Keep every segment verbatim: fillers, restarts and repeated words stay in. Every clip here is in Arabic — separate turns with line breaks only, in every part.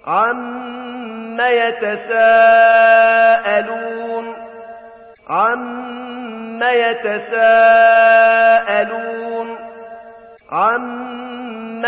عَمَّ يَتَسَاءَلُونَ عَمَّ يَتَسَاءَلُونَ عَمَّ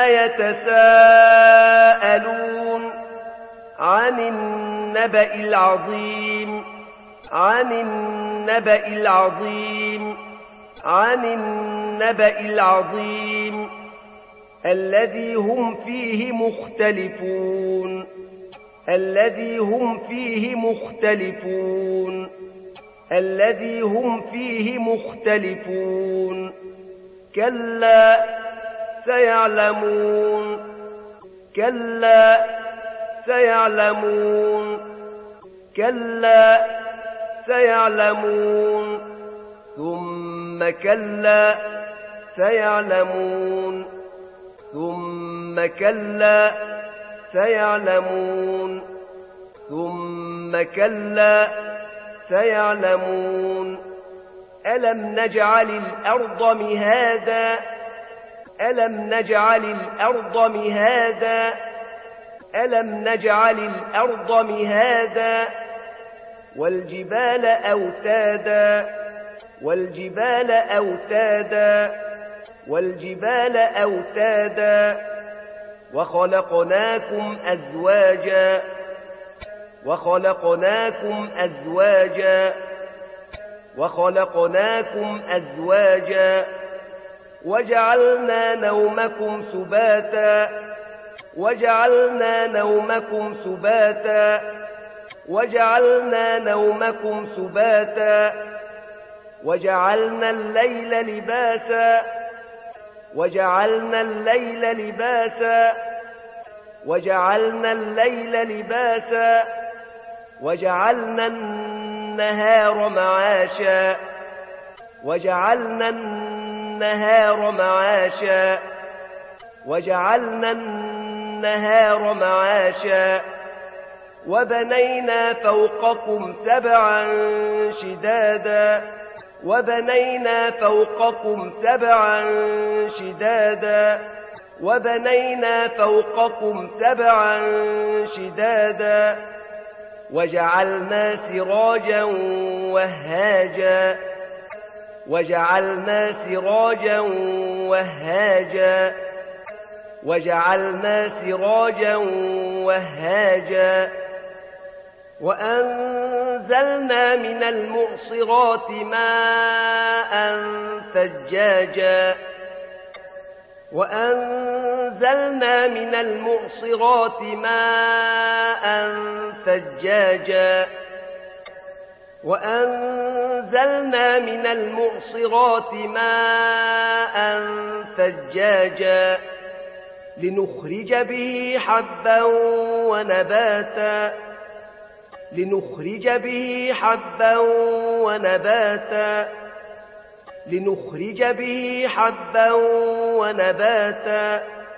يَتَسَاءَلُونَ عَنِ النَّبَإِ الْعَظِيمِ عَنِ النَّبَإِ الْعَظِيمِ عَنِ النَّبَإِ الْعَظِيمِ الَّذِي هُمْ فِيهِ مُخْتَلِفُونَ الَّذِي هُمْ فِيهِ مُخْتَلِفُونَ الَّذِي هُمْ فِيهِ مُخْتَلِفُونَ كَلَّا سَيَعْلَمُونَ كَلَّا سَيَعْلَمُونَ كَلَّا سَيَعْلَمُونَ ثُمَّ كَلَّا سَيَعْلَمُونَ ثُمَّ كَلَّا سَيَعْلَمُونَ ثُمَّ كَلَّا سَيَعْلَمُونَ أَلَمْ نَجْعَلِ الْأَرْضَ مِهَادًا أَلَمْ نَجْعَلِ الْأَرْضَ مِهَادًا أَلَمْ نَجْعَلِ الْأَرْضَ مِهَادًا وَالْجِبَالَ أَوْتَادًا وَالْجِبَالَ أَوْتَادًا وَالْجِبَالَ أَوْتَادًا وَخَلَقْنَاكُمْ أَزْوَاجًا وَخَلَقْنَاكُمْ أَزْوَاجًا وَخَلَقْنَاكُمْ أَزْوَاجًا وَجَعَلْنَا نَوْمَكُمْ سُبَاتًا وَجَعَلْنَا نَوْمَكُمْ سُبَاتًا وَجَعَلْنَا نَوْمَكُمْ سُبَاتًا وَجَعَلْنَا اللَّيْلَ لِبَاسًا وَجَعَلْنَا اللَّيْلَ لِبَاسًا وَجَعَلْنَا اللَّيْلَ لِبَاسًا وَجَعَلْنَا النَّهَارَ مَعَاشًا وَجَعَلْنَا النَّهَارَ مَعَاشًا وَجَعَلْنَا النَّهَارَ مَعَاشًا وَبَنَيْنَا فَوْقَكُمْ سَبْعًا شِدَادًا وَبَنَيْنَا فَوْقَكُمْ سَبْعًا شِدَادًا وَبَنَيْنَا فَوْقَكُمْ سَبْعًا شِدَادًا وَجَعَلْنَا سِرَاجًا وَهَّاجًا وَجَعَلْنَا سِرَاجًا وَهَّاجًا وَجَعَلْنَا سِرَاجًا وَهَّاجًا وَأَنزَلْنَا مِنَ الْمُعْصِرَاتِ مَاءً ثَجَّاجًا وَأَنزَلْنَا مِنَ الْمُعْصِرَاتِ مَاءً ثَجَّاجًا وَأَنزَلْنَا مِنَ الْمُعْصِرَاتِ مَاءً ثَجَّاجًا لِنُخْرِجَ بِهِ حَبًّا وَنَبَاتًا لِنُخْرِجَ بِهِ حَبًّا وَنَبَاتًا لِنُخْرِجَ بِهِ حَبًّا وَنَبَاتًا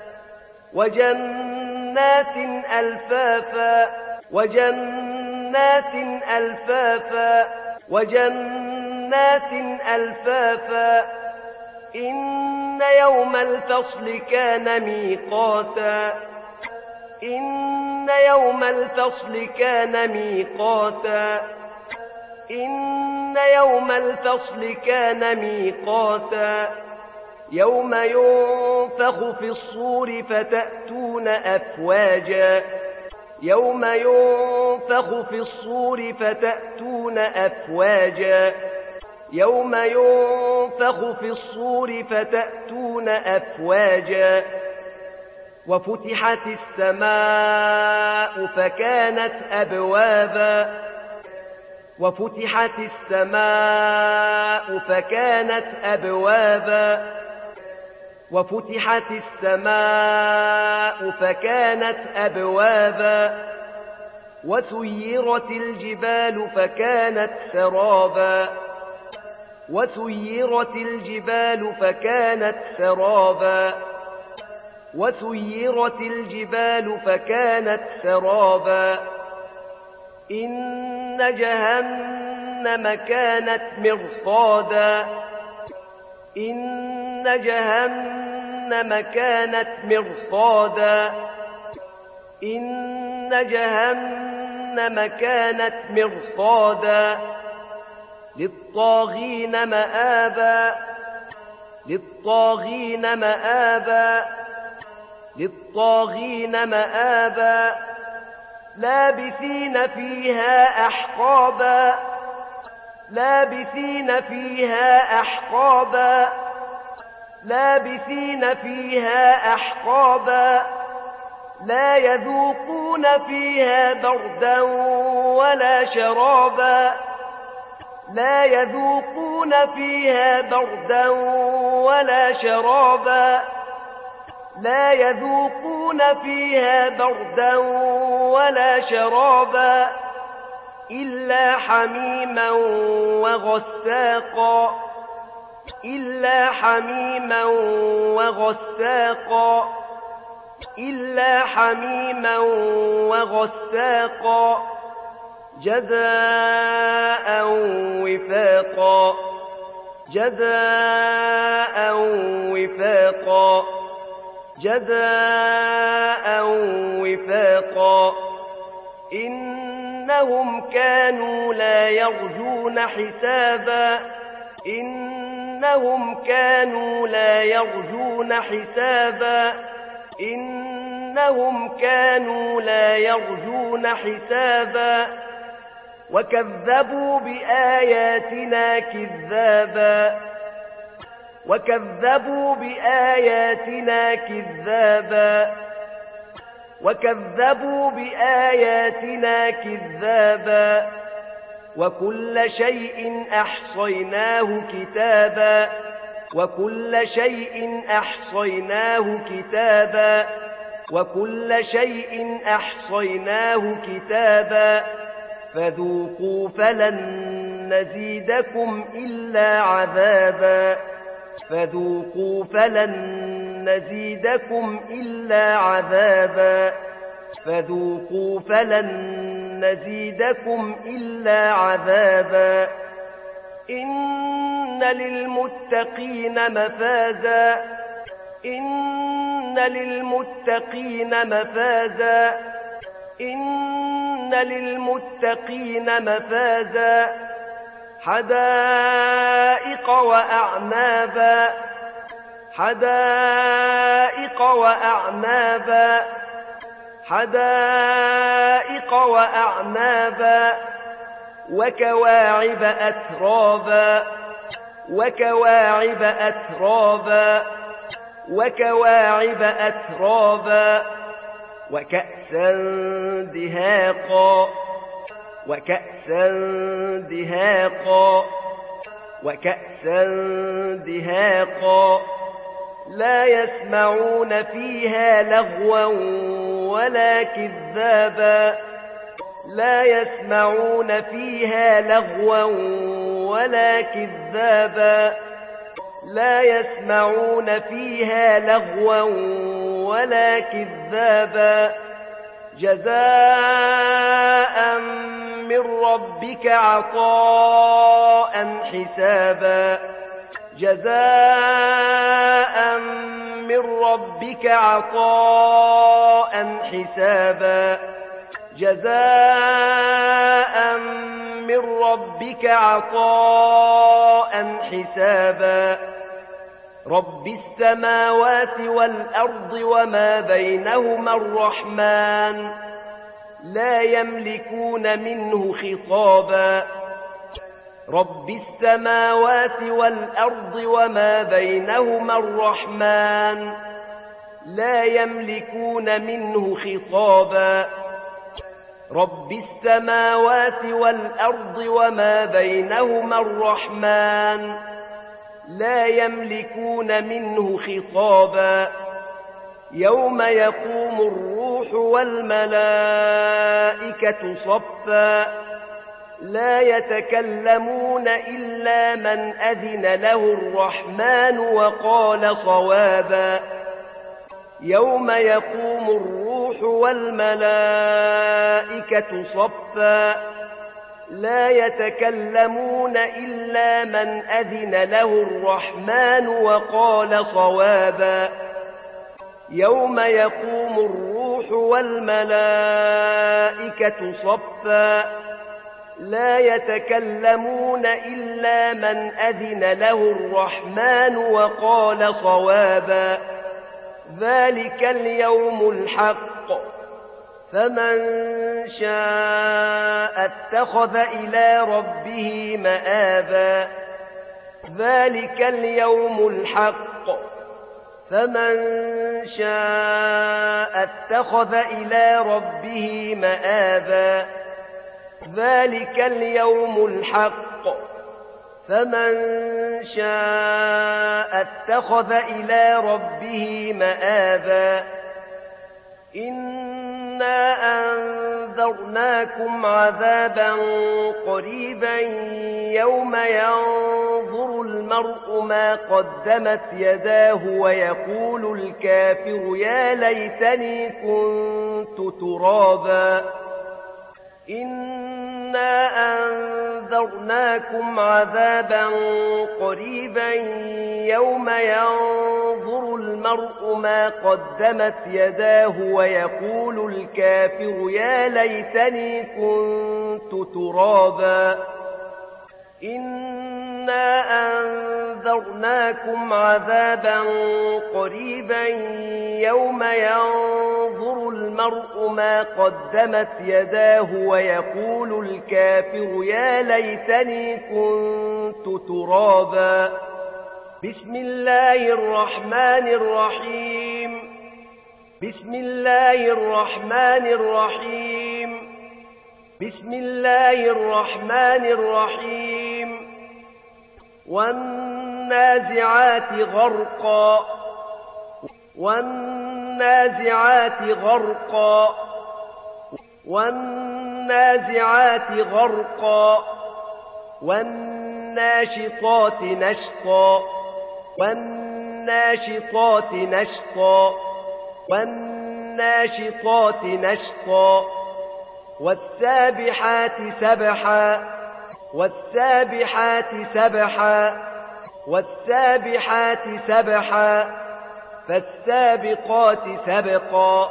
وَجَنَّاتٍ أَلْفَافًا وَجَنَّاتٍ أَلْفَافًا وَجَنَّاتٍ أَلْفَافًا إِنَّ يَوْمَ الْفَصْلِ كَانَ مِيقَاتًا إِنَّ يَوْمَ الْفَصْلِ كَانَ مِيقَاتًا إِنَّ يَوْمَ الْفَصْلِ كَانَ مِيقَاتًا يَوْمَ يُنفَخُ فِي الصُّورِ فَتَأْتُونَ أَفْوَاجًا يَوْمَ يُنفَخُ فِي الصُّورِ فَتَأْتُونَ أَفْوَاجًا يَوْمَ يُنفَخُ فِي الصُّورِ فَتَأْتُونَ أَفْوَاجًا وَفُتِحَتِ السَّمَاءُ فَكَانَتْ أَبْوَابًا وَفُتِحَتِ السَّمَاءُ فَكَانَتْ أَبْوَابًا وَفُتِحَتِ السَّمَاءُ فَكَانَتْ أَبْوَابًا وَسُيِّرَتِ الْجِبَالُ فَكَانَتْ سَرَابًا وَسُيِّرَتِ الْجِبَالُ فَكَانَتْ سَرَابًا وَسُيِّرَتِ الْجِبَالُ فَكَانَتْ سَرَابًا إِنَّ جَهَنَّمَ كَانَتْ مِرْصَادًا إِنَّ جَهَنَّمَ كَانَتْ مِرْصَادًا إِنَّ جهنم كانت مرصادا للطاغين مآبا للطاغين مآبا للطاغين مآبا لابثين فيها أحقابا لابثين فيها أحقابا لابثين فيها أحقابا لا يذوقون فيها بردا ولا شرابا لا يذوقون فيها بردا ولا شرابا لا يذوقون فيها بردا ولا شرابا إلا حميما وغساقا إلا حميما وغساقا إلا حميما وغساقا جزاء وفاقا جزاء وفاقا جزاء وفاقا إنهم كانوا لا يرجون حسابا إنهم كانوا لا يرجون حسابا إنهم كانوا لا يرجون حسابا وكذبوا بآياتنا كذابا وكذبوا بآياتنا كذابا وكذبوا بآياتنا كذابا وكل شيء أحصيناه كتابا وكل شيء أحصيناه كتابا وكل شيء أحصيناه كتابا فذوقوا فلن نزيدكم إلا عذابا فذوقوا فلن نزيدكم إلا عذابا فذوقوا فلن نزيدكم إلا عذابا إن للمتقين مفازا إن للمتقين مفازا إن للمتقين مفازا حدائق وأعنابا حدائق وأعنابا حدائق وأعنابا وكواعب أترابا وكواعب أترابا وكواعب أترابا وكأسا دهاقا وكأسا دهاقا وكأسا دهاقا لا يسمعون فيها لغوا ولا كذابا لا يسمعون فيها لغوا ولا كذابا لا يسمعون فيها لغوا ولا كذابا جزاء من ربك عطاء حسابا جزاء من ربك عطاء حسابا جزاء من ربك عطاء حسابا رب السماوات والأرض وما بينهما الرحمن لا يملكون منه خطابا رب السماوات والأرض وما بينهما الرحمن لا يملكون منه خطابا رب السماوات والأرض وما بينهما الرحمن لا يملكون منه خطابا يوم يقوم الروح والملائكة صفا لا يتكلمون إلا من أذن له الرحمن وقال صوابا يوم يقوم الروح والملائكة صفا لا يتكلمون إلا من أذن له الرحمن وقال صوابا يوم يقوم الروح والروح والملائكة صفا لا يتكلمون إلا من أذن له الرحمن وقال صوابا ذلك اليوم الحق فمن شاء اتخذ إلى ربه مآبا ذلك اليوم الحق فمن شاء اتخذ إلى ربه مآبا ذلك اليوم الحق فمن شاء اتخذ إلى ربه مآبا إنا أنذرناكم عذابا قريبا يوم ينظر المرء ما قدمت يداه ويقول الكافر يا ليتني كنت ترابا إنا أنذرناكم عذابا قريبا يوم ينظر المرء ما قدمت يداه ويقول الكافر يا ليتني كنت ترابا إنا أنذرناكم عذابا قريبا يوم ينظر المرء ما قدمت يداه ويقول الكافر يا ليتني كنت ترابا بسم الله الرحمن الرحيم بسم الله الرحمن الرحيم بسم الله الرحمن الرحيم والنازعات غرقا والنازعات غرقا والنازعات غرقا والناشطات نشطا والناشطات نشطا والناشطات نشطا والسابحات سبحا والسابحات سبحا والسابحات سبحا فالسابقات سبقا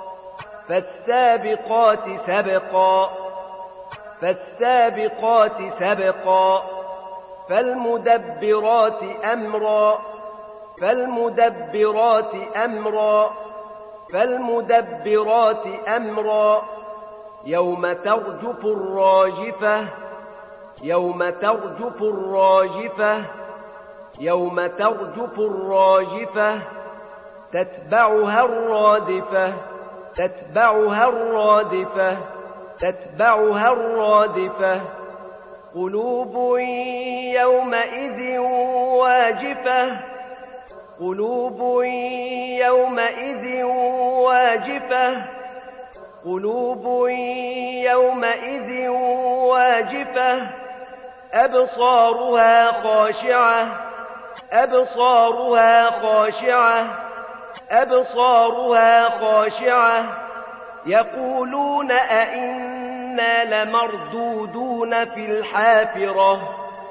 فالسابقات سبقا فالسابقات سبقا فالمدبرات أمرا فالمدبرات أمرا فالمدبرات أمرا يوم ترجف الراجفة يوم ترجف الراجفة يوم ترجف الراجفة تتبعها الرادفة تتبعها الرادفة تتبعها الرادفة قلوب يومئذ واجفة قلوب يومئذ واجفة قلوب يومئذ واجفة أبصارها خاشعة أبصارها خاشعة أبصارها خاشعة يقولون أئنا لمردودون في الحافرة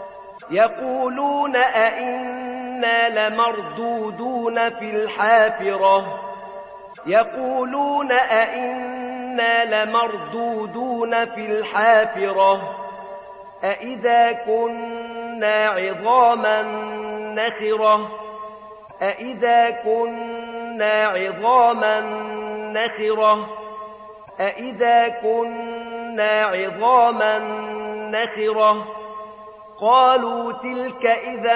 يقولون أئنا لمردودون في الحافرة يقولون أئنا لمردودون في الحافرة أئذا كنا عظاما نخرة أئذا كنا عظاما نخرة أئذا كنا عظاما نخرة قالوا تلك إذا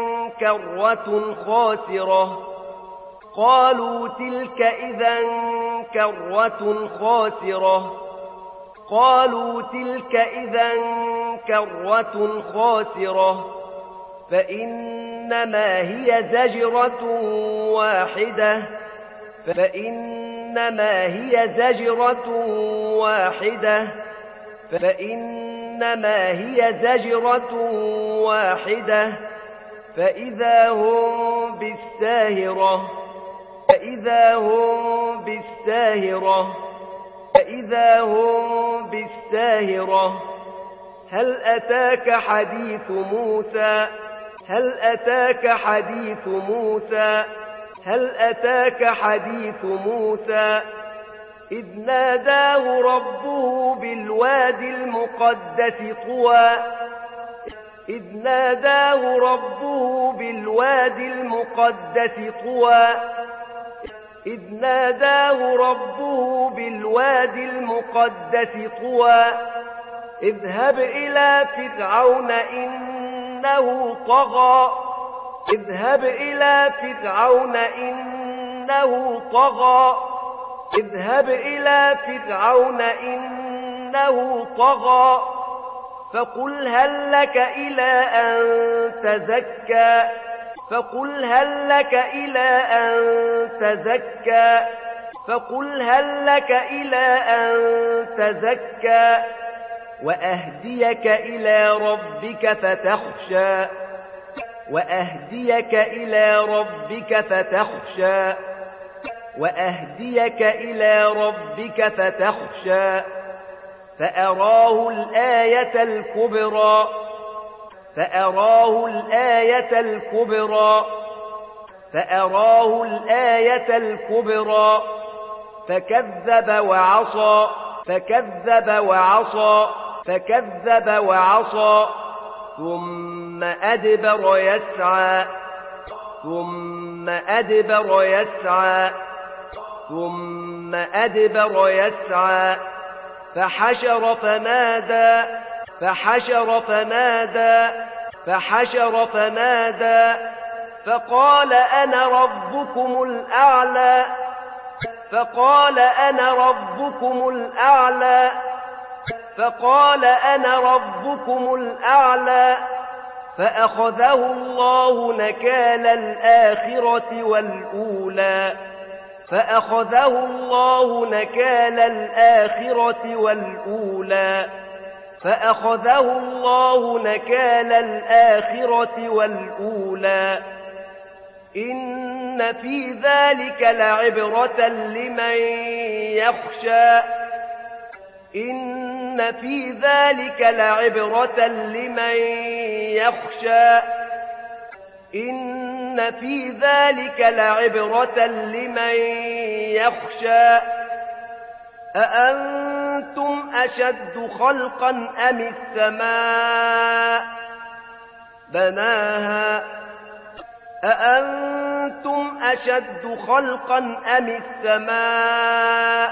كرة خاسرة قالوا تلك إذا كرة خاسرة قالوا تلك إذا كرة خاسرة فإنما هي زجرة واحدة فإنما هي زجرة واحدة فإنما هي زجرة واحدة فإذا هم بالساهرة فإذا هم بالساهرة فإذا هم بالساهرة هل أتاك حديث موسى هل أتاك حديث موسى هل أتاك حديث موسى إذ ناداه ربه بالوادي المقدس طوى إذ ناداه ربه بالوادي المقدس طوى إذ ناداه ربه بالوادي المقدس طوى اذهب إلى فرعون إنه طغى اذهب إلى فرعون إنه طغى اذهب إلى فرعون إنه طغى فقل هل لك إلى أن تزكى فقل هل لك إلى أن تزكى فقل هل لك إلى أن تزكى وأهديك إلى ربك فتخشى وأهديك إلى ربك فتخشى وأهديك إلى ربك فتخشى فأراه الآية الكبرى فأراه الآية الكبرى فأراه الآية الكبرى فكذب وعصى فكذب وعصى فكذب وعصى ثم أدبر يسعى ثم أدبر يسعى ثم أدبر يسعى فحشر فنادى فحشر فنادى فحشر فنادى فقال أنا ربكم الأعلى فقال أنا ربكم الأعلى فقال أنا ربكم الأعلى فأخذه الله نكال الآخرة والأولى فأخذه الله نكال الآخرة والأولى فأخذه الله نكال الآخرة والأولى إن في ذلك لعبرة لمن يخشى إن في ذلك لعبرة لمن يخشى إن في ذلك لعبرة لمن يخشى أأنتم أشد خلقا أم السماء بناها أأنتم أشد خلقا أم السماء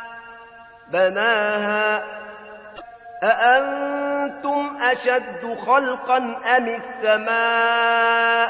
بناها أأنتم أشد خلقا أم السماء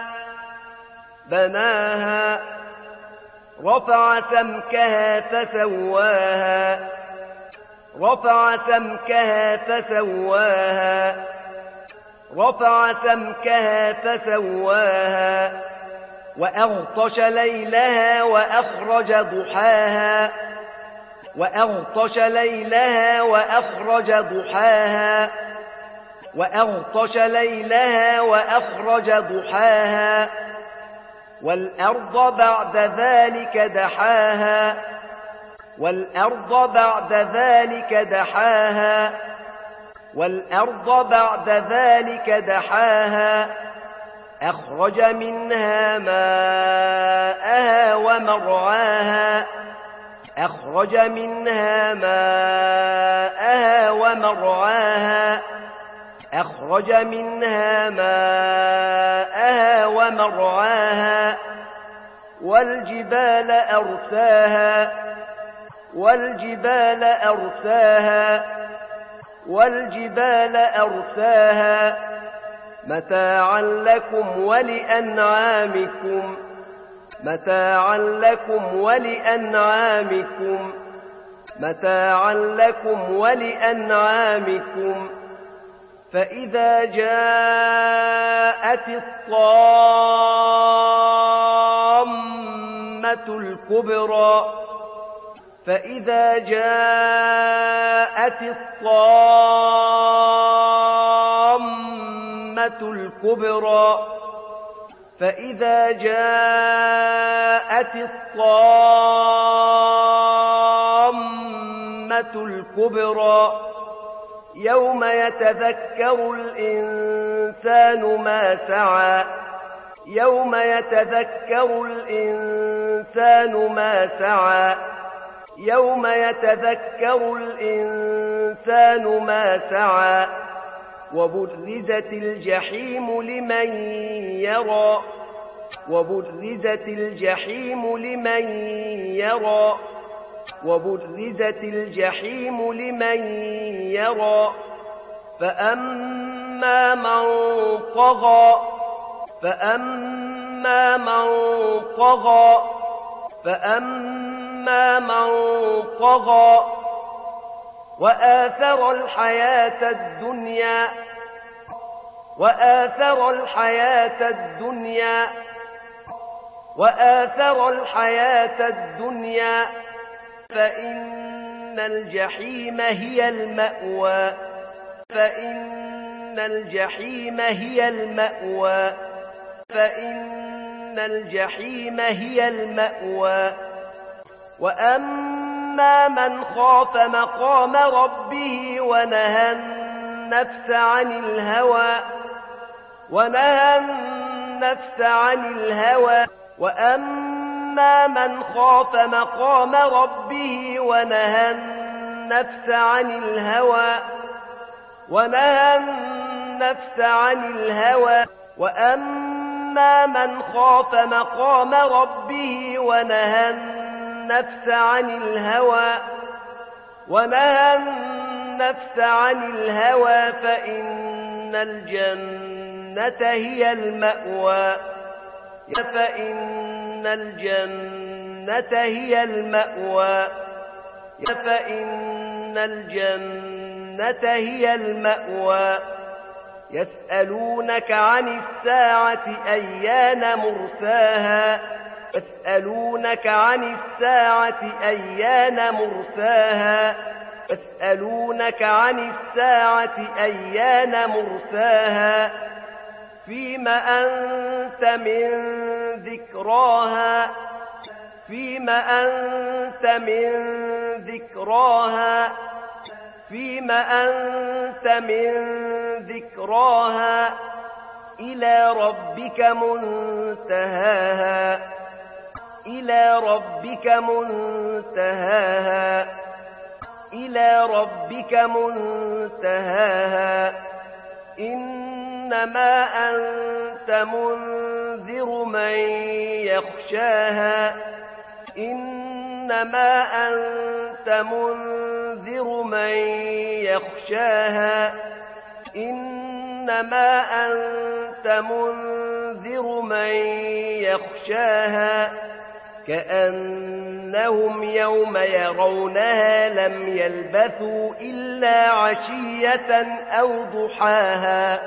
بناها رفع سمكها فسواها رفع سمكها فسواها رفع سمكها فسواها وأغطش ليلها وأخرج ضحاها وأغطش ليلها وأخرج ضحاها وأغطش ليلها وأخرج ضحاها والأرض بعد ذلك دحاها والأرض بعد ذلك دحاها والأرض بعد ذلك دحاها أخرج منها ماءها ومرعاها أخرج منها ماءها ومرعاها أخرج منها ماءها ومرعاها والجبال أرساها والجبال أرساها والجبال أرساها متاعا لكم ولأنعامكم متاعا لكم ولأنعامكم متاعا لكم ولأنعامكم فإذا جاءت الطامة الكبرى فإذا جاءت الطامة الكبرى فإذا جاءت الطامة الكبرى يوم يتذكر الإنسان ما سعى يوم يتذكر الإنسان ما سعى يوم يتذكر الإنسان ما سعى وبرزت الجحيم لمن يرى وبرزت الجحيم لمن يرى وبرزت الجحيم لمن يرى فأما من طغى فأما من طغى فأما من طغى وآثر الحياة الدنيا وآثر الحياة الدنيا وآثر الحياة الدنيا فإن الجحيم هي المأوى فإن الجحيم هي المأوى فإن الجحيم هي المأوى وأما من خاف مقام ربه ونهى النفس عن الهوى ونهى النفس عن الهوى وأما من خاف مقام ربه ونهى النفس عن الهوى ونهى النفس عن الهوى وأما من خاف مقام ربه ونهى النفس عن الهوى ونهى النفس عن الهوى فإن الجنة هي المأوى فإن الجنة هي المأوى فإن الجنة هي المأوى يسألونك عن الساعة أيان مرساها يسألونك عن الساعة أيان مرساها يسألونك عن الساعة أيان مرساها فيم أنت من ذكراها فيم أنت من ذكراها فيم أنت من ذكراها إلى ربك منتهاها إلى ربك منتهاها إلى ربك منتهاها إنما أنت منذر من يخشاها إنما أنت منذر من يخشاها إنما أنت منذر من يخشاها كأنهم يوم يرونها لم يلبثوا إلا عشية أو ضحاها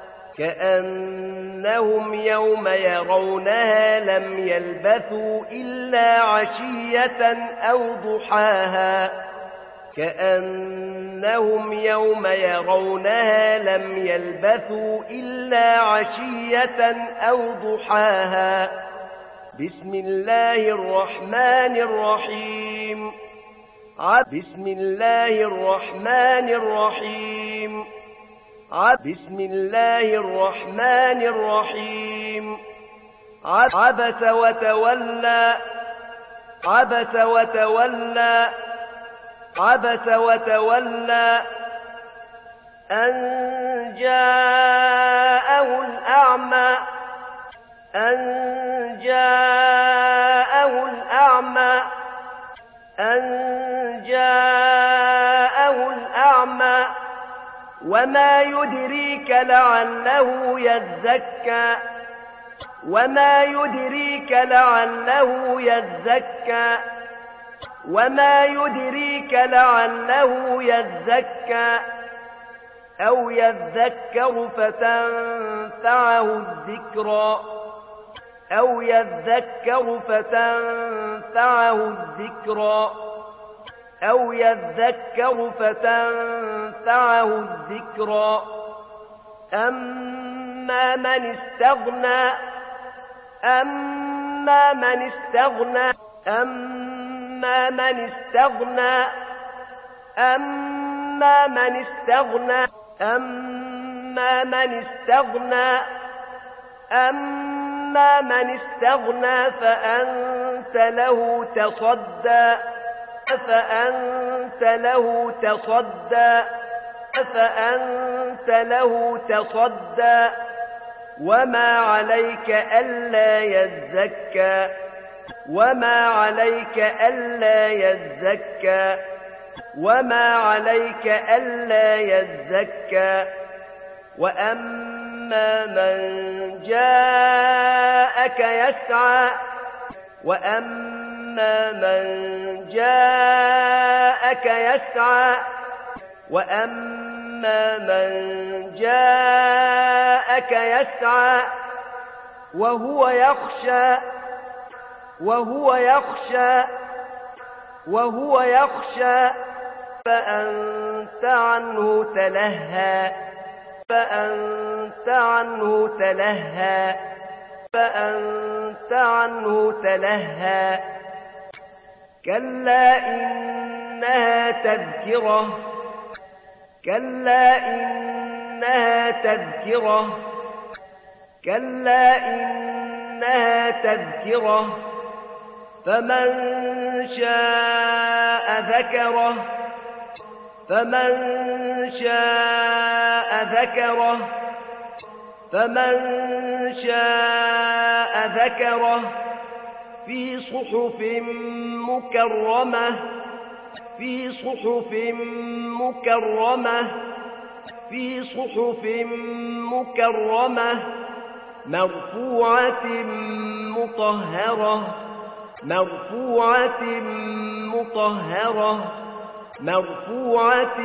كأنهم يوم يرونها لم يلبثوا إلا عشية أو ضحاها كأنهم يوم يرونها لم يلبثوا إلا عشية أو ضحاها بسم الله الرحمن الرحيم بسم الله الرحمن الرحيم بسم الله الرحمن الرحيم عبس وتولى عبس وتولى عبس وتولى أن جاءه الأعمى أن جاءه الأعمى أن جاءه الأعمى وما يدريك لعله يزكى وما يدريك لعله يزكى وما يدريك لعله يزكى أو يذكر فتنفعه الذكرى أو يذكر فتنفعه الذكرى أو يذكر فتنفعه الذكرى أما من استغنى أما من استغنى أما من استغنى أما من استغنى أما من استغنى أما من استغنى فأنت له تصدى فأنت له تصدى فأنت له تصدى وما عليك ألا يزكى وما عليك ألا يزكى وما عليك ألا يزكى وأما من جاءك يسعى وأما من جاءك يسعى وأما من جاءك يسعى وهو يخشى وهو يخشى وهو يخشى فأنت عنه تلهى فأنت عنه تلهى فأنت عنه تلهى كلا إنها تذكرة كلا إنها تذكرة كلا إنها تذكرة فمن شاء ذكره فمن شاء ذكره فمن شاء ذكره في صحف مكرمة في صحف مكرمة في صحف مكرمة مرفوعة مطهرة مرفوعة مطهرة مرفوعة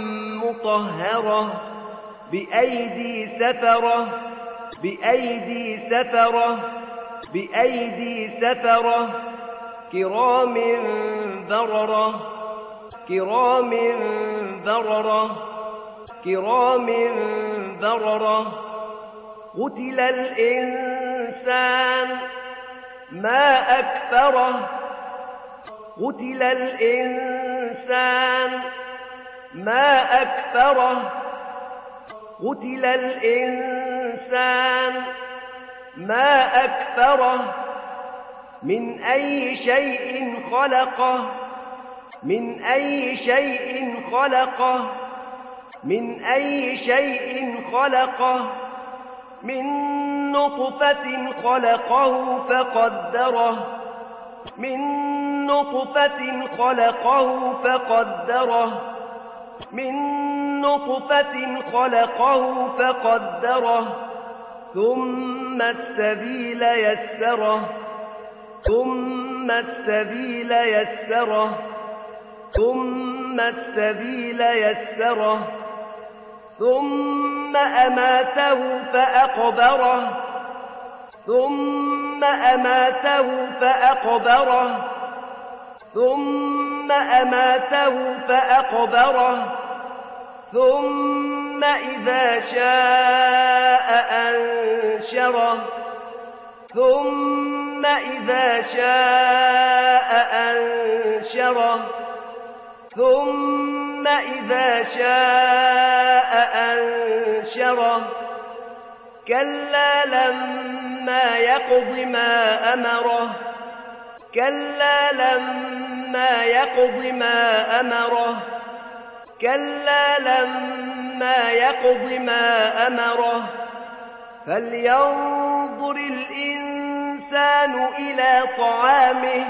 مطهرة بأيدي سفرة بأيدي سفرة بأيدي سفرة كرام بررة كرام بررة كرام بررة قتل الإنسان ما أكفره قتل الإنسان ما أكفره قتل الإنسان ما أكفره من أي شيء خلقه من أي شيء خلقه من أي شيء خلقه من نطفة خلقه فقدره من نطفة خلقه فقدره من نطفة خلقه فقدره ثم السبيل يسره ثم السبيل يسره ثم السبيل يسره ثم أماته فأقبره ثم أماته فأقبره ثم أماته فأقبره ثم إذا شاء أنشره ثم إذا شاء أنشره ثم إذا شاء أنشره كلا لما يقض ما أمره كلا لما يقض ما أمره كلا لما يقض ما أمره فلينظر الإنسان إلى طعامه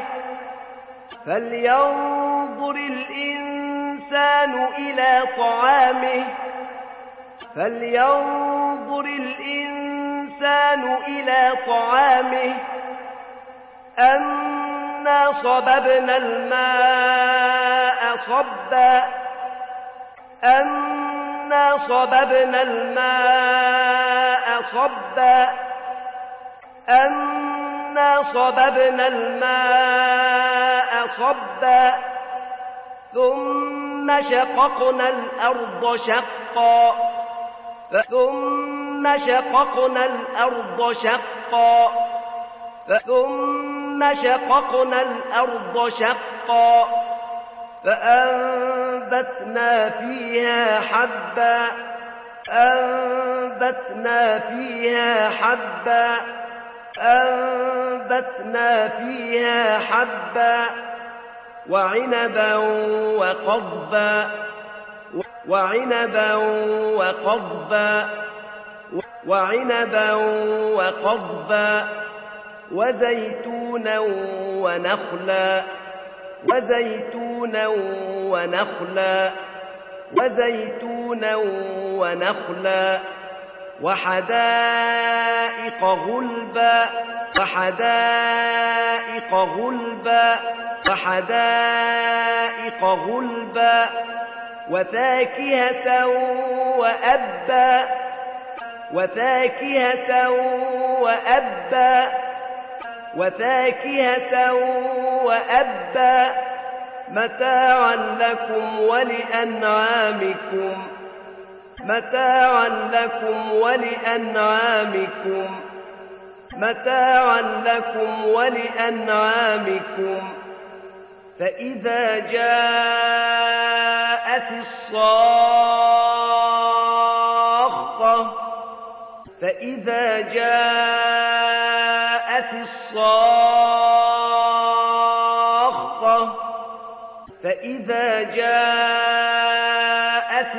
فلينظر الإنسان إلى طعامه فلينظر الإنسان إلى طعامه أنا صببنا الماء صبا أنا صببنا الماء صبا أنا صببنا الماء صبا ثم شققنا الأرض شقا ثم شققنا الأرض شقا ثم شققنا الأرض شقا فأنبتنا فيها حبا أنبتنا فيها حبا أنبتنا فيها حبا وعنبا وقضبا وعنبا وقضبا وعنبا وقضبا وزيتونا ونخلا وزيتونا ونخلا وزيتونا ونخلا وحدائق غلبا وحدائق غلبا وحدائق غلبا وفاكهة وأبا وفاكهة وأبا وفاكهة وأبا متاعا لكم ولأنعامكم متاعا لكم ولأنعامكم متاعا لكم ولأنعامكم فإذا جاءت الصاخة فإذا جاءت الصاخة فإذا جاءت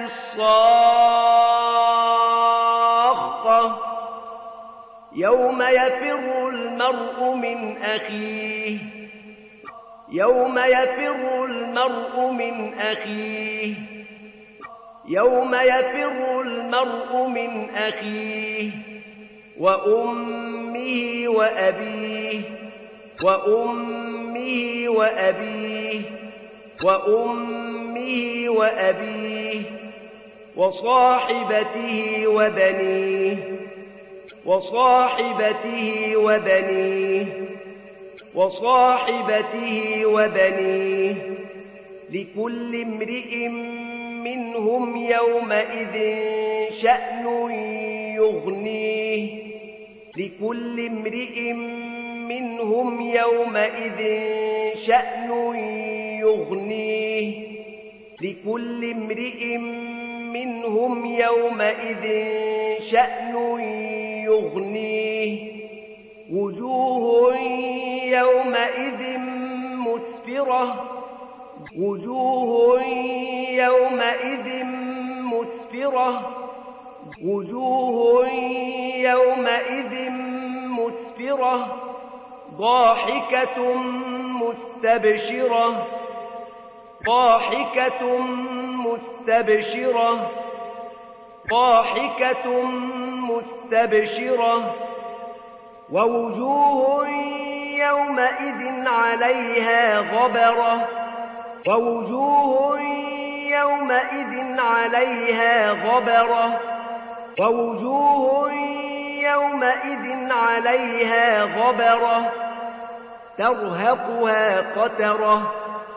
الصاخة يوم يفر المرء من أخيه يوم يفر المرء من أخيه يوم يفر المرء من أخيه وأمه وأبيه وأمه وأبيه وأمه وأبيه وصاحبته وبنيه وصاحبته وبنيه وصاحبته وبنيه لكل امرئ منهم يومئذ شأن يغنيه لكل امرئ منهم يومئذ شأن يغنيه لكل امرئ منهم يومئذ شأن يغنيه وجوه يومئذ مسفرة وجوه يومئذ مسفرة وجوه يومئذ مسفرة ضاحكة مستبشرة ضاحكة مستبشرة ضاحكة مستبشرة ووجوه يومئذ عليها غبرة ووجوه يومئذ عليها غبرة ووجوه يومئذ عليها غبرة ترهقها قترة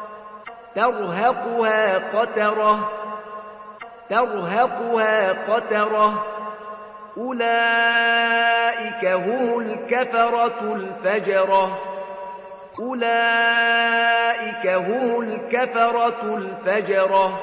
ترهقها قترة ترهقها قترة أولئك هم الكفرة الفجرة أولئك هم الكفرة الفجرة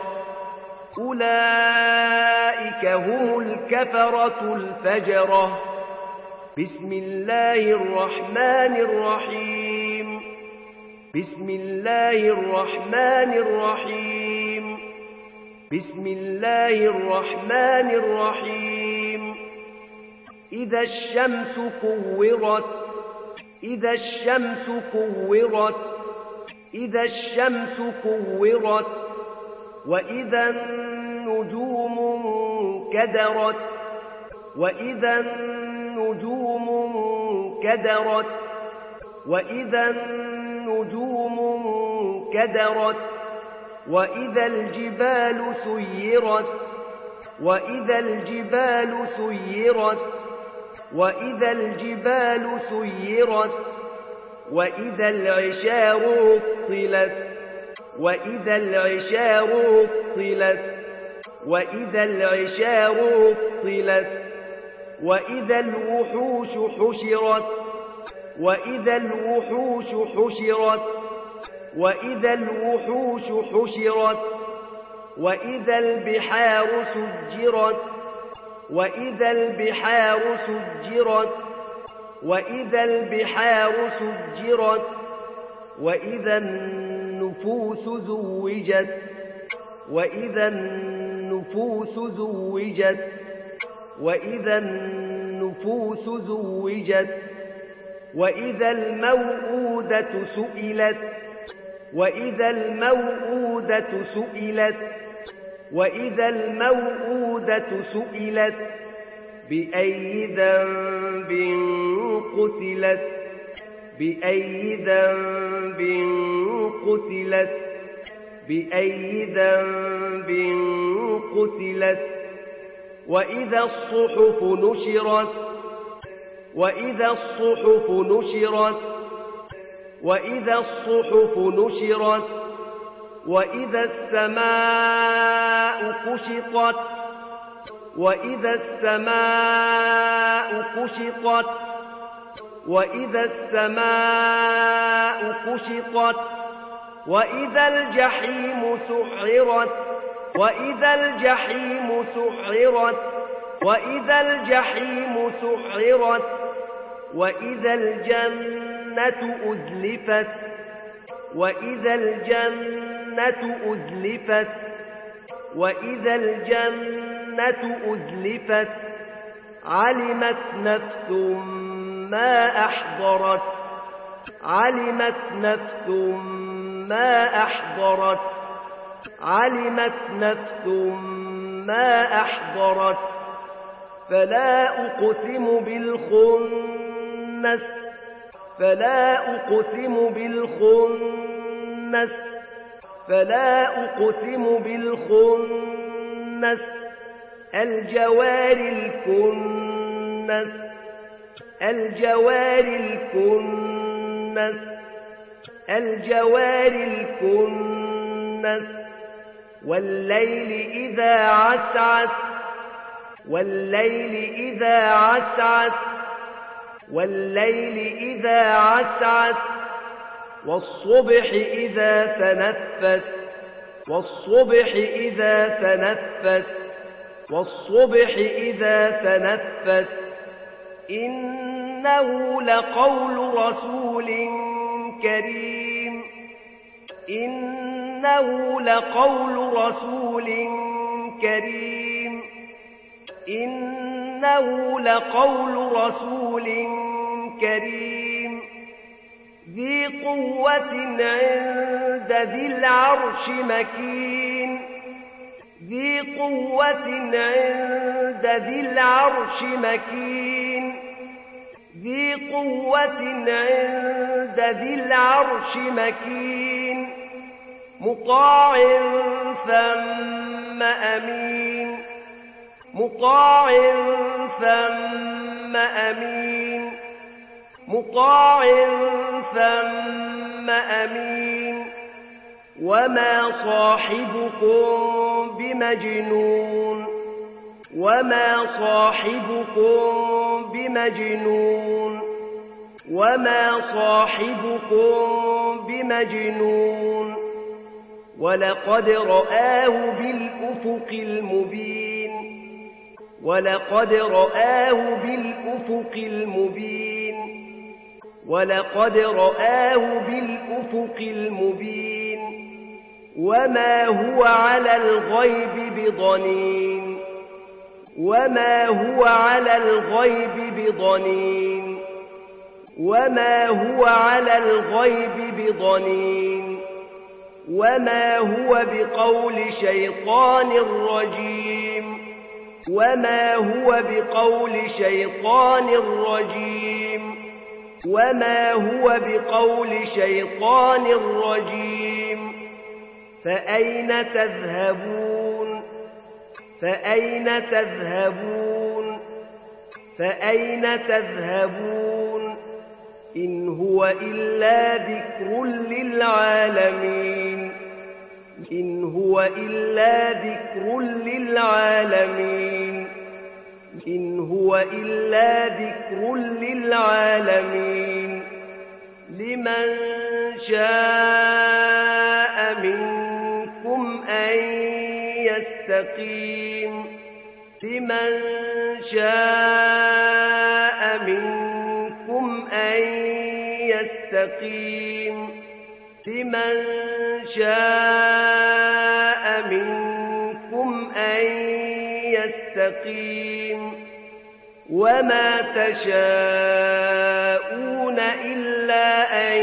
أولئك هم الكفرة الفجرة بسم الله الرحمن الرحيم بسم الله الرحمن الرحيم بسم الله الرحمن الرحيم إذا الشمس كورت إذا الشمس كورت إذا الشمس كورت وإذا النجوم انكدرت وإذا النجوم انكدرت وإذا النجوم انكدرت وإذا الجبال سيرت وإذا الجبال سيرت وإذا الجبال سيرت وإذا العشار عطلت وإذا العشار عطلت وإذا العشار عطلت وإذا الوحوش حشرت وإذا الوحوش حشرت وإذا الوحوش حشرت وإذا البحار سجرت وإذا البحار سجرت وإذا البحار سجرت وإذا النفوس النفوس زوجت وإذا النفوس زوجت وإذا النفوس زوجت وإذا الموءودة سئلت وإذا الموءودة سئلت وإذا الموءودة سئلت بأي ذنب قتلت بأي ذنب قتلت بأي ذنب قتلت وإذا الصحف نشرت وإذا الصحف نشرت وإذا الصحف نشرت وإذا السماء كشطت وإذا السماء كشطت وإذا السماء كشطت وإذا الجحيم سعرت وإذا الجحيم سعرت وإذا الجحيم سعرت وإذا الجنة أزلفت وإذا الجنة أزلفت وإذا الجنة أزلفت علمت نفس ما أحضرت علمت نفس ما أحضرت علمت نفس ما أحضرت فلا أقسم بالخنس فلا أقسم بالخنس فلا أقسم بالخنس الجوار الكنس الجوار الكنس الجوار الكنس والليل إذا عسعس والليل إذا عسعس والليل إذا عسعس والصبح إذا تنفس والصبح إذا تنفس والصبح إذا تنفس إنه لقول رسول كريم إنه لقول رسول كريم إنه لقول رسول كريم ذي قوة عند ذي العرش مكين ذي قوة عند ذي العرش مكين ذي قوة عند ذي العرش مكين مطاع ثم أمين مطاع ثم أمين مطاع ثم أمين وما صاحبكم بمجنون وما صاحبكم بمجنون وما صاحبكم بمجنون ولقد رآه بالأفق المبين ولقد رآه بالأفق المبين ولقد رآه بالأفق المبين وما هو على الغيب بضنين وما هو على الغيب بضنين وما هو على الغيب بضنين وما هو بقول شيطان رجيم وما هو بقول شيطان رجيم وما هو بقول شيطان رجيم فأين تذهبون فأين تذهبون فأين تذهبون إن هو إلا ذكر للعالمين إن هو إلا ذكر للعالمين إن هو إلا ذكر للعالمين لمن شاء منكم أن يستقيم لمن شاء منكم أن يستقيم لمن شاء منكم أن يستقيم وما تشاءون إلا أن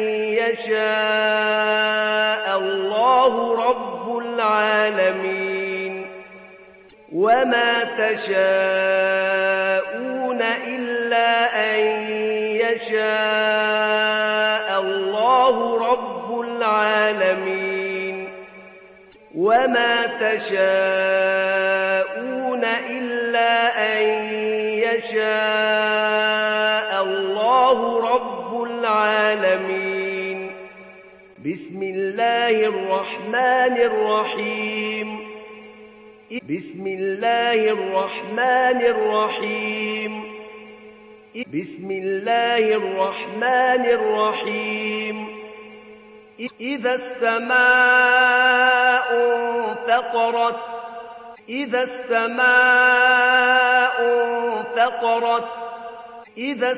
يشاء الله رب العالمين وما تشاءون إلا أن يشاء الله رب العالمين وما تشاءون إلا أن يشاء الله رب العالمين بسم الله الرحمن الرحيم بسم الله الرحمن الرحيم بسم الله الرحمن الرحيم إذا السماء انفطرت إذا السماء انفطرت إذا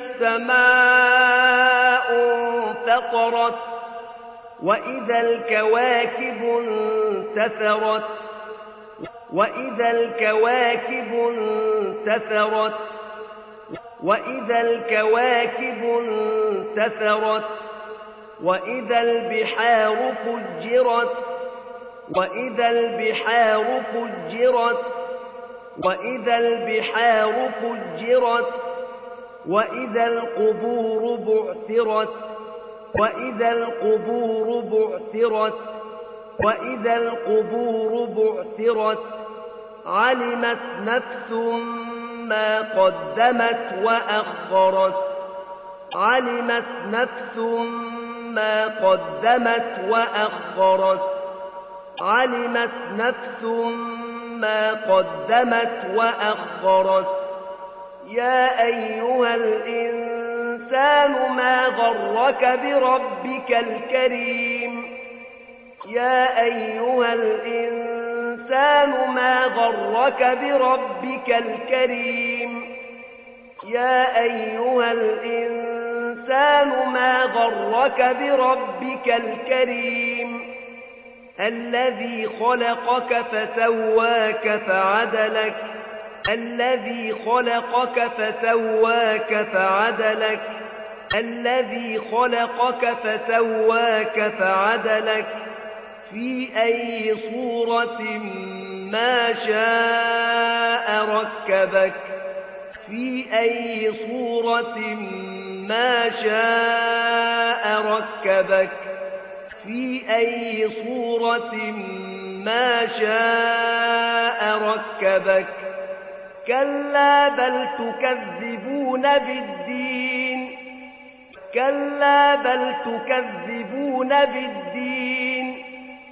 السماء انفطرت وإذا الكواكب انتثرت وإذا الكواكب انتثرت وإذا الكواكب انتثرت وإذا البحار فجرت وإذا البحار فجرت وإذا البحار فجرت وإذا القبور بعثرت وإذا القبور بعثرت وإذا القبور بعثرت علمت نفس ما قدمت وأخرت علمت نفس ما قدمت وأخرت علمت نفس ما قدمت وأخرت يا أيها الإنسان ما غرك بربك الكريم يا أيها الإنسان ما غرك بربك الكريم يا أيها الإنسان ما غرك بربك الكريم الذي خلقك فسواك فعدلك الذي خلقك فسواك فعدلك الذي خلقك فسواك فعدلك في أي صورة ما شاء ركبك في أي صورة ما شاء ركبك في أي صورة ما شاء ركبك كلا بل تكذبون بالدين كلا بل تكذبون بالدين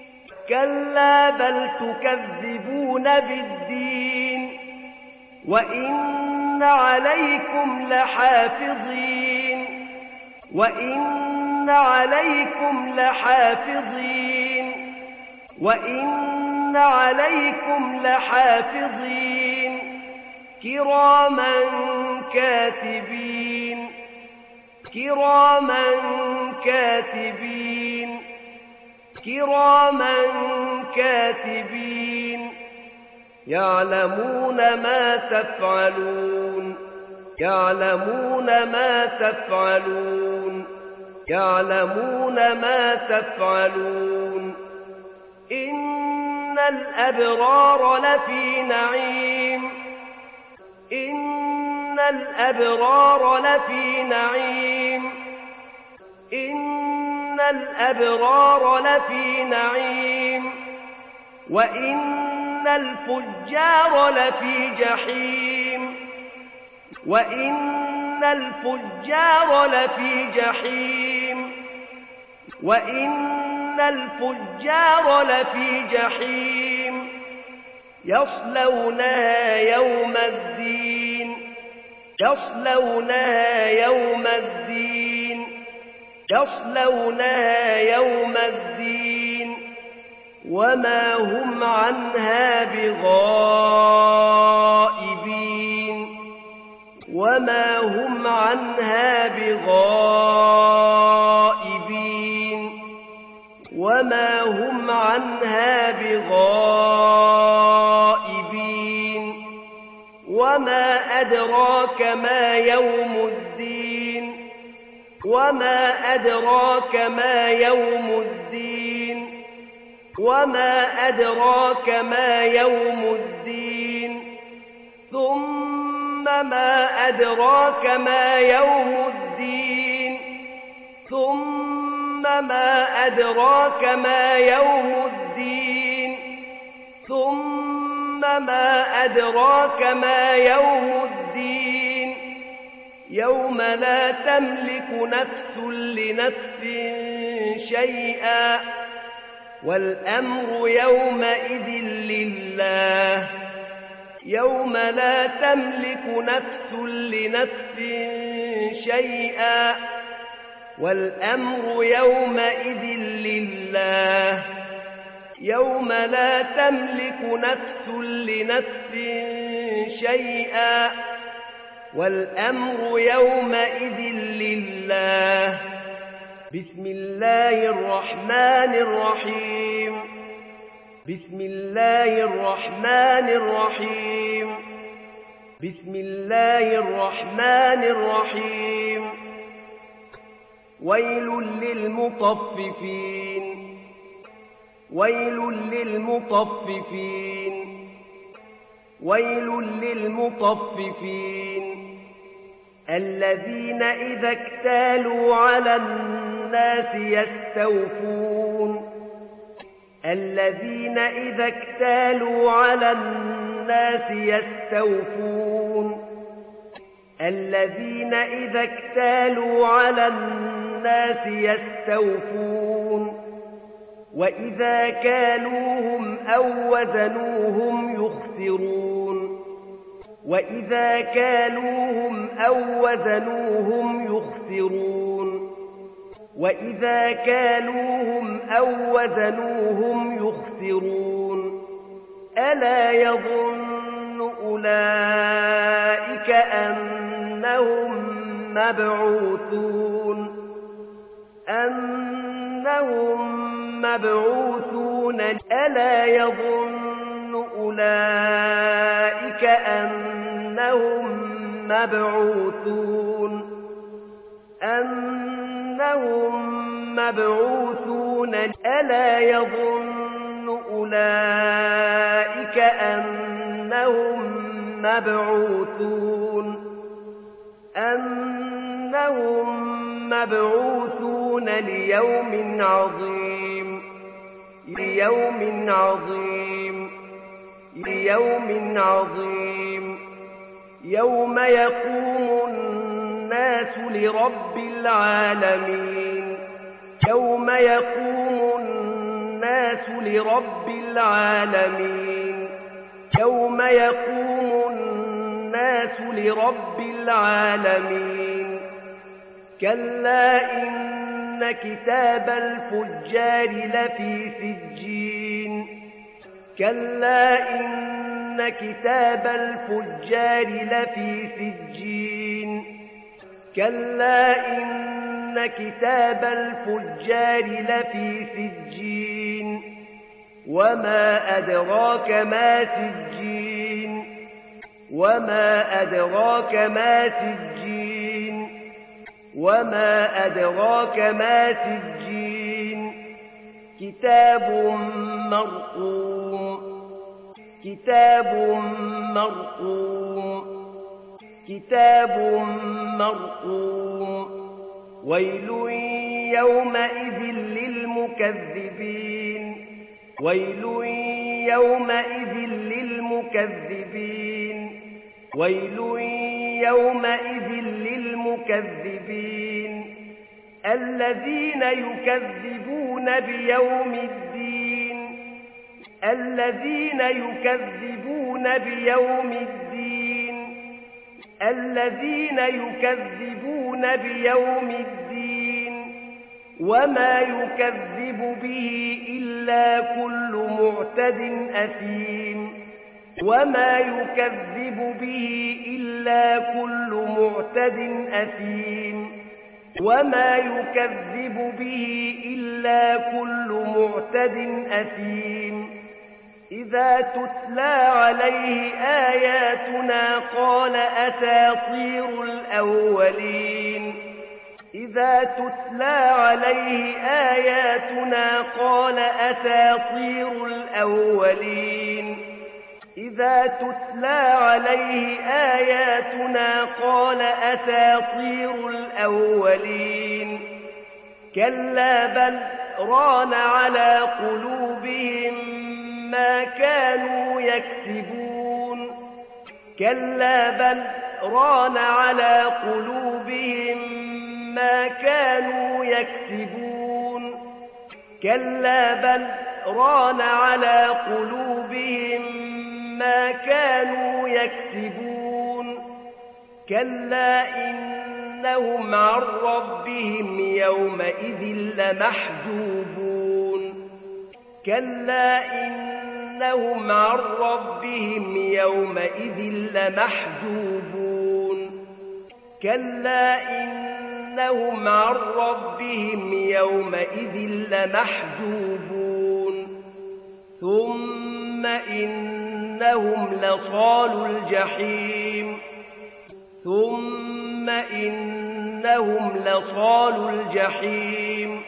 كلا بل تكذبون بالدين وإن عليكم لحافظين وإن عليكم لحافظين وإن عليكم لحافظين كراما كاتبين كراما كاتبين كراما كاتبين يعلمون ما تفعلون يعلمون ما تفعلون يعلمون ما تفعلون إن الأبرار لفي نعيم إن الأبرار لفي نعيم إن الأبرار لفي نعيم وإن الفجار لفي جحيم وإن الفجار لفي جحيم وإن الفجار لفي جحيم يصلونها يوم الدين يصلونها يوم الدين يصلونها يوم الدين وما هم عنها بغائبين وما هم عنها بغائبين وما أدراك ما يوم الدين وما أدراك ما يوم الدين وما أدراك ما يوم الدين ثم ما أدراك ما يوم الدين ثم ما أدراك ما يوم الدين ثم ما أدراك ما يوم الدين يوم لا تملك نفس لنفس شيئا والأمر يومئذ لله يوم لا تملك نفس لنفس شيئا والأمر يومئذ لله يوم لا تملك نفس لنفس شيئا والأمر يومئذ لله بسم الله الرحمن الرحيم بسم الله الرحمن الرحيم بسم الله الرحمن الرحيم ويل للمطففين ويل للمطففين ويل للمطففين الذين إذا اكتالوا على الناس يستوفون الذين إذا اكتالوا على الناس يستوفون الذين إذا اكتالوا على الناس يستوفون وإذا كالوهم أو وزنوهم يخسرون وإذا كالوهم أو وزنوهم يخسرون وإذا كالوهم أو وزنوهم يخسرون ألا يظن أولئك أنهم مبعوثون أنهم مبعوثون ألا يظن أولئك أنهم مبعوثون أنهم مبعوثون ألا يظن أولئك أنهم مبعوثون أنهم مبعوثون ليوم عظيم ليوم عظيم ليوم عظيم يوم يقوم الناس لرب العالمين يوم يقوم الناس لرب العالمين يوم يقوم الناس لرب العالمين كلا إن كتاب الفجار لفي سجين كلا إن كتاب الفجار لفي سجين كلا إن كتاب الفجار لفي سجين وما أدراك ما سجين وما أدراك ما سجين وما أدراك ما سجين كتاب مرقوم كتاب مرقوم كتاب مرقوم ويل يومئذ للمكذبين ويل يومئذ للمكذبين ويل يومئذ للمكذبين الذين يكذبون بيوم الدين الذين يكذبون بيوم الدين الذين يكذبون بيوم الدين وما يكذب به إلا كل معتد أثيم وما يكذب به إلا كل معتد أثيم وما يكذب به إلا كل معتد أثيم إذا تتلى عليه آياتنا قال أساطير الأولين إذا تتلى عليه آياتنا قال أساطير الأولين إذا تتلى عليه آياتنا قال أساطير الأولين كلا بل ران على قلوبهم ما كانوا يكسبون كلا بل ران على قلوبهم ما كانوا يكسبون كلا بل ران على قلوبهم ما كانوا يكسبون كلا إنهم عن ربهم يومئذ لمحجوبون كلا إنهم عن ربهم يومئذ لمحجوبون كلا إنهم عن ربهم يومئذ لمحجوبون ثم إنهم لصالو الجحيم ثم إنهم لصالو الجحيم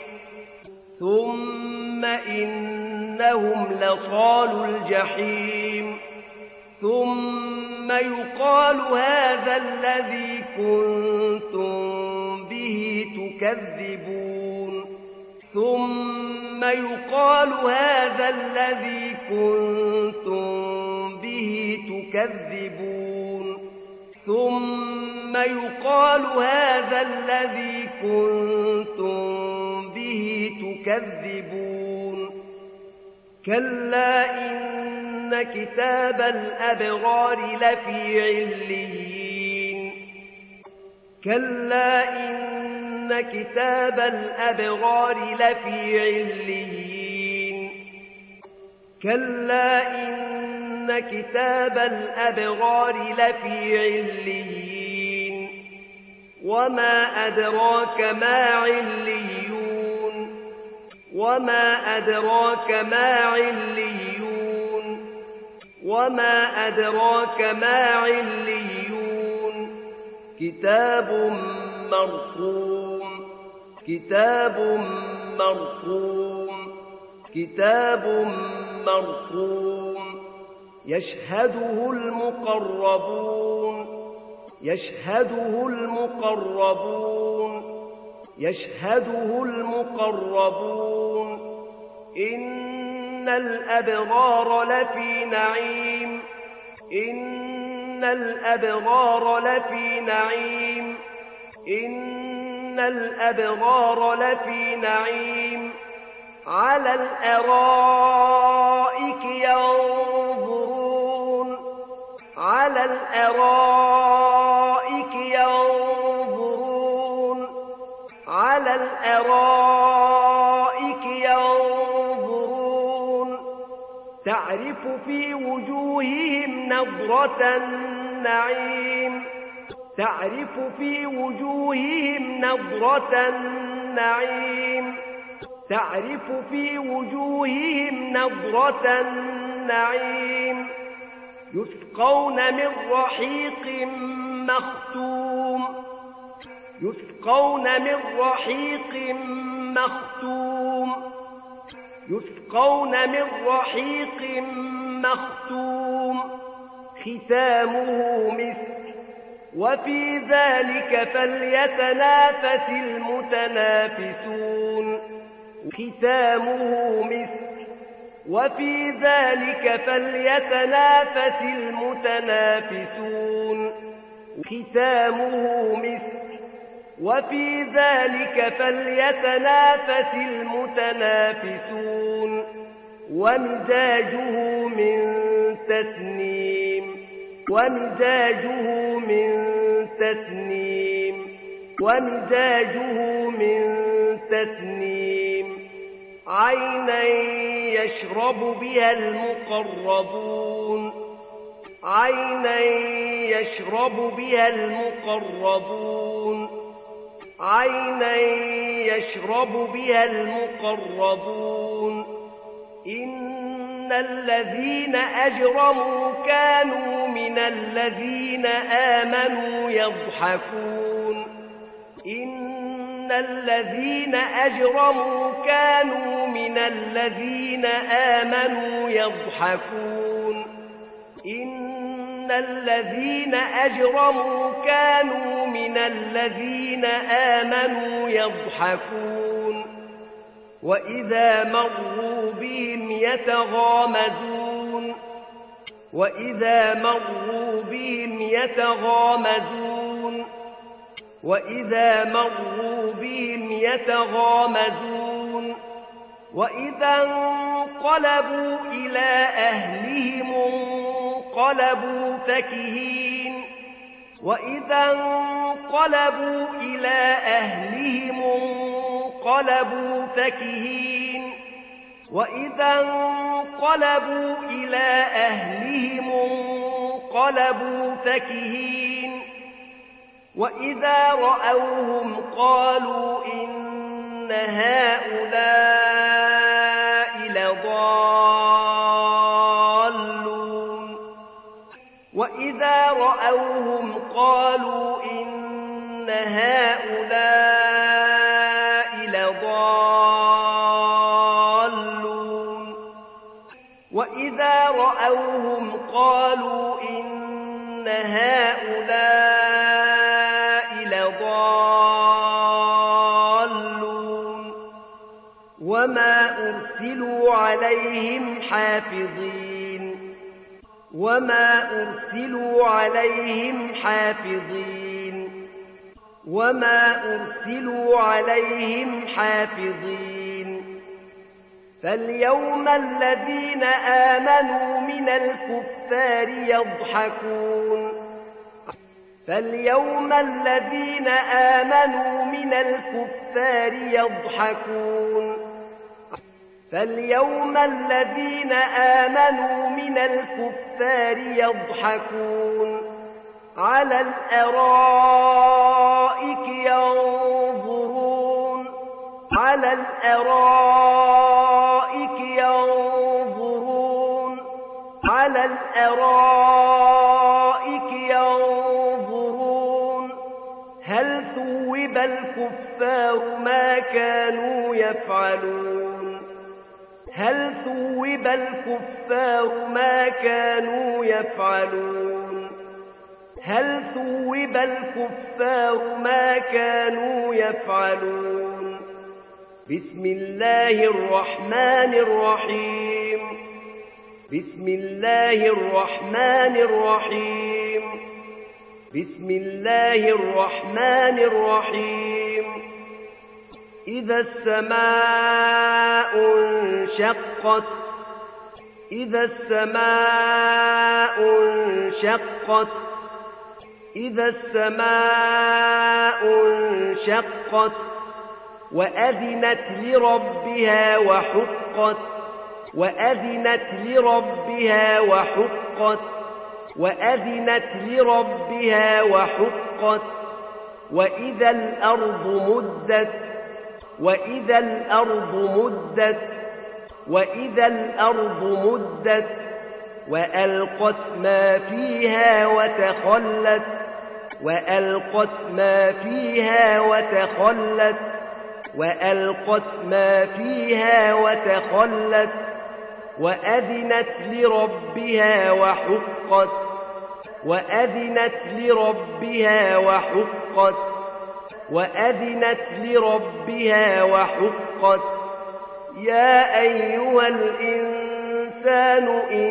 ثم إنهم لصالو الجحيم ثم يقال هذا الذي كنتم به تكذبون ثم يقال هذا الذي كنتم به تكذبون ثم يقال هذا الذي كنتم به تكذبون كلا إن كتاب الأبرار لفي عليين كلا إن كتاب الأبرار لفي عليين كلا إن كتاب الأبرار لفي عليين وما أدراك ما عليون وما أدراك ما عليون وما أدراك ما عليون كتاب مرقوم كتاب مرقوم كتاب مرقوم يشهده المقربون يشهده المقربون يشهده المقربون إن الأبرار لفي نعيم إن الأبرار لفي نعيم إن الأبرار لفي نعيم على الأرائك ينظرون على الأرائك ينظرون على الأرائك ينظرون تعرف في وجوههم نضرة النعيم تعرف في وجوههم نضرة النعيم تعرف في وجوههم نضرة النعيم يسقون من رحيق مختوم يسقون من رحيق مختوم يسقون من رحيق مختوم ختامه مسك وفي ذلك فليتنافس المتنافسون ختامه مسك وفي ذلك فليتنافس المتنافسون ختامه مسك وفي ذلك فليتنافس المتنافسون ومزاجه من تسنيم ومزاجه من تسنيم ومزاجه من تسنيم عينا يشرب بها المقربون عينا يشرب بها المقربون عينا يشرب بها المقربون إن الذين أجرموا كانوا من الذين آمنوا يضحكون إن الذين أجرموا كانوا من الذين آمنوا يضحكون إن الذين أجرموا كانوا من الذين آمنوا يضحكون وإذا مروا بهم يتغامزون وإذا مروا بهم يتغامزون وإذا مروا بهم يتغامزون وإذا انقلبوا إلى أهلهم انقلبوا فكهين وإذا انقلبوا إلى أهلهم انقلبوا فكهين وإذا انقلبوا إلى أهلهم انقلبوا فكهين وإذا رأوهم قالوا إن هؤلاء لضالون وإذا رأوهم قالوا إن هؤلاء لضالون وإذا رأوهم قالوا إن هؤلاء لضالون وما أرسلوا عليهم حافظين وما أرسلوا عليهم حافظين وما أرسلوا عليهم حافظين فاليوم الذين آمنوا من الكفار يضحكون فاليوم الذين آمنوا من الكفار يضحكون فاليوم الذين آمنوا من الكفار يضحكون على الأرائك ينظرون على الأرائك ينظرون على الأرائك ينظرون هل ثوب الكفار ما كانوا يفعلون هل ثوب الكفار ما كانوا يفعلون هل ثوب الكفار ما كانوا يفعلون بسم الله الرحمن الرحيم بسم الله الرحمن الرحيم بسم الله الرحمن الرحيم إذا السماء انشقت إذا السماء انشقت إذا السماء انشقت وأذنت لربها وحقت وأذنت لربها وحقت وأذنت لربها وحقت وإذا الأرض مدت وإذا الأرض مدت وإذا الأرض مدت وألقت ما فيها وتخلت وألقت ما فيها وتخلت وألقت ما فيها وتخلت وأذنت لربها وحقت وأذنت لربها وحقت وأذنت لربها وحقت يا أيها الإنسان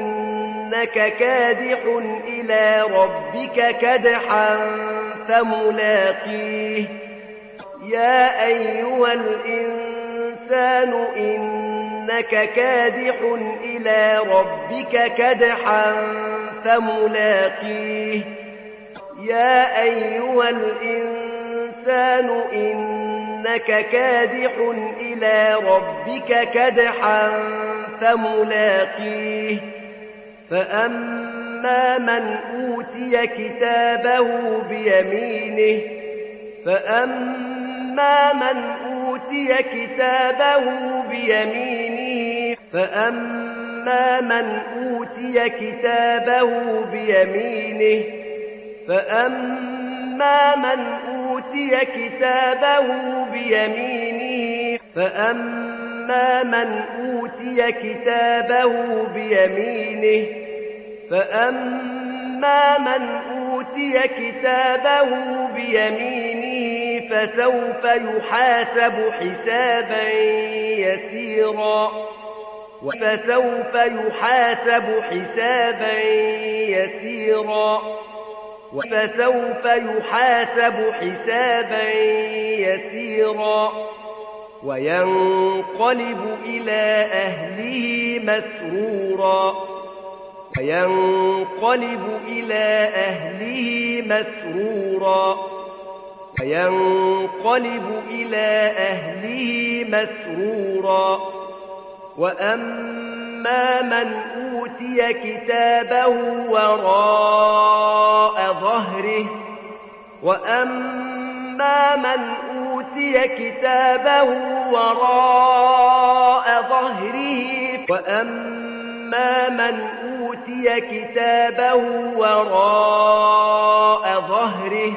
إنك كادح إلى ربك كدحا فملاقيه يا أيها الإنسان إنك كادح إلى ربك كدحا فملاقيه يا أيها الإنسان إنك كادح إلى ربك كدحا فملاقيه فأما من أوتي كتابه بيمينه فأما من أوتي كتابه بيمينه فأما فأما من أوتي كتابه بيمينه فأما من أوتي كتابه بيمينه فأما من أوتي كتابه بيمينه فأما من أوتي كتابه بيمينه فسوف يحاسب حسابا يسيرا فسوف يحاسب حسابا يسيرا فسوف يحاسب حسابا يسيرا وينقلب إلى أهله مسرورا وينقلب إلى أهله مسرورا وينقلب إلى أهله مسرورا وأما من أوتي كتابه وراء ظهره وأما من أوتي كتابه وراء ظهره وأما من أوتي كتابه وراء ظهره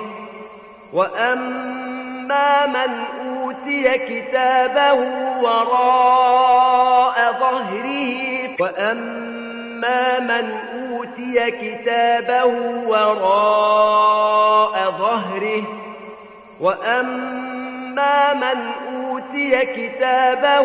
وأما من أوتي كتابه وراء ظهره وأما من أوتي كتابه وراء ظهره وأما من أوتي كتابه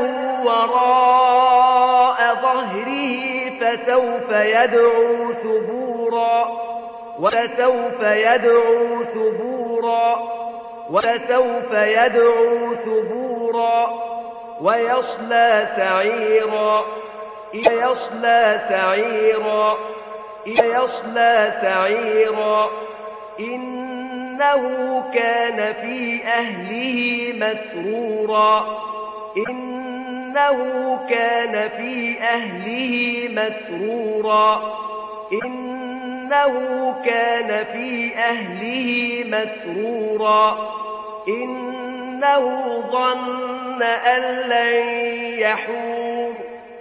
وراء ظهره فسوف يدعو ثبورا وسوف يدعو ثبورا وسوف يدعو ثبورا ويصلى سعيرا يصلى سعيرا يصلى سعيرا إنه كان في أهله مسرورا إنه كان في أهله مسرورا إنه كان في أهله مسرورا إنه ظن أن لن يحور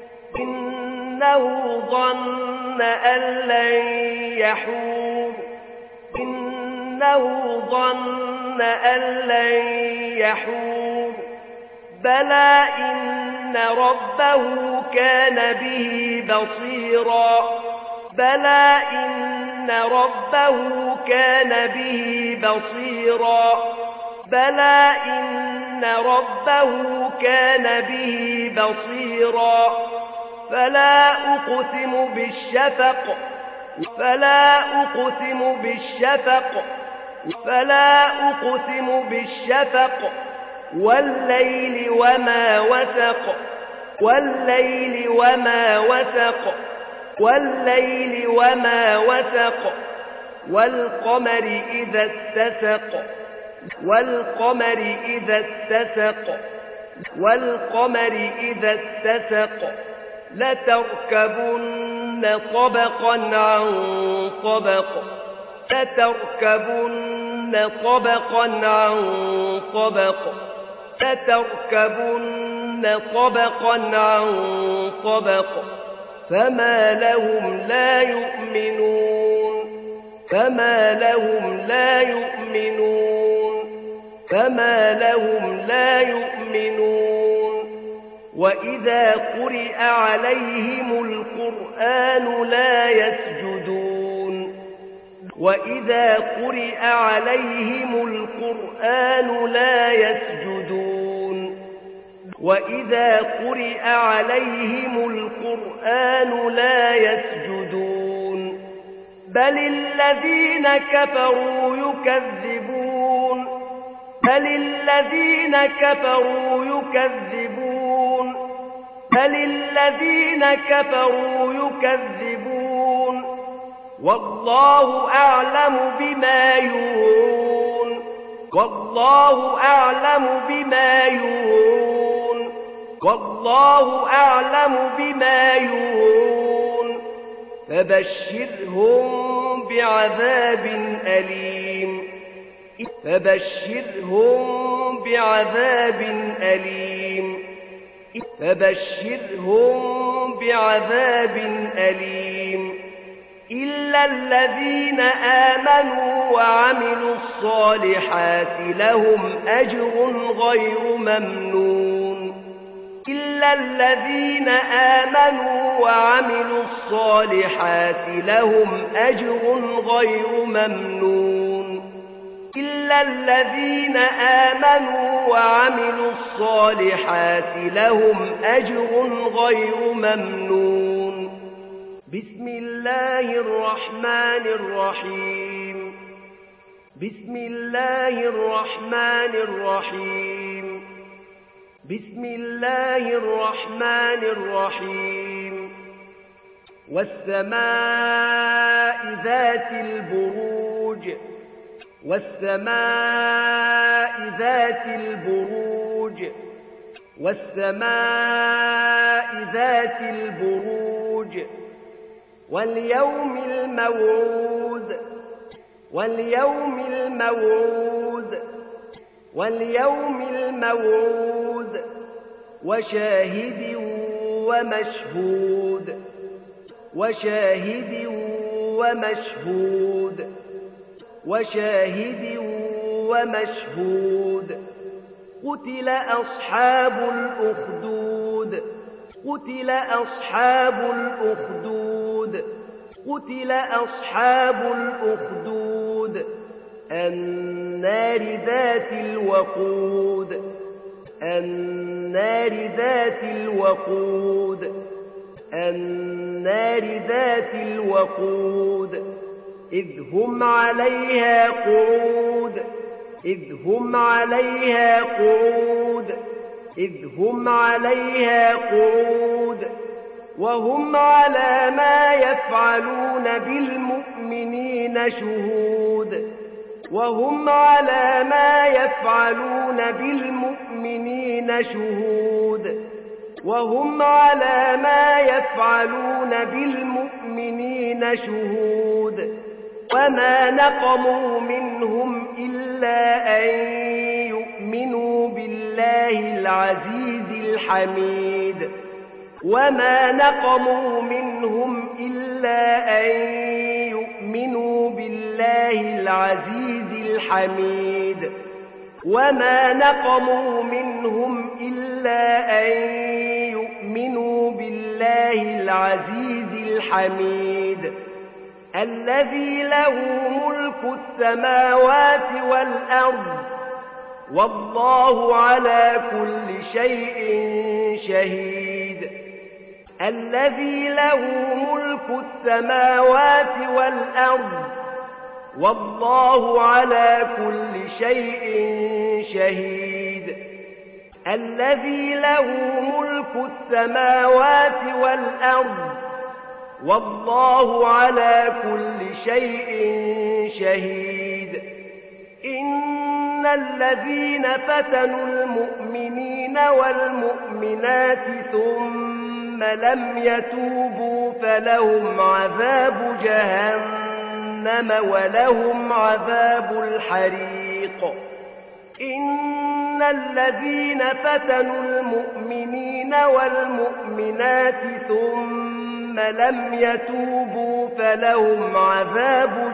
إنه ظن أن لن يحور إنه ظن أن لن يحور بلى إن ربه كان به بصيرا بلى إن ربه كان به بصيرا بلى إن ربه كان به بصيرا فلا أقسم بالشفق فلا أقسم بالشفق فلا أقسم بالشفق والليل وما وسق والليل وما وسق والليل وما وسق والقمر إذا اتسق والقمر إذا اتسق والقمر إذا اتسق لتركبن طبقا عن طبق لتركبن طبقا عن طبق لتركبن طبقا عن طبق فما لهم لا يؤمنون فما لهم لا يؤمنون فما لهم لا يؤمنون وإذا قرئ عليهم القرآن لا يسجدون وإذا قرئ عليهم القرآن لا يسجدون وإذا قرئ عليهم القرآن لا يسجدون بل الذين كفروا يكذبون بل الذين كفروا يكذبون بل الذين كفروا يكذبون والله أعلم بما يوعون والله أعلم بما يوعون والله أعلم بما يوعون فبشرهم بعذاب أليم فبشرهم بعذاب أليم فبشرهم بعذاب أليم إلا الذين آمنوا وعملوا الصالحات لهم أجر غير ممنون إلا الذين آمنوا وعملوا الصالحات لهم أجر غير ممنون إلا الذين آمنوا وعملوا الصالحات لهم أجر غير ممنون بسم الله الرحمن الرحيم بسم الله الرحمن الرحيم بسم الله الرحمن الرحيم والسماء ذات البروج والسماء ذات البروج والسماء ذات البروج واليوم الموعود واليوم الموعود واليوم الموعود وشاهد ومشهود وشاهد ومشهود وشاهد ومشهود قتل أصحاب الأخدود قتل أصحاب الأخدود قتل أصحاب الأخدود النار ذات الوقود النار ذات الوقود النار ذات الوقود إذ هم عليها قعود إذ هم عليها قعود إذ هم عليها قعود وهم على ما يفعلون بالمؤمنين شهود وهم على ما يفعلون بالمؤمنين شهود وهم على ما يفعلون بالمؤمنين شهود وما نقموا منهم إلا أن يؤمنوا بالله العزيز الحميد وما نقموا منهم إلا أن يؤمنوا بالله العزيز الحميد وما نقموا منهم إلا أن يؤمنوا بالله العزيز الحميد الذي له ملك السماوات والأرض والله على كل شيء شهيد الذي له ملك السماوات والأرض والله على كل شيء شهيد الذي له ملك السماوات والأرض والله على كل شيء شهيد إن الذين فتنوا المؤمنين والمؤمنات ثم لم يتوبوا فلهم عذاب جهنم ولهم عذاب الحريق إن الذين فتنوا المؤمنين والمؤمنات ثم لم يتوبوا فلهم عذاب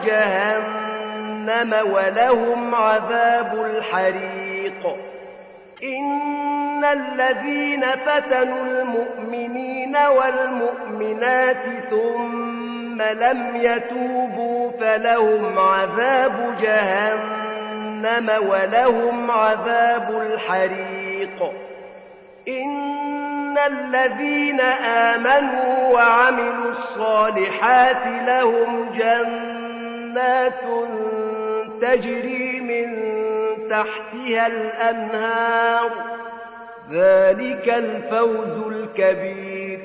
جهنم ولهم عذاب الحريق إن الذين فتنوا المؤمنين والمؤمنات ثم لم يتوبوا فلهم عذاب جهنم ولهم عذاب الحريق إن الذين آمنوا وعملوا الصالحات لهم جنات تجري من تحتها الأنهار ذلك الفوز الكبير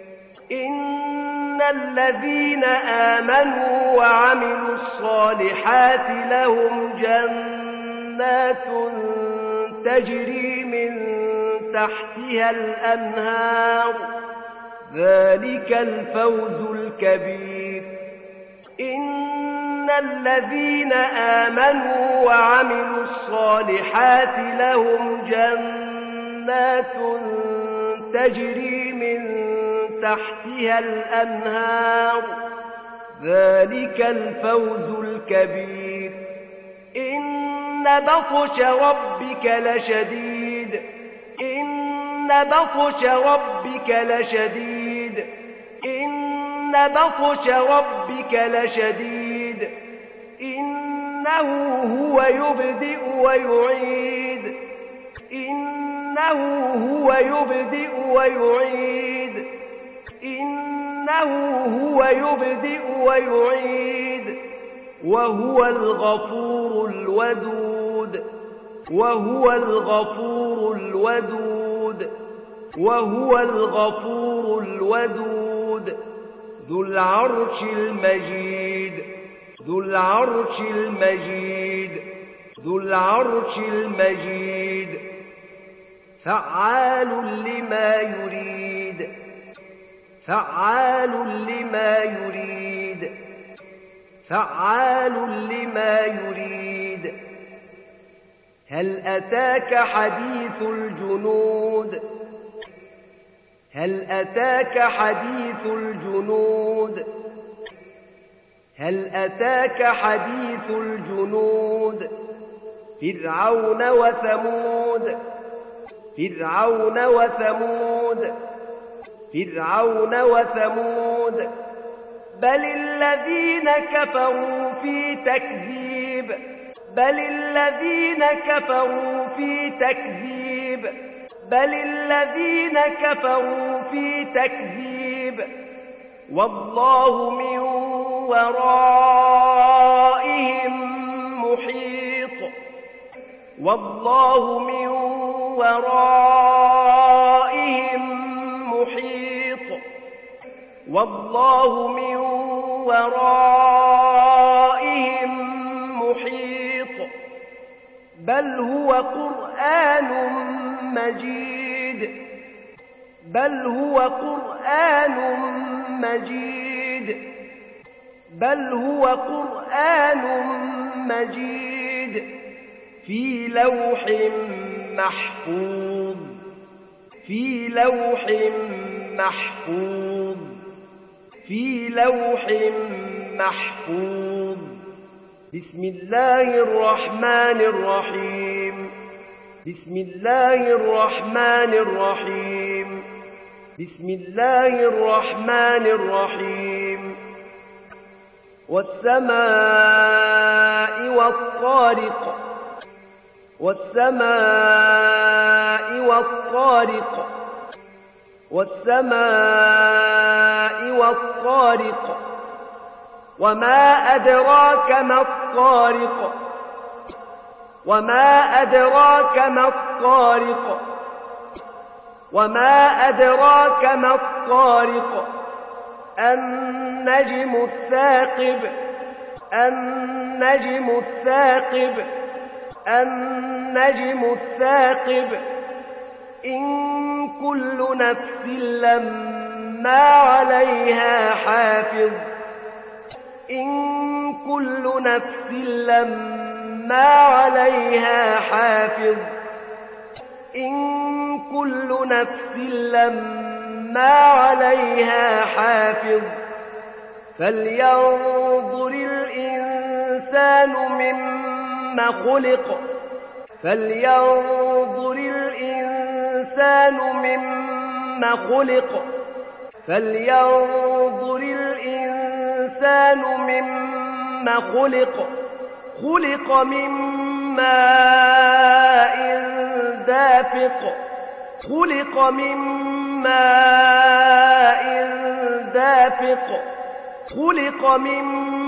إن الذين آمنوا وعملوا الصالحات لهم جنات تجري من تحتها الأنهار ذلك الفوز الكبير إن الذين آمنوا وعملوا الصالحات لهم جنات تجري من تحتها الأنهار ذلك الفوز الكبير إن بطش ربك لشديد إن بطش ربك لشديد إن بطش ربك لشديد إنه هو يبدئ ويعيد إنه هو يبدئ ويعيد إنه هو يبدئ ويعيد وهو الغفور الودود وهو الغفور الودود وهو الغفور الودود ذو العرش المجيد ذو العرش المجيد ذو العرش المجيد فعال لما يريد فعال لما يريد فعال لما يريد هل أتاك حديث الجنود هل أتاك حديث الجنود هل أتاك حديث الجنود فرعون وثمود فرعون وثمود فرعون وثمود بل الذين كفروا في تكذيب بل الذين كفروا في تكذيب بل الذين كفروا في تكذيب والله من ورائهم محيط والله من ورائهم محيط والله من ورائهم محيط بل هو قرآن مجيد بل هو قرآن مجيد بل هو قرآن مجيد في لوح محفوظ في لوح محفوظ في لوح محفوظ بسم الله الرحمن الرحيم بسم الله الرحمن الرحيم بسم الله الرحمن الرحيم والسماء والطارق والسماء والطارق والسماء والطارق وما أدراك ما الطارق وما أدراك ما الطارق وما أدراك ما الطارق النجم الثاقب النجم الثاقب النجم الثاقب إن كل نفس لما عليها حافظ إن كل نفس لما عليها حافظ إن كل نفس لما عليها حافظ فلينظر الإنسان مما خلق فلينظر الإنسان مما خلق فلينظر الإنسان مما خلق خلق من ماء دافق خلق من ماء دافق خلق من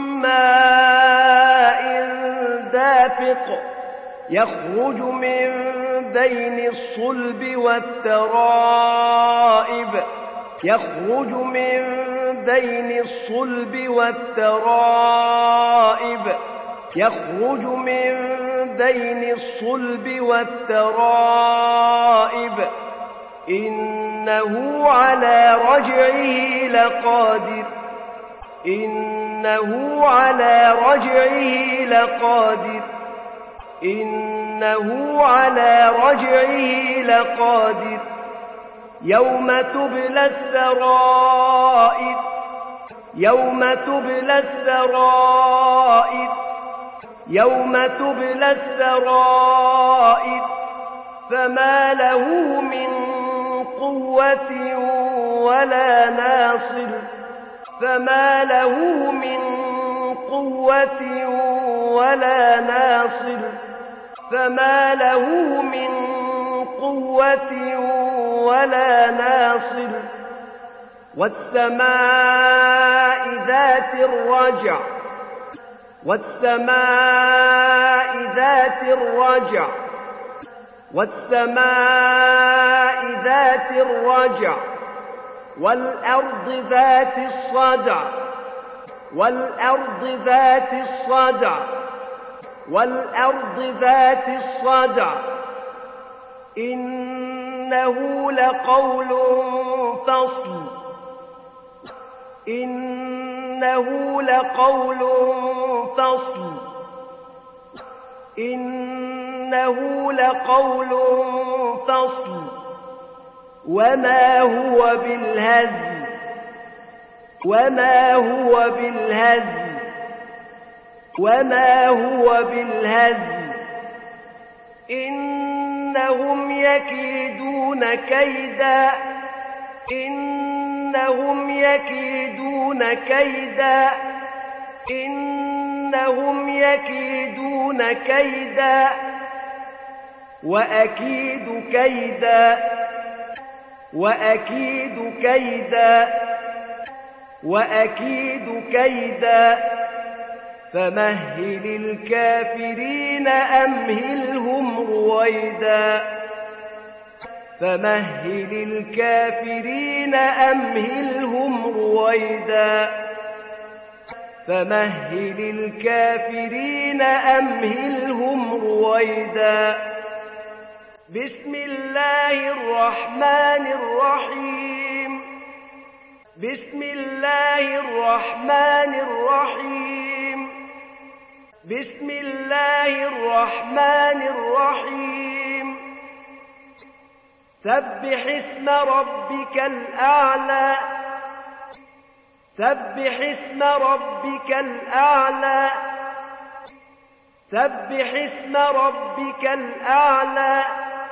ماء دافق يخرج من بين الصلب والترائب يخرج من بين الصلب والترائب يخرج من بين الصلب والترائب إنه على رجعه لقادر إنه على رجعه لقادر إنه على رجعه لقادر يوم تبلى السرائر يوم تبلى السرائر يوم تبلى السرائر فما له من قوة ولا ناصر فما له من قوة ولا ناصر فما له من قوة ولا ناصر والسماء ذات الرجع والسماء ذات الرجع والسماء ذات الرجع والأرض ذات الصدع والأرض ذات الصدع والأرض ذات الصدع إنه لقول فصل إنه لقول فصل إنه لقول فصل وما هو بالهزل وما هو بالهزل وما هو بالهزل إنهم يكيدون كيدا إنهم يكيدون كيدا إنهم يكيدون كيدا وأكيد كيدا وأكيد كيدا وأكيد كيدا فمهل الكافرين أمهلهم رويدا فمهل الكافرين أمهلهم رويدا فمهل الكافرين أمهلهم رويدا بسم الله الرحمن الرحيم بسم الله الرحمن الرحيم بسم الله الرحمن الرحيم سبح اسم ربك الأعلى سبح اسم ربك الأعلى سبح اسم ربك الأعلى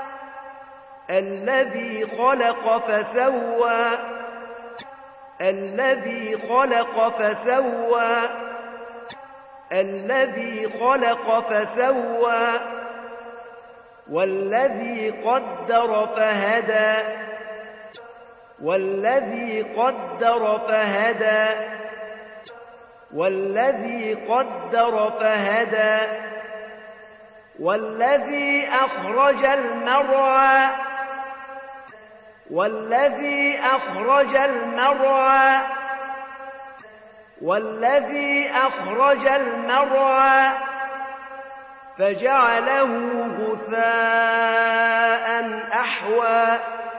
الذي خلق فسوى الذي خلق فسوى الذي خلق فسوى والذي قدر فهدى والذي قدر فهدى والذي قدر فهدى والذي أخرج المرعى والذي أخرج المرعى والذي أخرج المرعى فجعله غثاء أحوى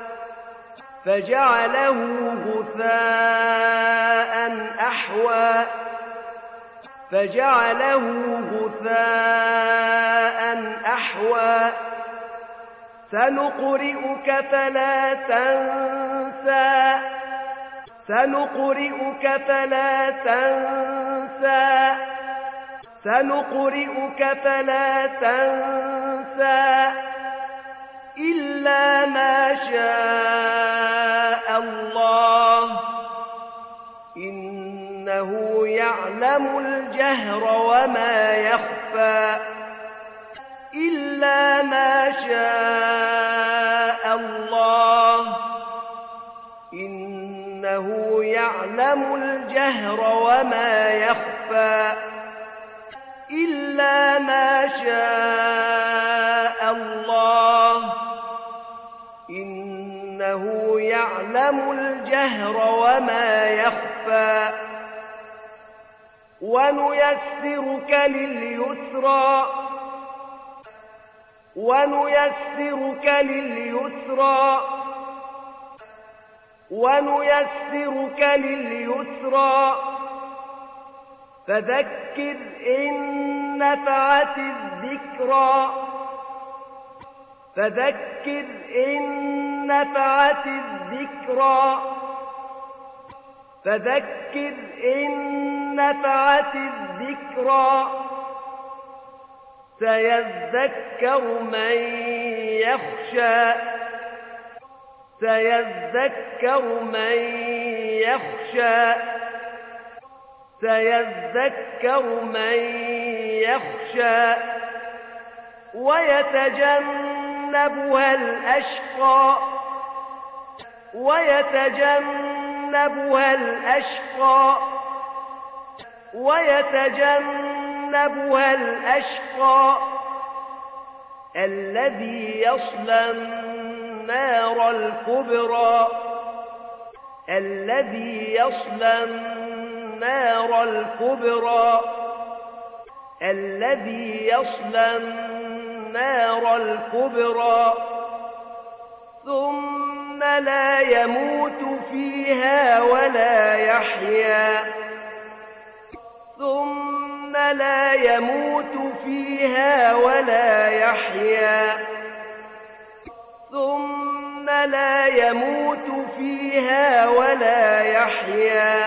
فجعله غثاء أحوى فجعله غثاء أحوى سنقرئك فلا تنسى سنقرئك فلا تنسى سنقرئك فلا تنسى إلا ما شاء الله إنه يعلم الجهر وما يخفى إلا ما شاء الله إنه يعلم الجهر وما يخفى إلا ما شاء الله إنه يعلم الجهر وما يخفى ونيسرك لليسرى ونيسرك لليسرى ونيسرك لليسرى فذكر إن نفعت الذكرى فذكر إن نفعت الذكرى فذكر إن نفعت الذكرى سيذكر من يخشى سيذكر من يخشى سيذكر من يخشى ويتجنبها الأشقى ويتجنبها الأشقى ويتجنبها الأشقى الذي يصلى النار الكبرى الذي يصلى النار الكبرى الذي يصلى النار الكبرى ثم لا يموت فيها ولا يحيا ثم لا يموت فيها ولا يحيا ثم لا يموت فيها ولا يحيا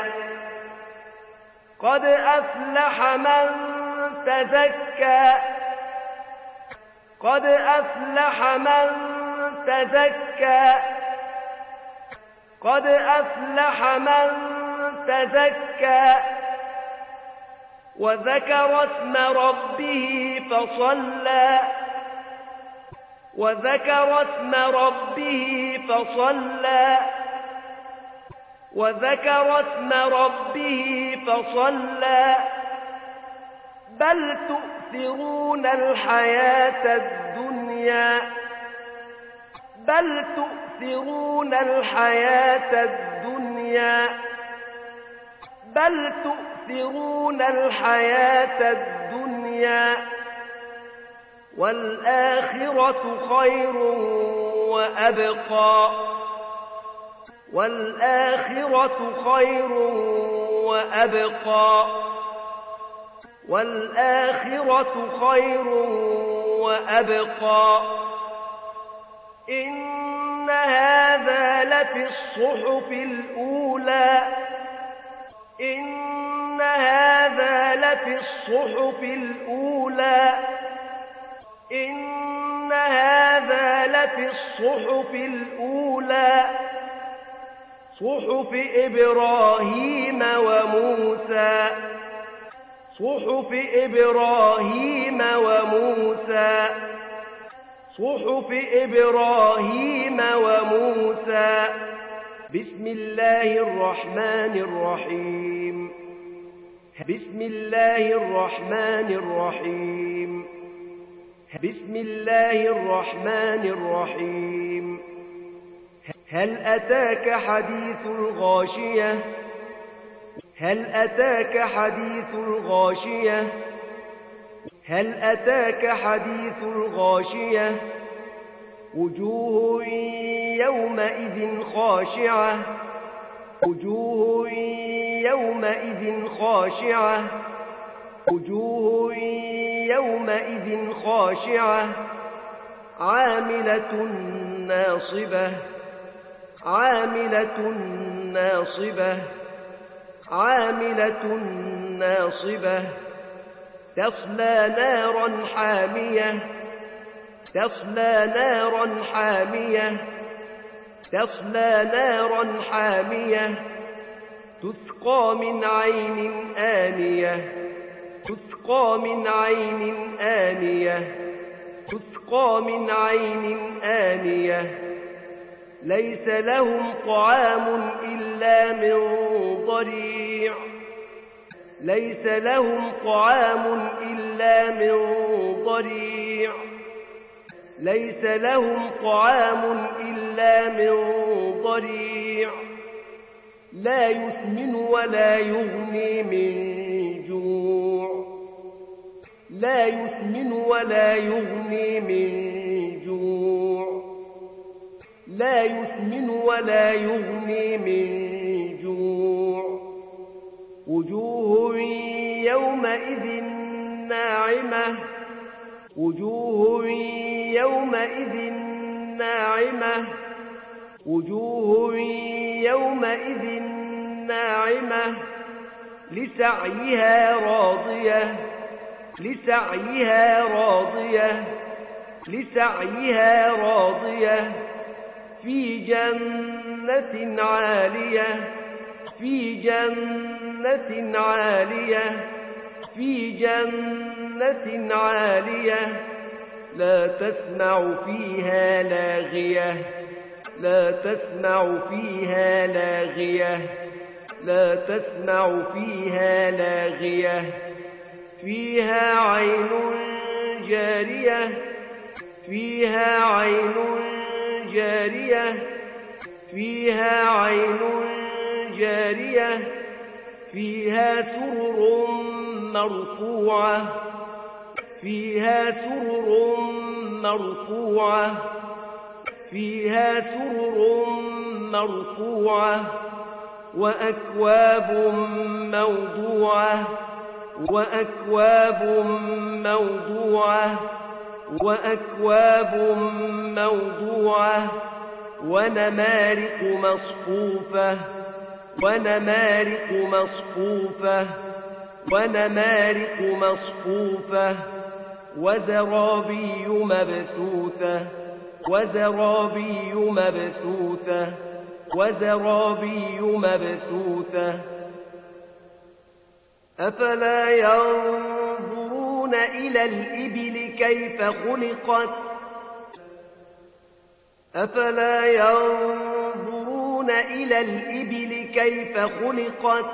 قد أفلح من تزكى قد أفلح من تزكى قد أفلح من تزكى وذكر اسم ربه فصلى وذكر اسم ربه فصلى وذكر اسم ربه فصلى بل تؤثرون الحياة الدنيا بل تؤثرون الحياة الدنيا بل تؤثرون الحياة الدنيا والآخرة خير وأبقى والآخرة خير وأبقى والآخرة خير وأبقى إن هذا لفي الصحف الأولى إن هذا لفي الصحف الأولى إن هذا لفي الصحف الأولى صحف إبراهيم وموسى صحف إبراهيم وموسى صحف إبراهيم وموسى بسم الله الرحمن الرحيم بسم الله الرحمن الرحيم بسم الله الرحمن الرحيم هل أتاك حديث الغاشية هل أتاك حديث الغاشية هل أتاك حديث الغاشية وجوه يومئذ خاشعة وجوه يومئذ خاشعة وجوه يومئذ خاشعة عاملة ناصبة عاملة ناصبة عاملة ناصبة تصلى نارا حامية تصلى نارا حامية تصلى نارا حامية تسقى من عين آنية تسقى من عين آنية تسقى من عين آنية ليس لهم طعام إلا من ضريع ليس لهم طعام إلا من ضريع ليس لهم طعام إلا من ضريع لا يسمن ولا يغني من جوع لا يسمن ولا يغني من جوع لا يسمن ولا يغني من جوع وجوه يومئذ ناعمة وجوه يومئذ ناعمة وجوه يومئذ ناعمة لسعيها راضية لسعيها راضية لسعيها راضية في جنة عالية في جنة عالية في جنة عالية لا تسمع فيها لاغية لا تسمع فيها لاغية لا تسمع فيها لاغية فيها عين جارية فيها عين جارية فيها عين جارية فيها سرر مرفوعة فيها سرر مرفوعة فيها سرر مرفوعة وأكواب موضوعة وأكواب موضوعة وأكواب موضوعة ونمارق مصفوفة ونمارق مصفوفة ونمارق مصفوفة وزرابي مبثوثة وزرابي مبثوثة وزرابي مبثوثة أفلا ينظرون إلى الإبل كيف خلقت أفلا ينظرون إلى الإبل كيف خلقت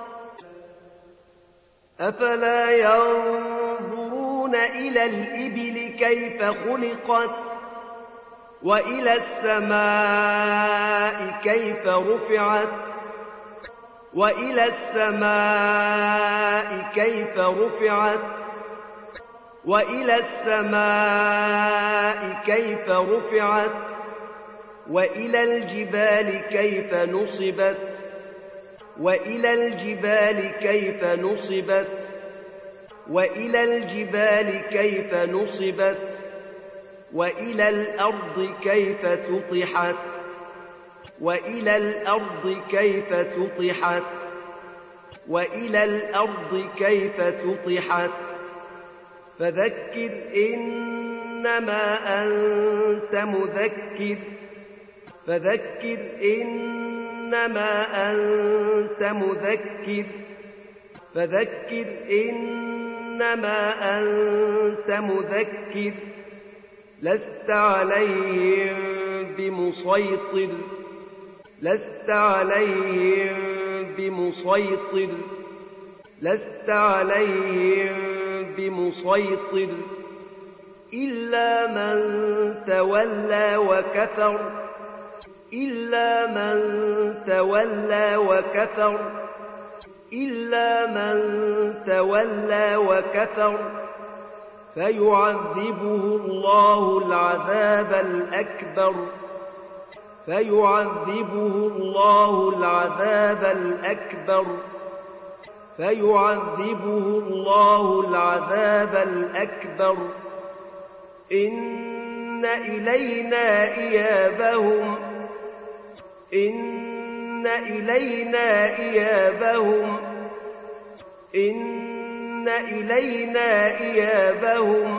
أفلا ينظرون إلى الإبل كيف خلقت وإلى السماء كيف رفعت وإلى السماء كيف رفعت وإلى السماء كيف رفعت وإلى الجبال كيف نصبت وإلى الجبال كيف نصبت وإلى الجبال كيف نصبت وإلى الأرض كيف سطحت وإلى الأرض كيف سطحت وإلى الأرض كيف سطحت فذكر إنما أنت مذكر فذكر إنما أنت مذكر فذكر إنما أنت مذكر لست عليهم بمسيطر لست عليهم بمسيطر لست عليهم بمسيطر إلا من تولى وكفر إلا من تولى وكفر إلا من تولى وكفر فيعذبه الله العذاب الأكبر فيعذبه الله العذاب الأكبر فيعذبه الله العذاب الأكبر إن إلينا إيابهم إن إلينا إيابهم إن إلينا إيابهم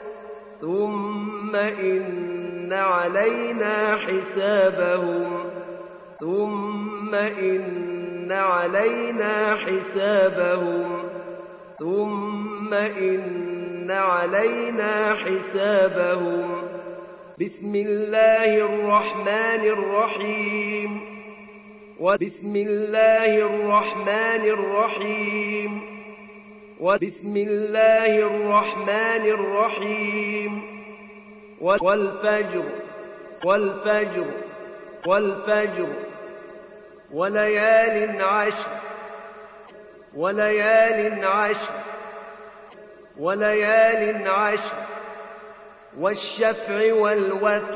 ثم إن علينا حسابهم ثم إن علينا حسابهم ثم إن علينا حسابهم بسم الله الرحمن الرحيم وبسم الله الرحمن الرحيم وبسم الله الرحمن الرحيم والفجر والفجر والفجر وليال عشر وليال عشر وليال عشر والشفع والوتر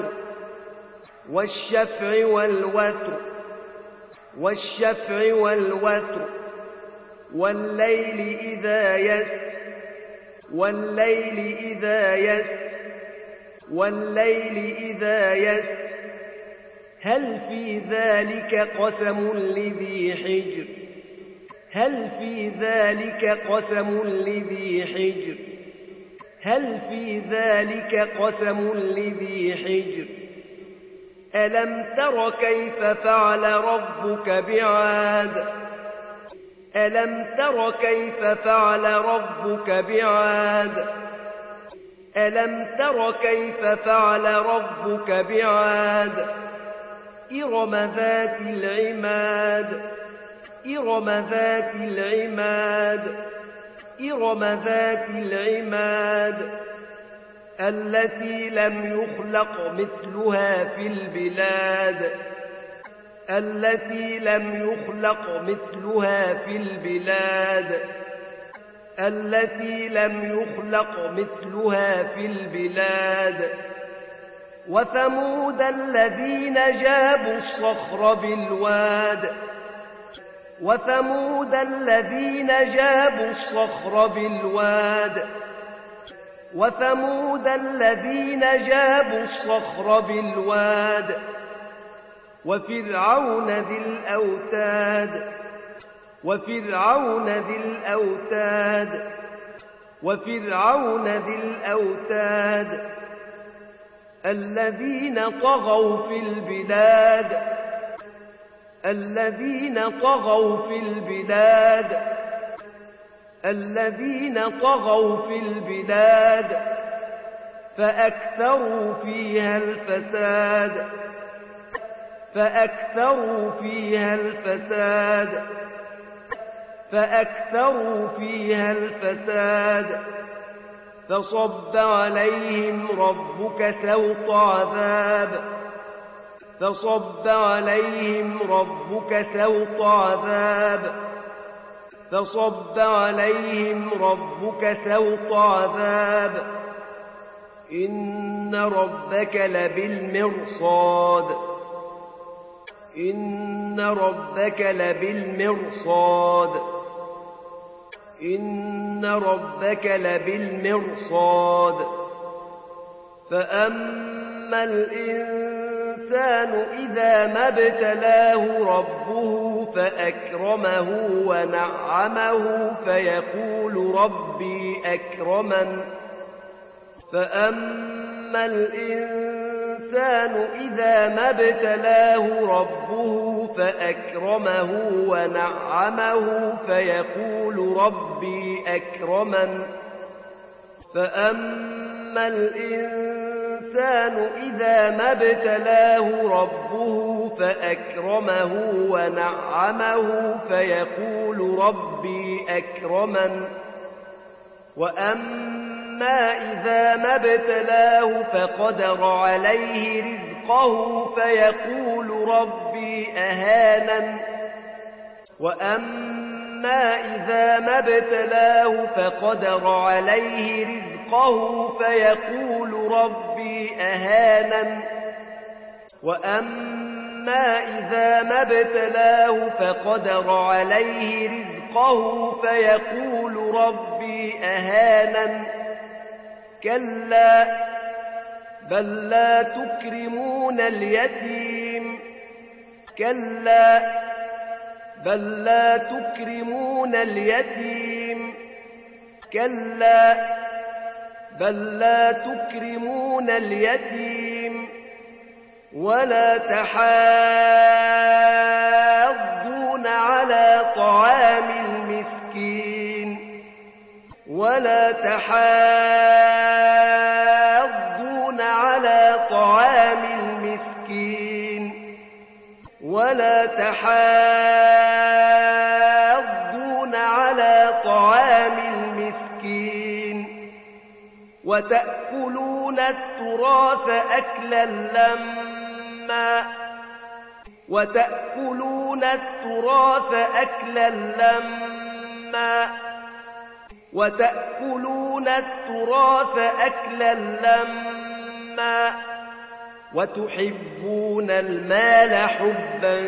والشفع والوتر والشفع والوتر والليل إذا يسر والليل إذا يسر والليل إذا يسر هل في ذلك قسم لذي حجر هل في ذلك قسم لذي حجر هل في ذلك قسم لذي حجر ألم تر كيف فعل ربك بعاد ألم تر كيف فعل ربك بعاد ألم تر كيف فعل ربك بعاد إرم ذات العماد إرم ذات العماد إرم ذات العماد التي لم يخلق مثلها في البلاد التي لم يخلق مثلها في البلاد التي لم يخلق مثلها في البلاد وثمود الذين جابوا الصخر بالواد وثمود الذين جابوا الصخر بالواد وثمود الذين جابوا الصخر بالواد وفرعون ذي الأوتاد وفرعون ذي الأوتاد وفرعون ذي الأوتاد الذين طغوا في البلاد الذين طغوا في البلاد الذين طغوا في البلاد فأكثروا فيها الفساد فأكثروا فيها الفساد فأكثروا فيها الفساد فصب عليهم ربك سوط عذاب فصب عليهم ربك سوط عذاب فصب عليهم ربك سوط عذاب إن ربك لبالمرصاد إن ربك لبالمرصاد إن ربك لبالمرصاد فأما الإنسان إذا ما ابتلاه ربه فأكرمه ونعمه فيقول ربي أكرمن فأما الإنسان إذا ما ابتلاه ربه فأكرمه ونعمه فيقول ربي أكرمن فأما الإنسان إذا ما ابتلاه ربه فأكرمه ونعمه فيقول ربي أكرمن وأما إذا ما ابتلاه فقدر عليه رزقه فيقول ربي أهانن وأما إذا ما ابتلاه فقدر عليه رزقه فيقول ربي أهانن وأما إذا ما ابتلاه فقدر عليه رزقه فيقول ربي أهانن كلا بل لا تكرمون اليتيم كلا بل لا تكرمون اليتيم كلا بل لا تكرمون اليتيم ولا تحاضون على طعام المسكين ولا تحاضون على طعام المسكين ولا تحاضون على طعام المسكين وتأكلون التراث أكلا لما وتأكلون التراث أكلا لما وتأكلون التراث أكلا لما وتحبون المال حبا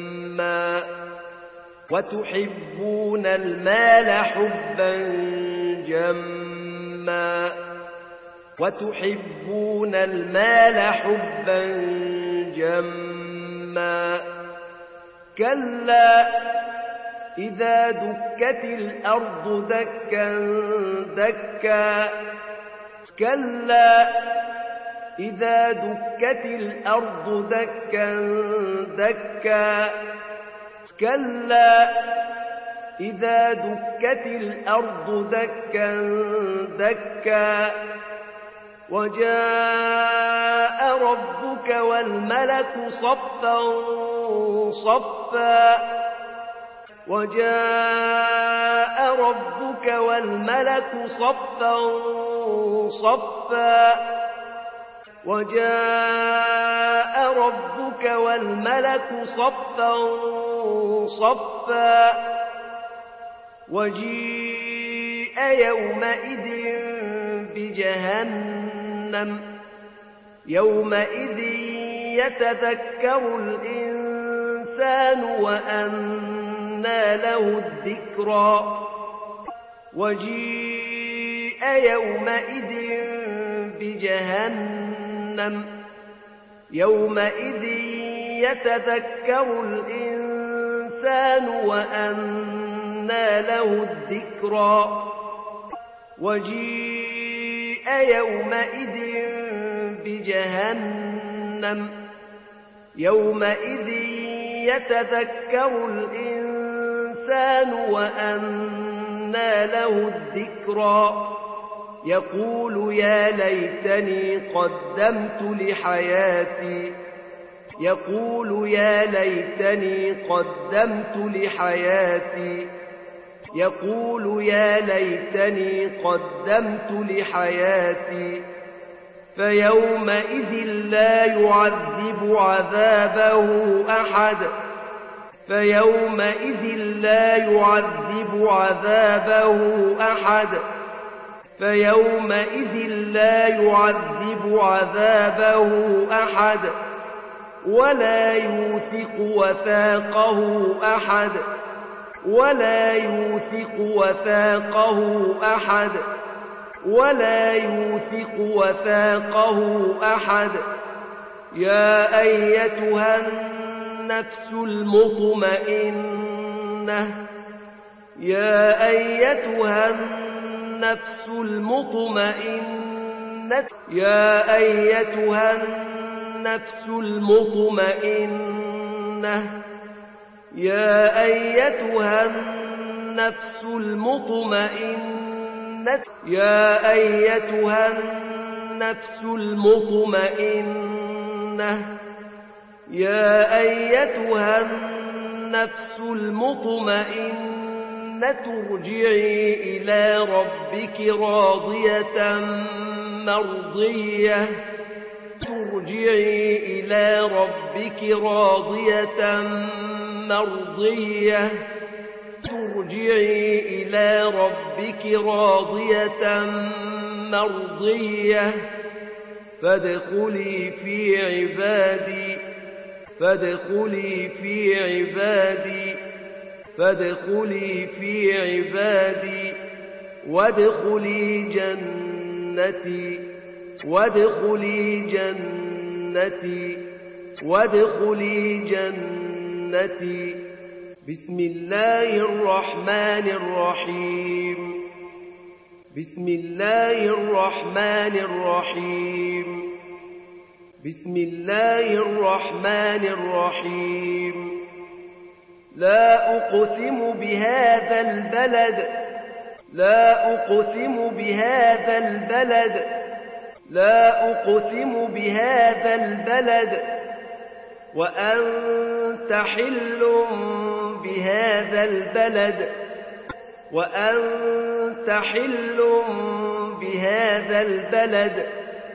جما وتحبون المال حبا جما وتحبون المال حبا جما كلا إذا دكت الأرض دكا دكا كلا إذا دكت الأرض دكا دكا كلا إذا دكت الأرض دكا دكا وجاء ربك والملك صفا صفا وجاء ربك والملك صفا صفا وجاء ربك والملك صفا صفا وجيء يومئذ بجهنم يومئذ يتذكر الإنسان وأنى له الذكرى وجيء يومئذ بجهنم يومئذ يتذكر الإنسان وأنى له الذكرى وجيء يومئذ بجهنم يومئذ يتذكر الإنسان وأنى له الذكرى يقول يا ليتني قدمت لحياتي يقول يا ليتني قدمت لحياتي يقول يا ليتني قدمت لحياتي فيومئذ لا يعذب عذابه أحد فيومئذ لا يعذب عذابه أحد فيومئذ لا يعذب عذابه أحد ولا يوثق وثاقه أحد ولا يوثق وثاقه أحد ولا يوثق وثاقه أحد يا أيتها النفس المطمئنة يا أيتها النفس المطمئنة يا أيتها النفس المطمئنة يا أيتها النفس المطمئنة يا أيتها النفس المطمئنة يا أيتها النفس المطمئنة ارجعي إلى ربك راضية مرضية ارجعي إلى ربك راضية مرضية ترجعي إلى ربك راضية مرضية فادخلي في عبادي فادخلي في عبادي فادخلي في عبادي وادخلي جنتي وادخلي جنتي وادخلي جنتي بسم الله الرحمن الرحيم بسم الله الرحمن الرحيم بسم الله الرحمن الرحيم لا أقسم بهذا البلد لا أقسم بهذا البلد لا أقسم بهذا البلد وأنت حل بهذا البلد وأنت حل بهذا البلد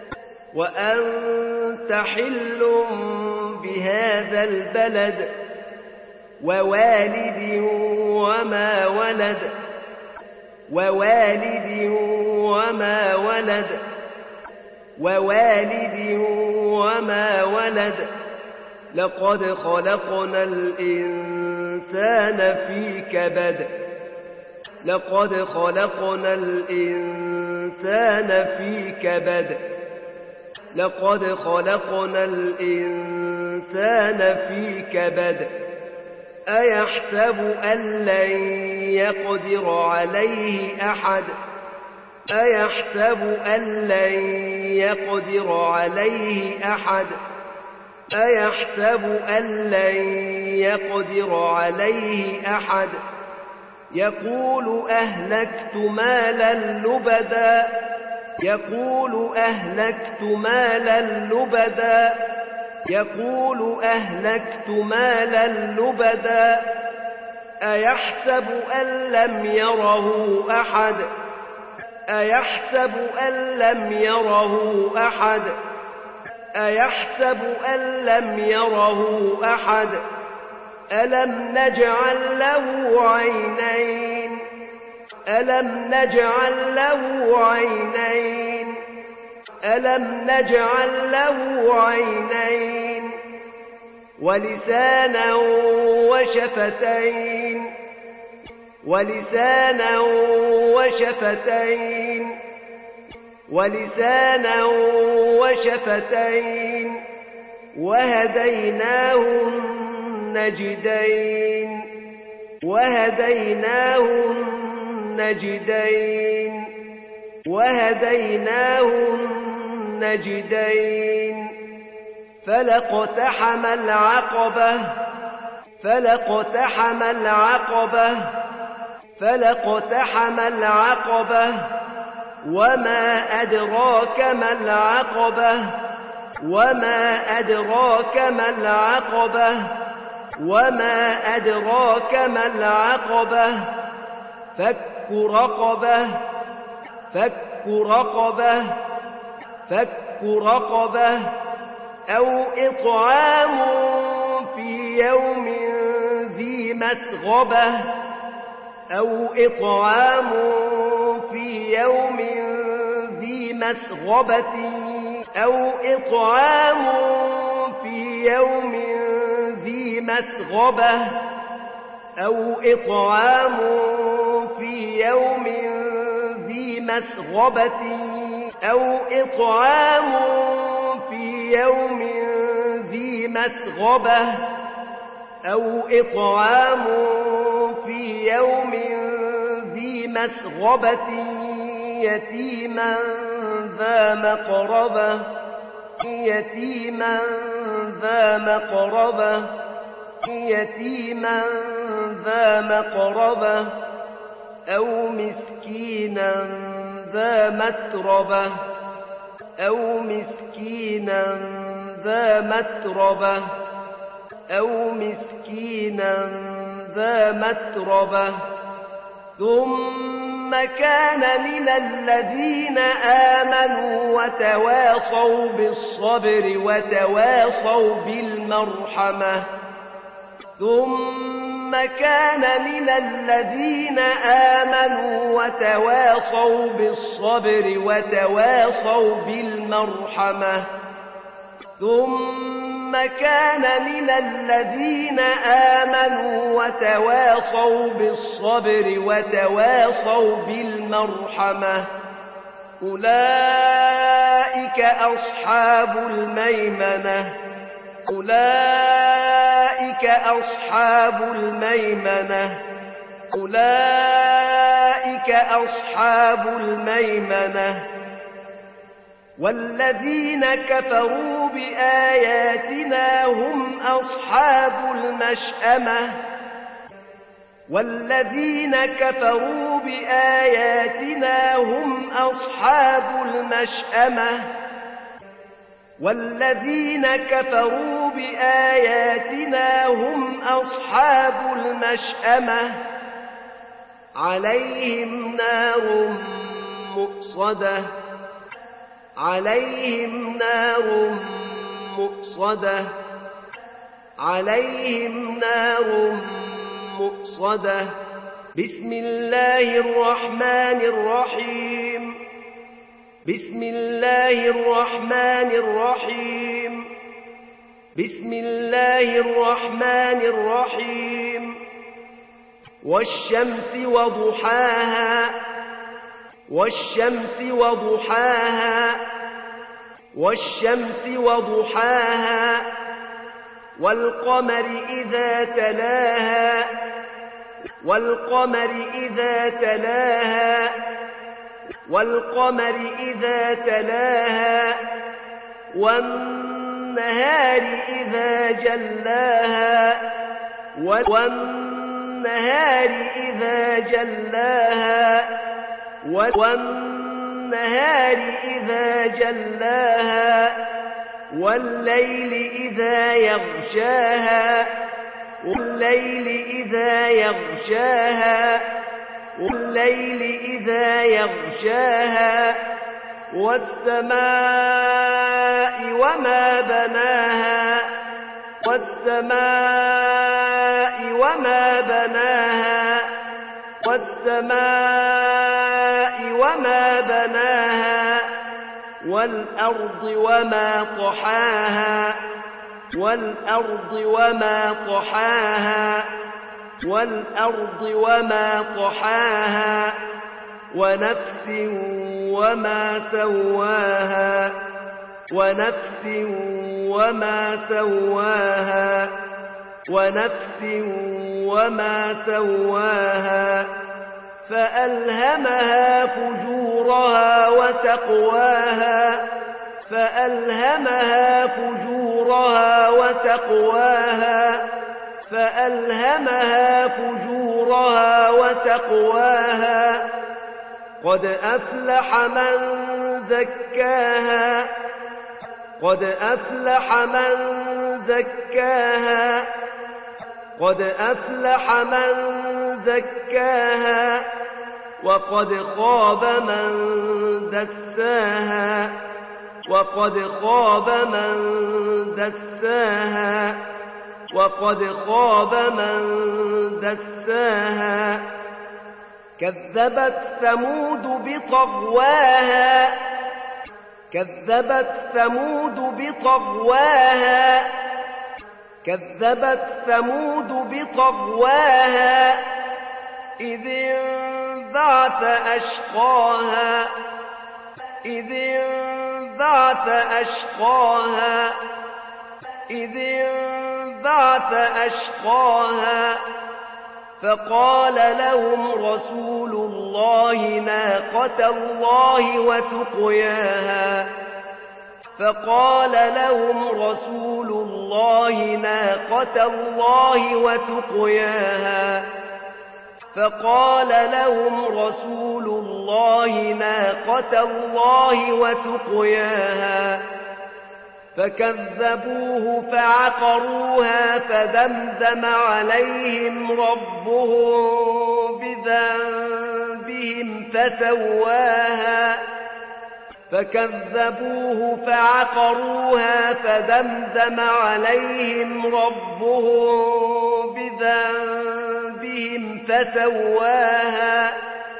وأنت حل بهذا البلد ووالد وما ولد ووالد وما ولد ووالد وما ولد لقد خلقنا الإنسان في كبد لقد خلقنا الإنسان في كبد لقد خلقنا الإنسان في كبد أيحسب أن لن يقدر عليه أحد أيحسب أن لن يقدر عليه أحد أيحسب أن لن يقدر عليه أحد يقول أهلكت مالا لبدا يقول أهلكت مالا لبدا يقول أهلكت مالا لبدا أيحسب أن لم يره أحد أيحسب أن لم يره أحد أيحسب أن لم يره أحد ألم نجعل له عينين ألم نجعل له عينين ألم نجعل له عينين ولسانا وشفتين ولسانا وشفتين ولسانا وشفتين وهديناه النجدين وهديناه النجدين وهديناه النجدين فلاقتحم العقبة فلاقتحم العقبة فلاقتحم العقبة وما أدراك ما العقبة وما أدراك ما العقبة وما أدراك ما العقبة فك رقبة فك رقبة فك رقبة أو إطعام في يوم ذي مسغبة أو إطعام في يوم ذي مسغبة أو إطعام في يوم ذي مسغبة أو إطعام في يوم ذي مسغبة أو إطعام في يوم ذي مسغبة أو إطعام في يوم ذي مسغبة يتيما ذا مقربة يتيما ذا مقربة يتيما ذا مقربة أو مسكينا ذا متربة أو مسكينا ذا متربة أو مسكينا ذا متربة ثم كان من الذين آمنوا وتواصوا بالصبر وتواصوا بالمرحمة ثم كان من الذين آمنوا وتواصوا بالصبر وتواصوا بالمرحمة ثم كان من الذين آمنوا وتواصوا بالصبر وتواصوا بالمرحمة أولئك أصحاب الميمنة أولئك أصحاب الميمنة أولئك أصحاب الميمنة والذين كفروا بآياتنا هم أصحاب المشأمة والذين كفروا بآياتنا هم أصحاب المشأمة والذين كفروا بآياتنا هم أصحاب المشأمة عليهم نار مؤصدة عليهم نار مؤصدة عليهم نار مؤصدة بسم الله الرحمن الرحيم بسم الله الرحمن الرحيم بسم الله الرحمن الرحيم والشمس وضحاها والشمس وضحاها والشمس وضحاها والقمر إذا تلاها والقمر إذا تلاها والقمر إذا تلاها والنهار إذا جلاها والنهار إذا جلاها والنهار إذا جلاها والليل إذا يغشاها والليل إذا يغشاها والليل إذا يغشاها والسماء وما بناها والسماء وما بناها والسماء وما بناها والأرض وما طحاها والأرض وما طحاها والأرض وما طحاها ونفس وما سواها ونفس وما سواها ونفس وما سواها فألهمها فجورها وتقواها فألهمها فجورها وتقواها فألهمها فجورها وتقواها قد أفلح من زكاها قد أفلح من زكاها قد أفلح من زكاها وقد خاب من دساها وقد خاب من دساها وقد خاب من دساها كذبت ثمود بطغواها كذبت ثمود بطغواها كذبت ثمود بطغواها إذ انبعث أشقاها إذ انبعث أشقاها إذ انبعث أشقاها فقال لهم رسول الله ناقة الله وسقياها فقال لهم رسول الله ناقة الله وسقياها فقال لهم رسول الله ناقة الله وسقياها فكذبوه فعقروها فدمدم عليهم ربهم بذنبهم فسواها فكذبوه فعقروها فدمدم عليهم ربهم بذنبهم فسواها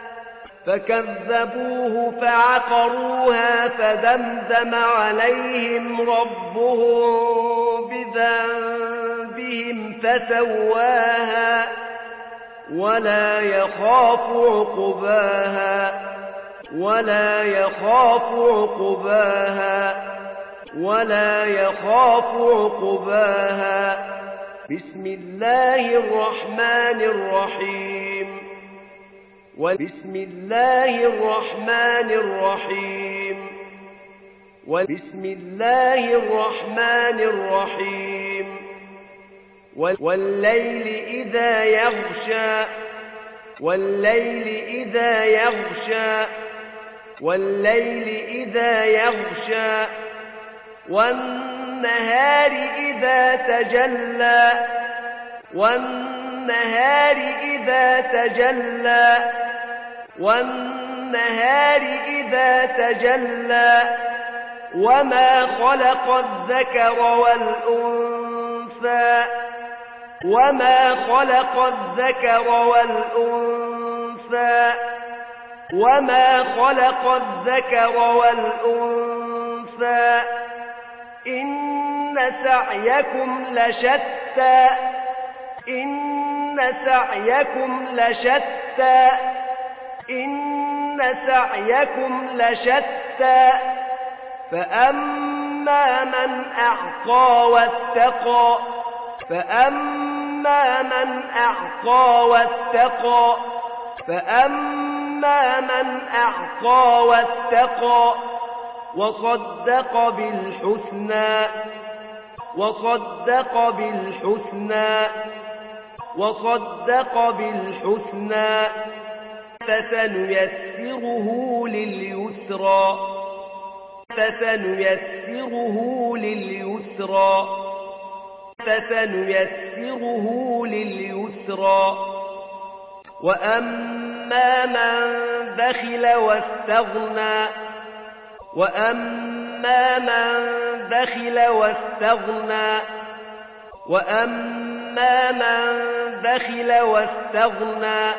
فكذبوه فعقروها فدمدم عليهم ربهم بذنبهم فسواها ولا يخاف عقباها ولا يخاف عقباها ولا يخاف عقباها بسم الله الرحمن الرحيم وبسم الله الرحمن الرحيم وبسم الله الرحمن الرحيم والليل إذا يغشى والليل إذا يغشى والليل إذا يغشى والنهار إذا تجلى والنهار إذا تجلى والنهار إذا تجلى وما خلق الذكر والأنثى وما خلق الذكر والأنثى وما خلق الذكر والأنثى إن سعيكم لشتى إن سعيكم لشتى إن سعيكم لشتى فأما من أعطى واتقى فأما من أعطى واتقى فأما من أعطى واتقى وصدق بالحسنى وصدق بالحسنى وصدق بالحسنى فسنيسره لليسرى فسنيسره لليسرى فسنيسره لليسرى وأما من بخل واستغنى وأما من بخل واستغنى وأما من بخل واستغنى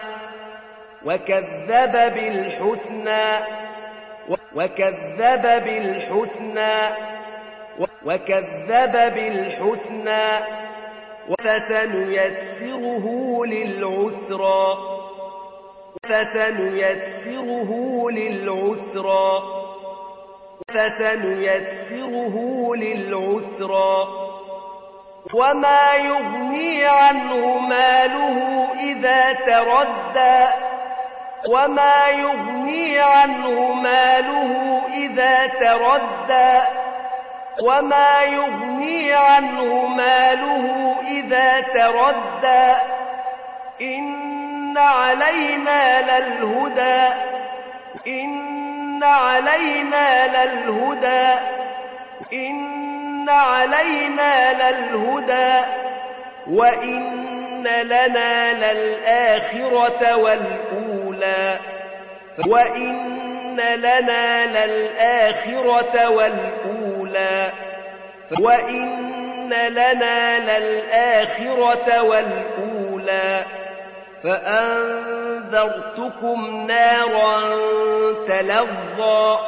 وكذب بالحسنى وكذب بالحسنى وكذب بالحسنى فسنيسره للعسرى فسنيسره للعسرى فسنيسره للعسرى وما يغني عنه ماله إذا تردى وما يغني عنه ماله إذا تردى وما يغني عنه ماله إذا تردى إن علينا للهدى إن علينا للهدى إن علينا للهدى وإن لنا للآخرة والأولى وإن لنا للآخرة والأولى وإن لنا للآخرة والأولى فأنذرتكم نارا تلظى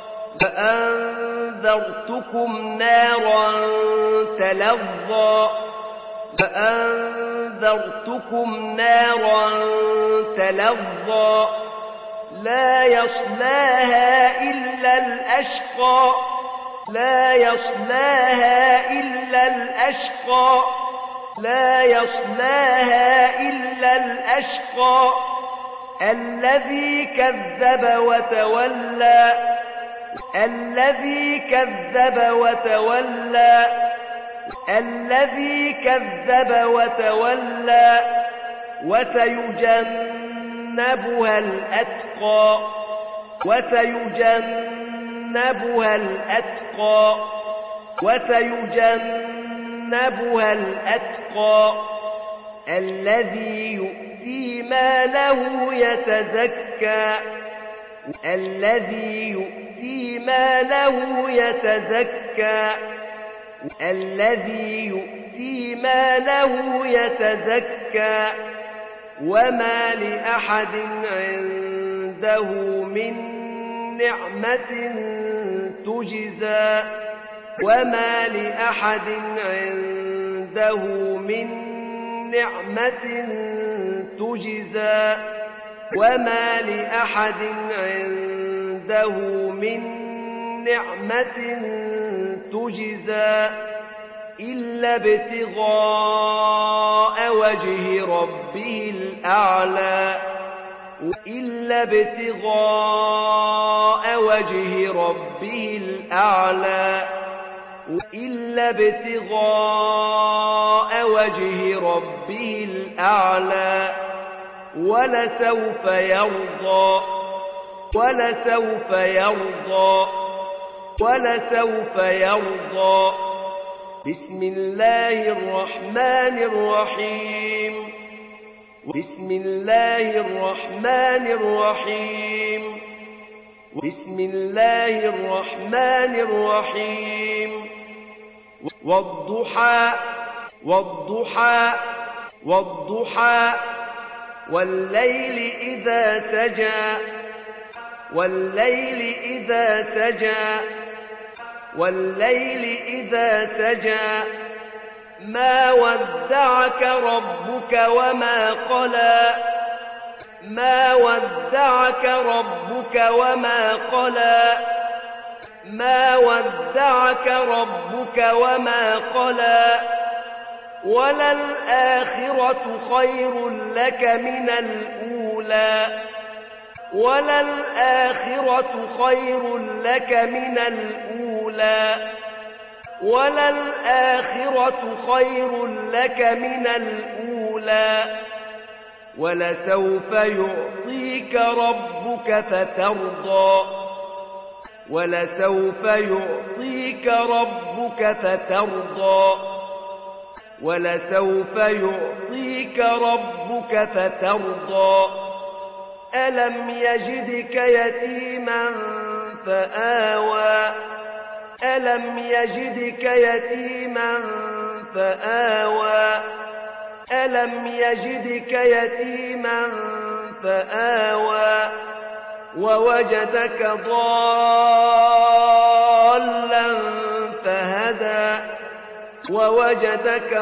فأنذرتكم نارا تلظى فأنذرتكم نارا تلظى لا يصلاها إلا الأشقى لا يصلاها إلا الأشقى لا يصلاها إلا الأشقى الذي كذب وتولى الذي كذب وتولى الذي كذب وتولى وسيجنبها الأتقى وسيجنبها الأتقى وسيجنبها الأتقى الذي يؤتي ماله يتزكى الذي يؤتي ماله يتزكى الذي يؤتي ماله يتزكى وما لأحد عنده من نعمة تجزى وما لأحد عنده من نعمة تجزى وما لأحد عنده من نعمة تجزى إلا ابتغاء وجه ربه الأعلى إلا ابتغاء وجه ربه الأعلى إلا ابتغاء وجه ربه الأعلى ولسوف يرضى ولسوف يرضى ولسوف يرضى بسم الله الرحمن الرحيم بسم الله الرحمن الرحيم بسم الله الرحمن الرحيم والضحى والضحى والضحى والليل إذا سجى والليل إذا سجى والليل إذا سجى ما ودعك ربك وما قلى ما ودعك ربك وما قلى ما ودعك ربك وما قلى وللآخرة خير لك من الأولى وللآخرة خير لك من الأولى وللآخرة خير لك من الأولى ولسوف يعطيك ربك فترضى ولسوف يعطيك ربك فترضى ولسوف يعطيك ربك فترضى ألم يجدك يتيما فآوى ألم يجدك يتيما فآوى ألم يجدك يتيما فآوى ووجدك ضالا فهدى ووجدك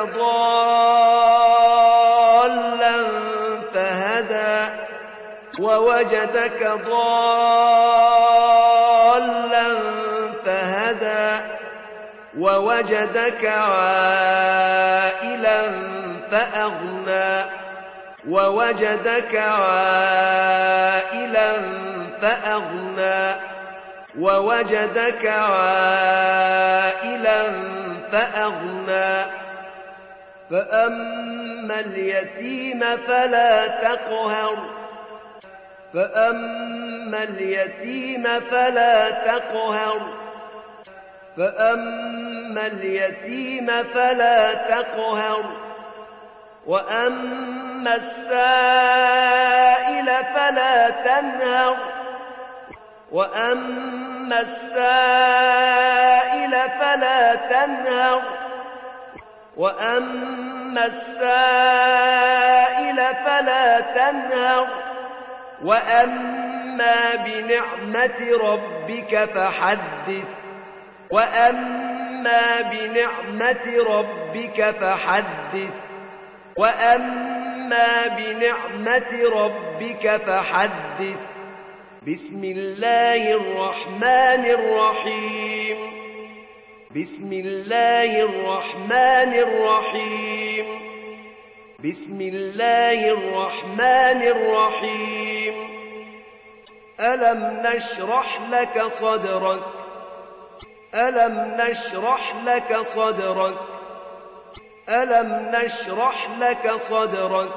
ضالا فهدى ووجدك ضالا فهدى ووجدك عائلا فأغنى ووجدك عائلا فأغنى ووجدك عائلا فأغنى فأما اليتيم فلا تقهر فأما اليتيم فلا تقهر فأما اليتيم فلا تقهر وأما السائل فلا تنهر وأما السائل فلا تنهر وأما السائل فلا تنهر وأما بنعمة ربك فحدث وأما بنعمة ربك فحدث وأما بنعمة ربك فحدث بسم الله الرحمن الرحيم بسم الله الرحمن الرحيم بسم الله الرحمن الرحيم ألم نشرح لك صدرك ألم نشرح لك صدرك ألم نشرح لك صدرك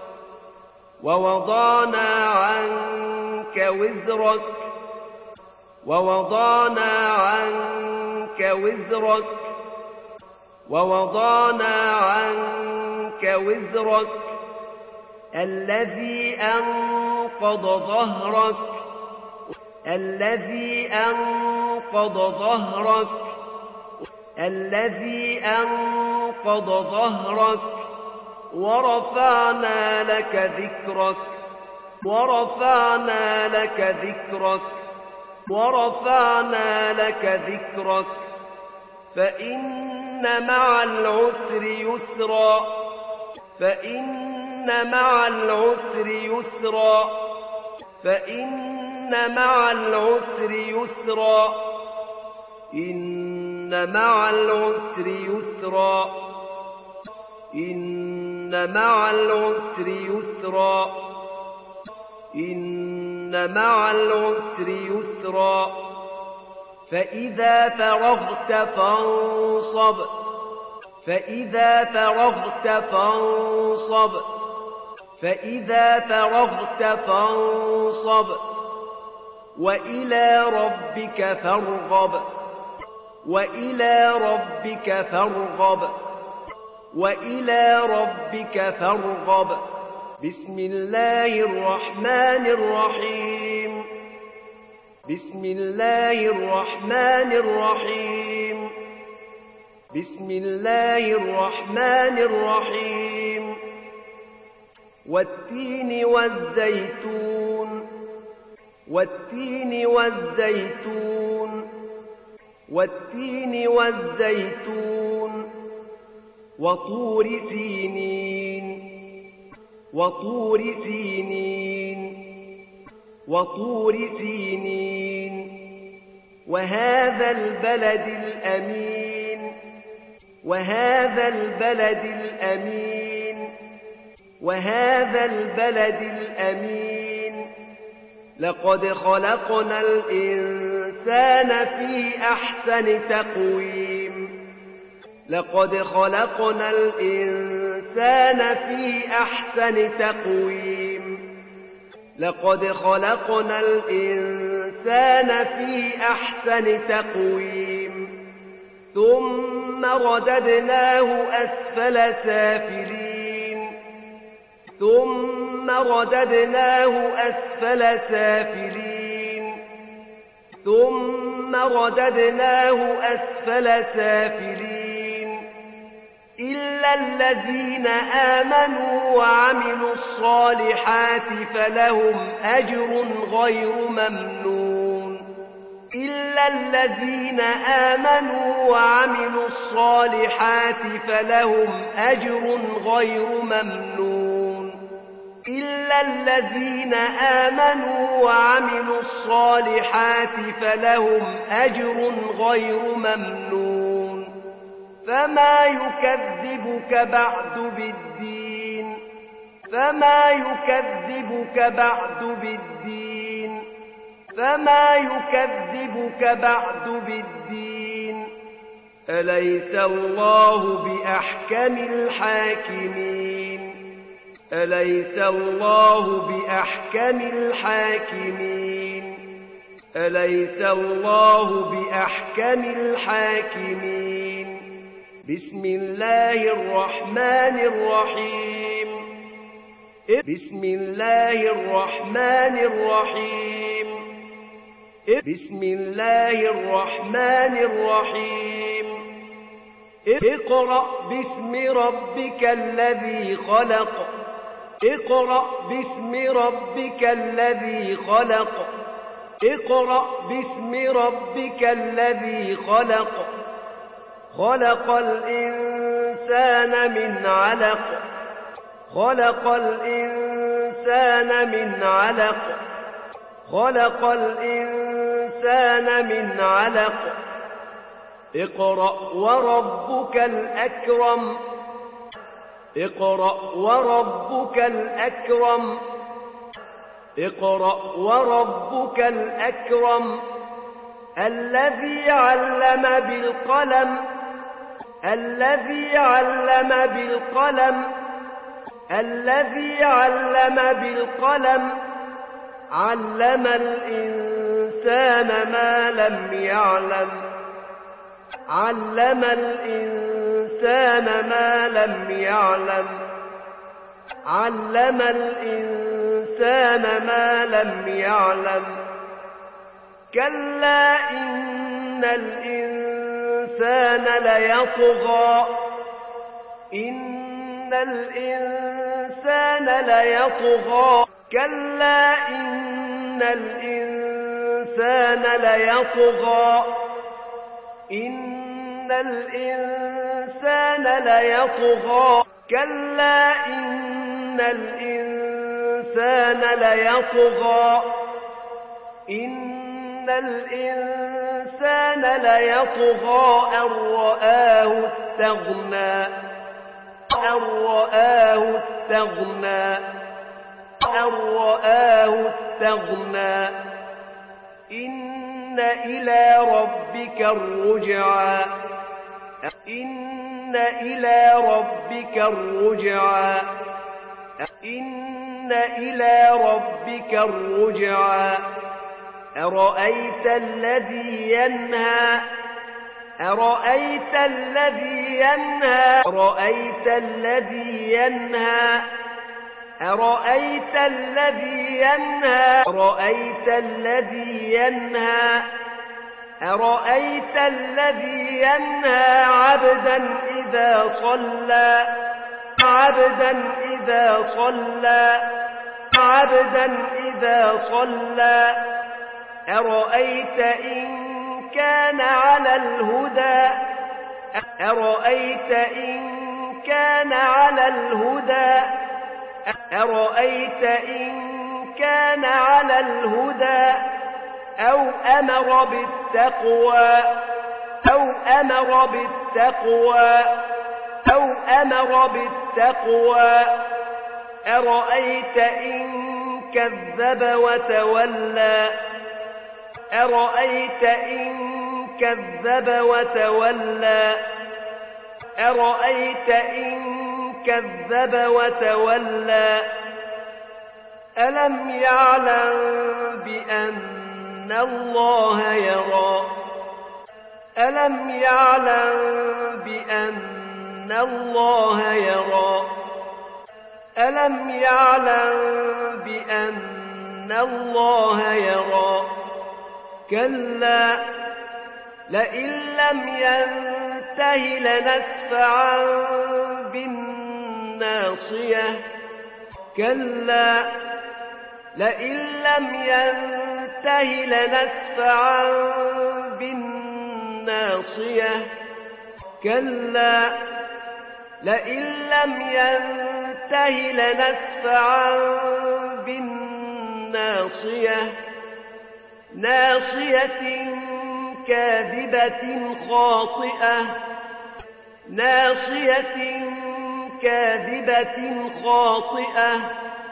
ووضعنا عنك وزرك ووضعنا عنك وزرك ووضعنا عنك وزرك الذي أنقض ظهرك الذي أنقض ظهرك الذي أنقض ظهرك ورفعنا لك ذكرك ورفعنا لك ذكرك ورفعنا لك ذكرك فإن مع العسر يسرا فإن مع العسر يسرا فإن مع العسر يسرا إن مع العسر يسرا إن مع العسر يسرا إن مع العسر يسرا فإذا فرغت فانصب فإذا فرغت فانصب فإذا فرغت فانصب وإلى ربك فارغب وإلى ربك فارغب وإلى ربك فارغب بسم الله الرحمن الرحيم بسم الله الرحمن الرحيم بسم الله الرحمن الرحيم والتين والزيتون والتين والزيتون والتين والزيتون وطور سينين وطور سينين وطور سينين وهذا البلد الأمين وهذا البلد الأمين وهذا البلد الأمين لقد خلقنا الإنسان في أحسن تقويم لقد خلقنا الإنسان في أحسن تقويم لقد خلقنا الإنسان في أحسن تقويم ثم رددناه أسفل سافلين ثم رددناه أسفل سافلين ثم رددناه أسفل سافلين إلا الذين آمنوا وعملوا الصالحات فلهم أجر غير ممنون إلا الذين آمنوا وعملوا الصالحات فلهم أجر غير ممنون إلا الذين آمنوا وعملوا الصالحات فلهم أجر غير ممنون فما يكذبك بعد بالدين فما يكذبك بعد بالدين فما يكذبك بعد بالدين أليس الله بأحكم الحاكمين أليس الله بأحكم الحاكمين أليس الله بأحكم الحاكمين بسم الله الرحمن الرحيم بسم الله الرحمن الرحيم بسم الله الرحمن الرحيم اقرأ باسم ربك الذي خلق اقرأ باسم ربك الذي خلق اقرأ باسم ربك الذي خلق خلق الإنسان من علق خلق الإنسان من علق خلق الإنسان من علق اقرأ وربك الأكرم اقرأ وربك الأكرم اقرأ وربك الأكرم الذي علم بالقلم الذي علم بالقلم الذي علم بالقلم علم الإنسان ما لم يعلم علم الإنسان ما لم يعلم علم الإنسان ما لم يعلم كلا إن الإنسان ليطغى إن الإنسان ليطغى كلا إن الإنسان ليطغى إن الإنسان ليطغى كلا إن الإنسان ليطغى إن الإنسان ليطغى أن رآه استغنى أن رآه استغنى أن رآه استغنى إن إلى ربك الرجعى إن إلى ربك الرجعى إن إلى ربك الرجعى أرأيت الذي ينهى أرأيت الذي ينهى أرأيت الذي ينهى أرأيت الذي ينهى أرأيت الذي ينهى أرأيت الذي ينهى عبدا إذا صلى عبدا إذا صلى عبدا إذا صلى أرأيت إن كان على الهدى أرأيت إن كان على الهدى أرأيت إن كان على الهدى أو أمر بالتقوى أو أمر بالتقوى أو أمر بالتقوى أرأيت إن كذب وتولى أرأيت إن كذب وتولى أرأيت إن كذب وتولى ألم يعلم بأن الله يرى ألم يعلم بأن الله يرى ألم يعلم بأن الله يرى كلا لئن لم ينته لنسفعا بالناصية كلا لئن لم ينته لنسفعا بالناصية كلا لئن لم ينته لنسفعا بالناصية ناصية كاذبة خاطئة ناصية كاذبة خاطئة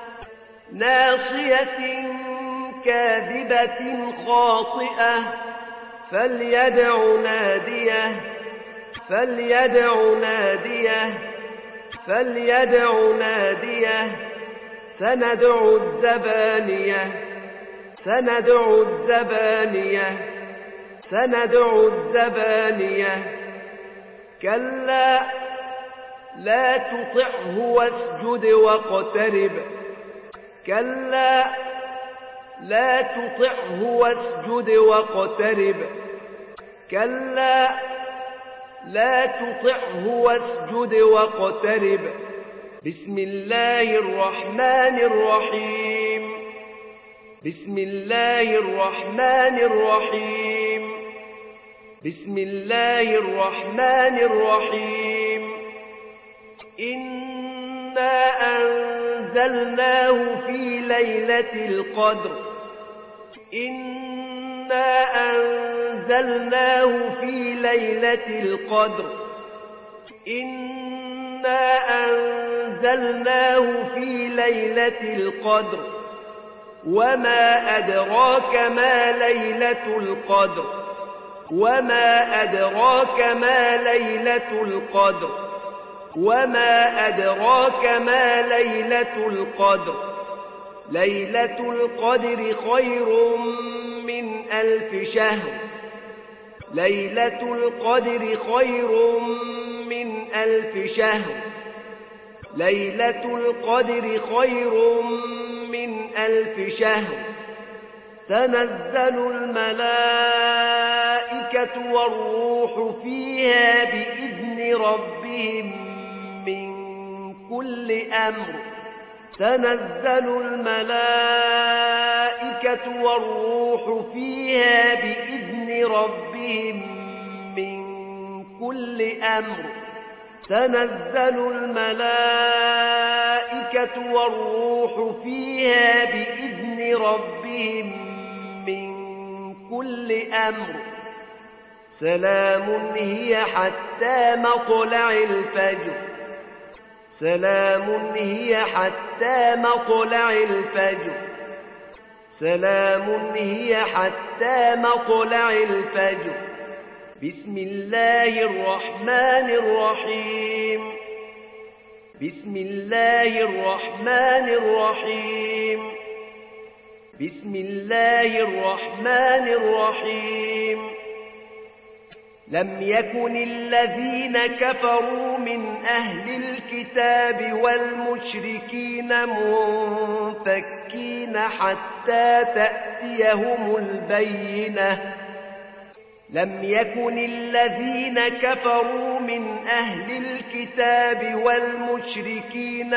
ناصية كاذبة خاطئة فليدع ناديه فليدع ناديه فليدع ناديه سندع الزبانية سندع الزبانية سندع الزبانية كلا لا تطعه واسجد واقترب كلا لا تطعه واسجد واقترب كلا لا تطعه واسجد واقترب بسم الله الرحمن الرحيم بسم الله الرحمن الرحيم بسم الله الرحمن الرحيم إنا أنزلناه في ليلة القدر إنا أنزلناه في ليلة القدر إنا أنزلناه في ليلة القدر وما أدراك ما ليلة القدر وما أدراك ما ليلة القدر وما أدراك ما ليلة القدر ليلة القدر خير من ألف شهر ليلة القدر خير من ألف شهر ليلة القدر خير من ألف شهر تنزل الملائكة والروح فيها بإذن ربهم من كل أمر تنزل الملائكة والروح فيها بإذن ربهم من كل أمر تنزل الملائكة والروح فيها بإذن ربهم من كل أمر سلام هي حتى مطلع الفجر سلام هي حتى مطلع الفجر سلام هي حتى مطلع الفجر بسم الله الرحمن الرحيم بسم الله الرحمن الرحيم بسم الله الرحمن الرحيم لم يكن الذين كفروا من أهل الكتاب والمشركين منفكين حتى تأتيهم البينة لم يكن الذين كفروا من أهل الكتاب والمشركين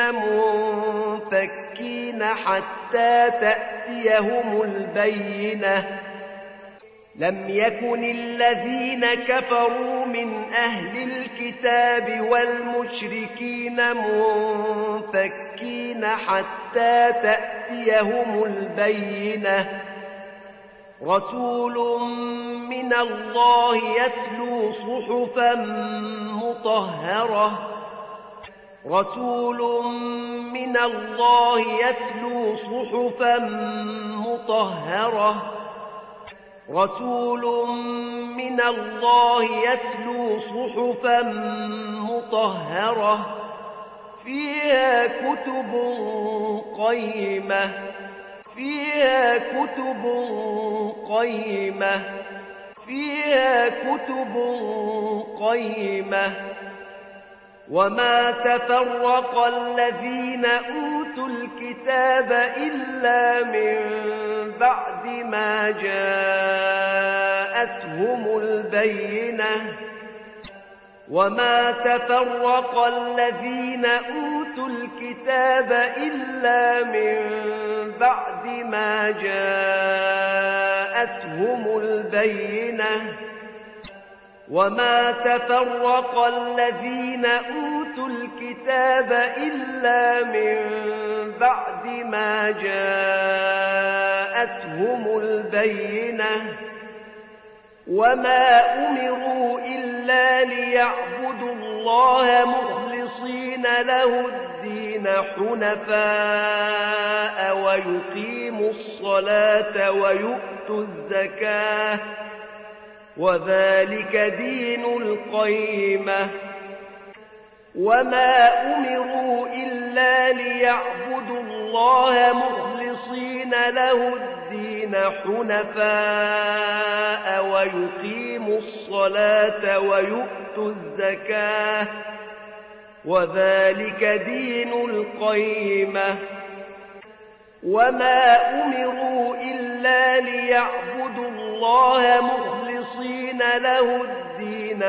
منفكين حتى تأتيهم البينة لم يكن الذين كفروا من أهل الكتاب والمشركين منفكين حتى تأتيهم البينة رسول من الله يتلو صحفا مطهرة رسول من الله يتلو صحفا مطهرة رسول من الله يتلو صحفا مطهرة فيها كتب قيمة فيها كتب قيمة فيها كتب قيمة وما تفرق الذين أوتوا الكتاب إلا من بعد ما جاءتهم البينة وما تفرق الذين أوتوا الكتاب إلا من بعد ما جاءتهم البينة وما تفرق الذين أوتوا الكتاب إلا من بعد ما جاءتهم البينة وما أمروا إلا ليعبدوا الله مخلصين له الدين حنفاء ويقيموا الصلاة ويؤتوا الزكاة وذلك دين القيمة وما أمروا إلا ليعبدوا الله مخلصين له الدين حنفاء ويقيموا الصلاة ويؤتوا الزكاة وذلك دين القيمة وما أمروا إلا ليعبدوا الله مخلصين له الدين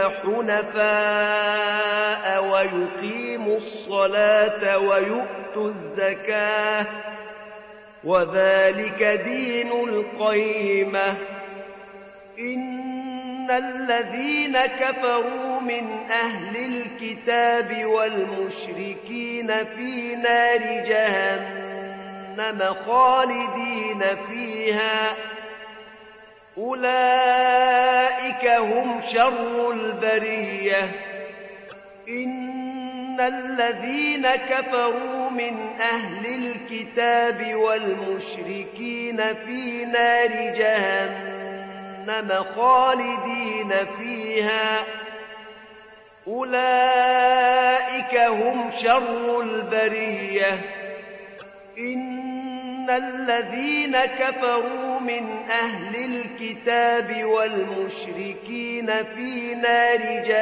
حنفاء ويقيموا الصلاة ويؤتوا الزكاة وذلك دين القيمة إن الذين كفروا من أهل الكتاب والمشركين في نار جهنم خالدين فيها أولئك هم شر البرية إن الذين كفروا من أهل الكتاب والمشركين في نار جهنم خالدين فيها أولئك هم شر البرية إن الذين كفروا من أهل الكتاب والمشركين في نار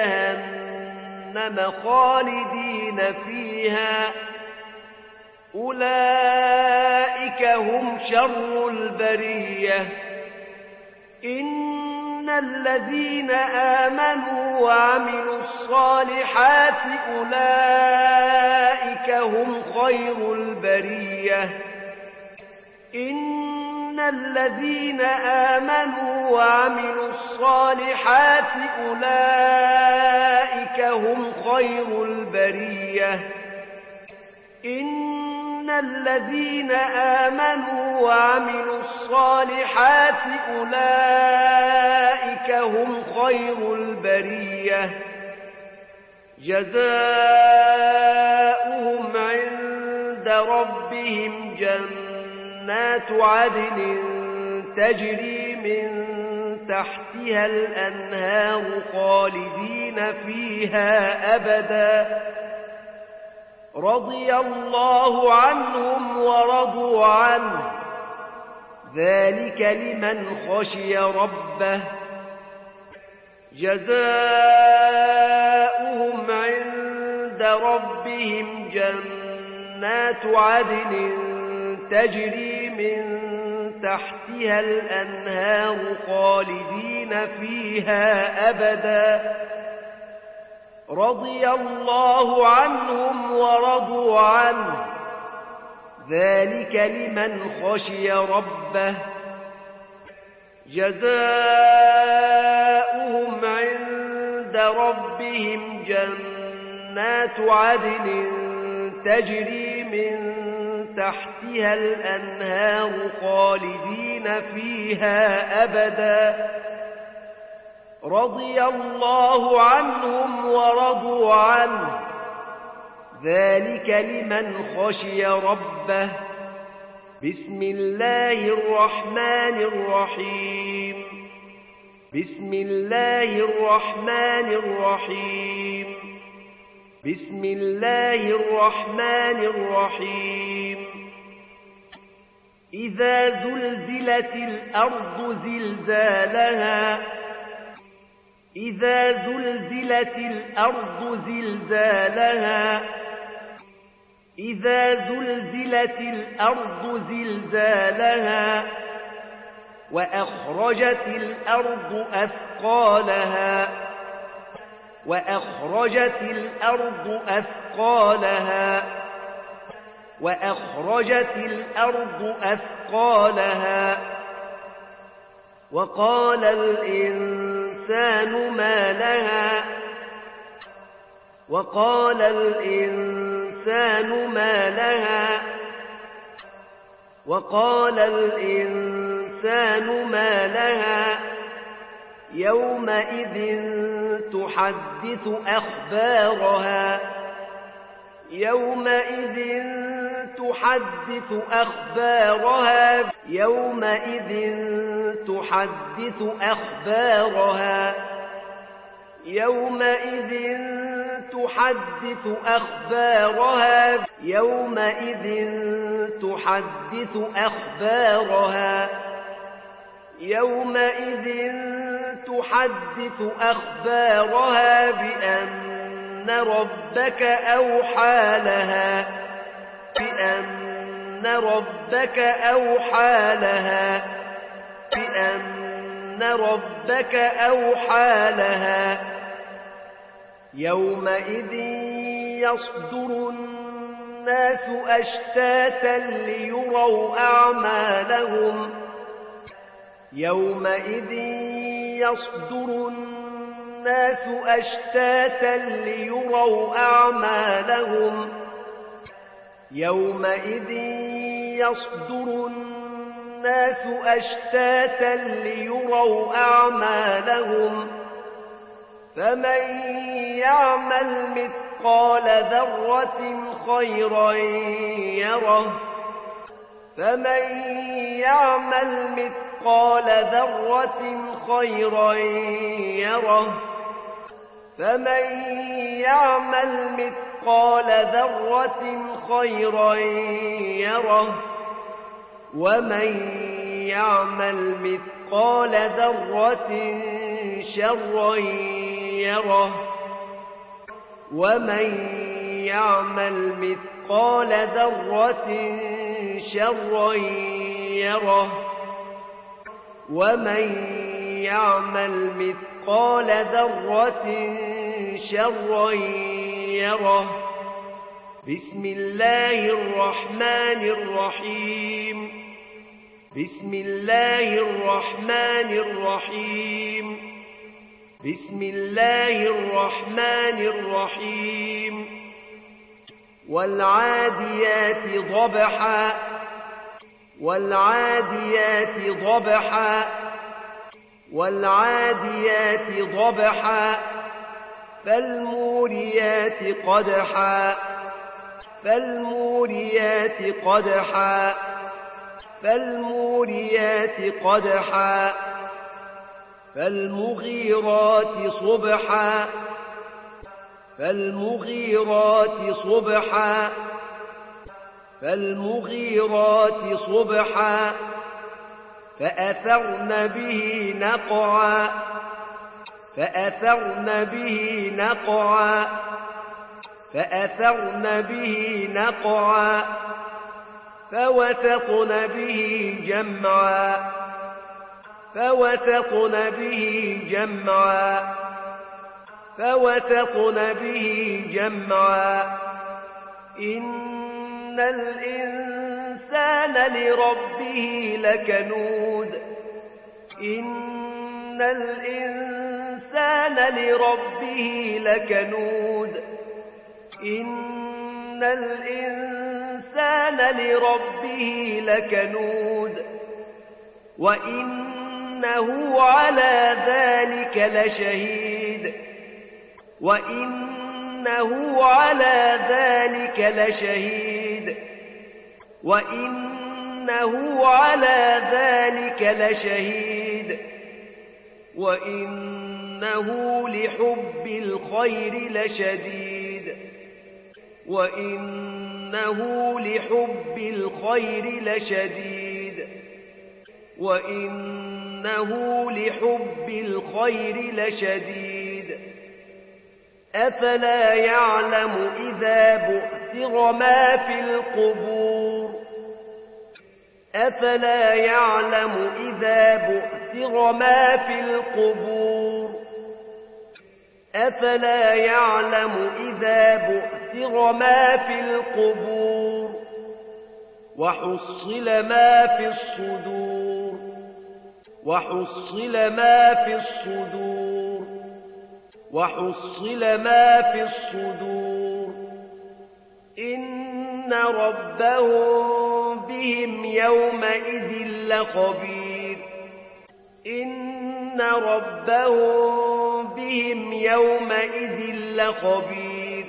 جهنم خالدين فيها أولئك هم شر البرية إن الذين آمنوا وعملوا الصالحات أولئك هم خير البرية إن الذين آمنوا وعملوا الصالحات أولئك هم خير البرية إن الذين آمنوا وعملوا الصالحات أولئك هم خير البرية جزاؤهم عند ربهم جنات عدن تجري من تحتها الأنهار خالدين فيها أبدا رضي الله عنهم ورضوا عنه ذلك لمن خشي ربه جزاؤهم عند ربهم جنات عدن تجري من تحتها الأنهار خالدين فيها أبدا رضي الله عنهم ورضوا عنه ذلك لمن خشي ربه جزاؤهم عند ربهم جنات عدن تجري من تحتها الأنهار خالدين فيها أبدا رضي الله عنهم ورضوا عنه ذلك لمن خشي ربه بسم الله الرحمن الرحيم بسم الله الرحمن الرحيم بسم الله الرحمن الرحيم إذا زلزلت الأرض زلزالها إذا زلزلت الأرض زلزالها إذا زلزلت الأرض زلزالها وأخرجت الأرض أثقالها وأخرجت الأرض أثقالها وأخرجت الأرض أثقالها وقال الإنسان ما لها وقال الإنسان ما لها وقال الإنسان ما لها يومئذ تحدث أخبارها يومئذ تحدث أخبارها يومئذ تحدث أخبارها يومئذ تحدث أخبارها يومئذ تحدث أخبارها يومئذ تحدث أخبارها بأن ربك أوحى لها بأن ربك أوحى لها بأن ربك أوحى لها يومئذ يصدر الناس أشتاتا ليروا أعمالهم يومئذ يصدر الناس أشتاتا ليروا أعمالهم يومئذ يصدر الناس أشتاتا ليروا أعمالهم فمن يعمل مثقال ذرة خيرا يره فمن يعمل مثقال ذرة خيرا يره فمن يعمل مثقال ذرة خيرا يره ومن يعمل مثقال ذرة شرا يره ومن يعمل مثقال ذرة شرا يره ومن يعمل مثقال ذرة شرا يره بسم الله الرحمن الرحيم بسم الله الرحمن الرحيم بسم الله الرحمن الرحيم والعاديات ضبحا والعاديات ضبحا والعاديات ضبحا فالموريات قدحا فالموريات قدحا فالموريات قدحا فالمغيرات صبحا فالمغيرات صبحا فالمغيرات صبحا فأثرن به نقعا فأثرن به نقعا فأثرن به نقعا فوسطن به جمعا فوسطن به جمعا فوسطن به جمعا إن الإنسان لربه لكنود إن الإنسان لربه لكنود إن الإنسان لربه لكنود وإنه على ذلك لشهيد وإنه على ذلك لشهيد وإنه على ذلك لشهيد وإنه لحب الخير لشديد وإنه لحب الخير لشديد وإنه لحب الخير لشديد أفلا يعلم إذا بؤثر ما في القبور أفلا يعلم إذا بؤثر ما في القبور أفلا يعلم إذا بؤثر ما في القبور وحصل ما في الصدور وحصل ما في الصدور وحصل ما في الصدور إن ربهم بهم يومئذ لخبير إن ربهم بهم يومئذ لخبير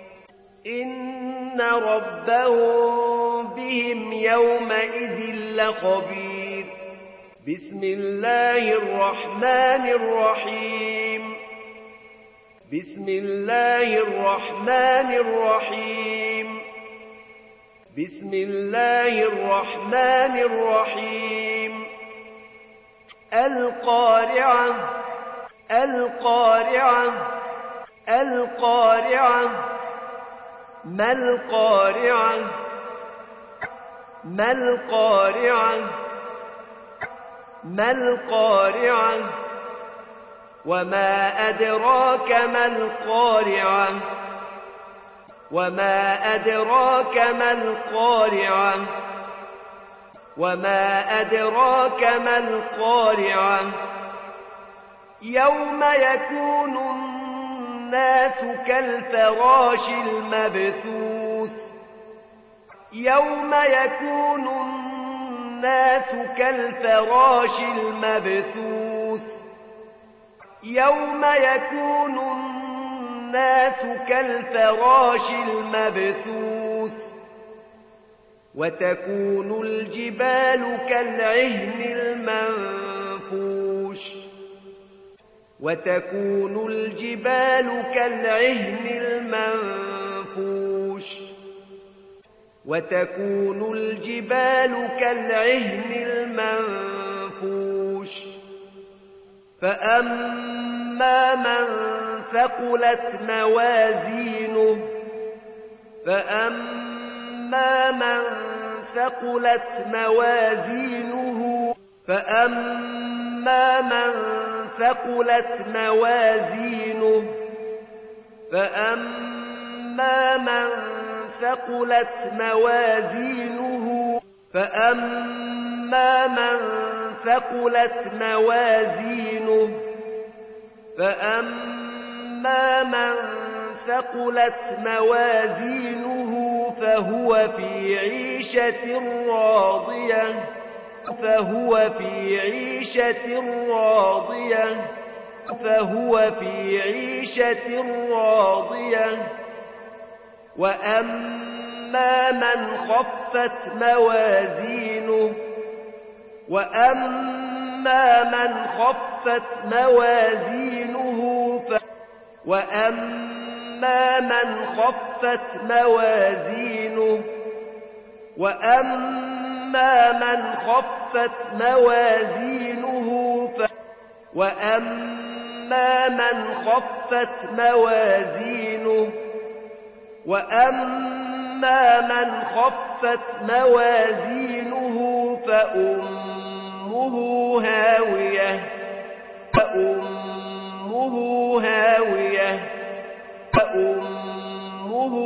إن ربهم بهم يومئذ لخبير بسم الله الرحمن الرحيم بسم الله الرحمن الرحيم بسم الله الرحمن الرحيم القارعة القارعة القارعة ما القارعة ما القارعة ما القارعة وما أدراك ما القارعة وما أدراك ما القارعة وما أدراك ما القارعة يوم يكون الناس كالفراش المبثوث يوم يكون الناس كالفراش المبثوث يوم يكون الناس كالفراش المبثوث وتكون الجبال كالعهن المنفوش وتكون الجبال كالعهن المنفوش وتكون الجبال كالعهن المنفوش فأما من ثقلت موازينه فأما من ثقلت موازينه فأما من ثقلت موازينه فأما من ثقلت موازينه فأما من ثقلت موازينه فأما من ثقلت موازينه فهو في عيشة راضية فهو في عيشة راضية فهو في عيشة راضية وأما من خفت موازينه وأما من خفت موازينه ف وأما من خفت موازينه وأما من خفت موازينه ف وأما من خفت موازينه وأما من خفت موازينه فأمه هاوية فأمه هاوية فأمه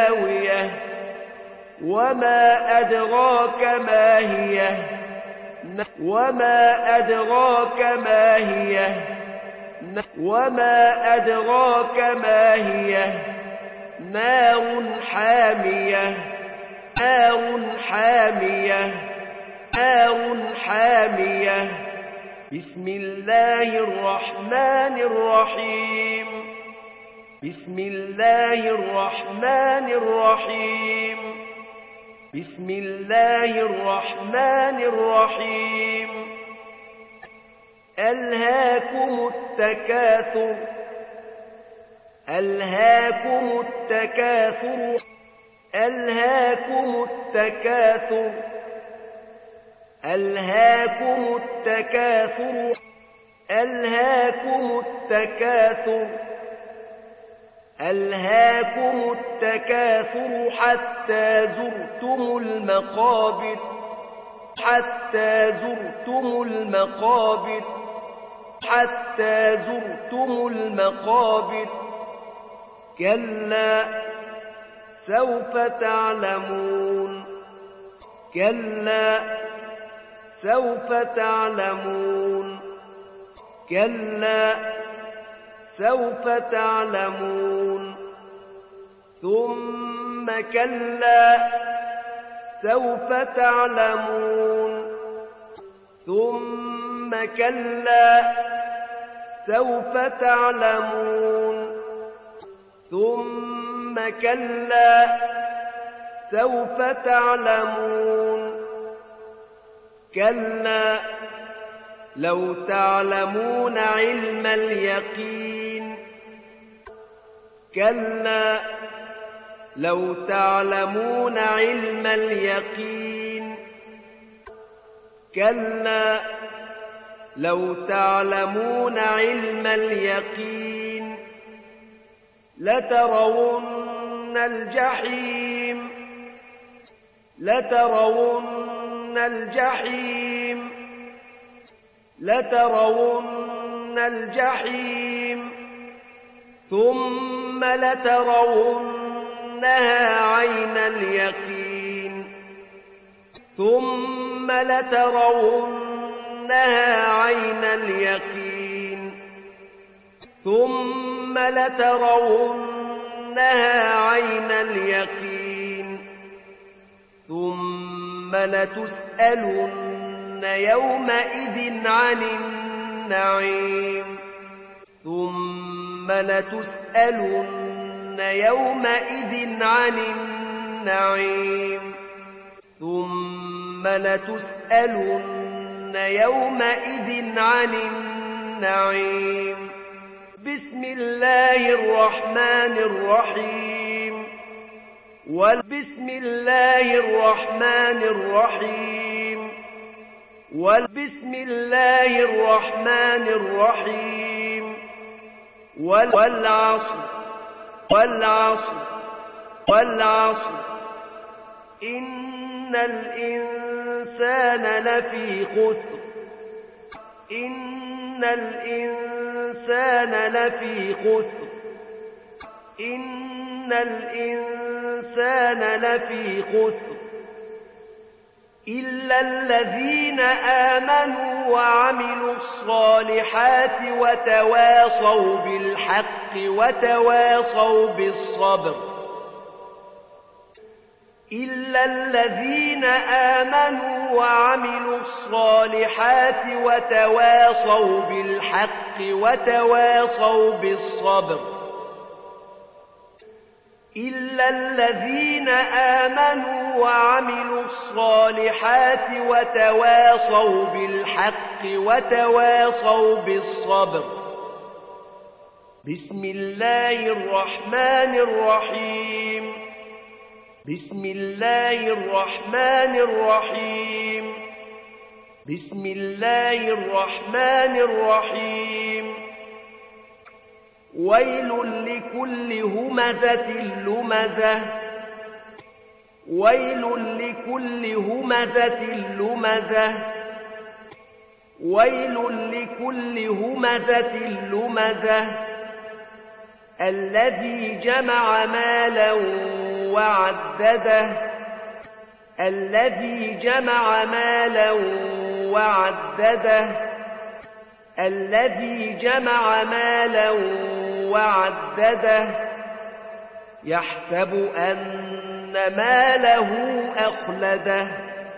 هاوية وما أدراك ما هي وما أدراك ما هي وما أدراك ما هي نار حامية نار حامية نار حامية بسم الله الرحمن الرحيم بسم الله الرحمن الرحيم بسم الله الرحمن الرحيم ألهاكم التكاثر ألهاكم التكاثر ألهاكم التكاثر ألهاكم التكاثر ألهاكم التكاثر ألهاكم التكاثر حتى زرتم المقابر حتى زرتم المقابر حتى زرتم المقابر كلا سوف تعلمون كلا سوف تعلمون كلا سوف تعلمون ثم كلا سوف تعلمون ثم كلا سوف تعلمون ثم كلا سوف تعلمون كلا لو تعلمون علم اليقين كلا لو تعلمون علم اليقين كلا لو تعلمون علم اليقين لترون الجحيم لترون الجحيم لترون الجحيم ثم لترونها عين اليقين ثم لترونها عين اليقين ثم لترونها عين اليقين ثم لتسألن يومئذ عن النعيم ثم لتسألن يومئذ عن النعيم ثم لتسألن يومئذ عن النعيم بسم الله الرحمن الرحيم وبسم الله الرحمن الرحيم وبسم الله الرحمن الرحيم والعصر والعصر والعصر إن الإنسان لفي خسر إن الإنسان لفي خسر إن الإنسان لفي خسر إلا الذين آمنوا وعملوا الصالحات وتواصوا بالحق وتواصوا بالصبر إلا الذين آمنوا وعملوا الصالحات وتواصوا بالحق وتواصوا بالصبر إلا الذين آمنوا وعملوا الصالحات وتواصوا بالحق وتواصوا بالصبر بسم الله الرحمن الرحيم بسم الله الرحمن الرحيم بسم الله الرحمن الرحيم ويل لكل همزة لمزة ويل لكل همزة لمزة ويل لكل همزة لمزة الذي جمع مالا وعدده الذي جمع مالا وعدده الذي جمع مالا وعدده يحسب أن ماله أخلده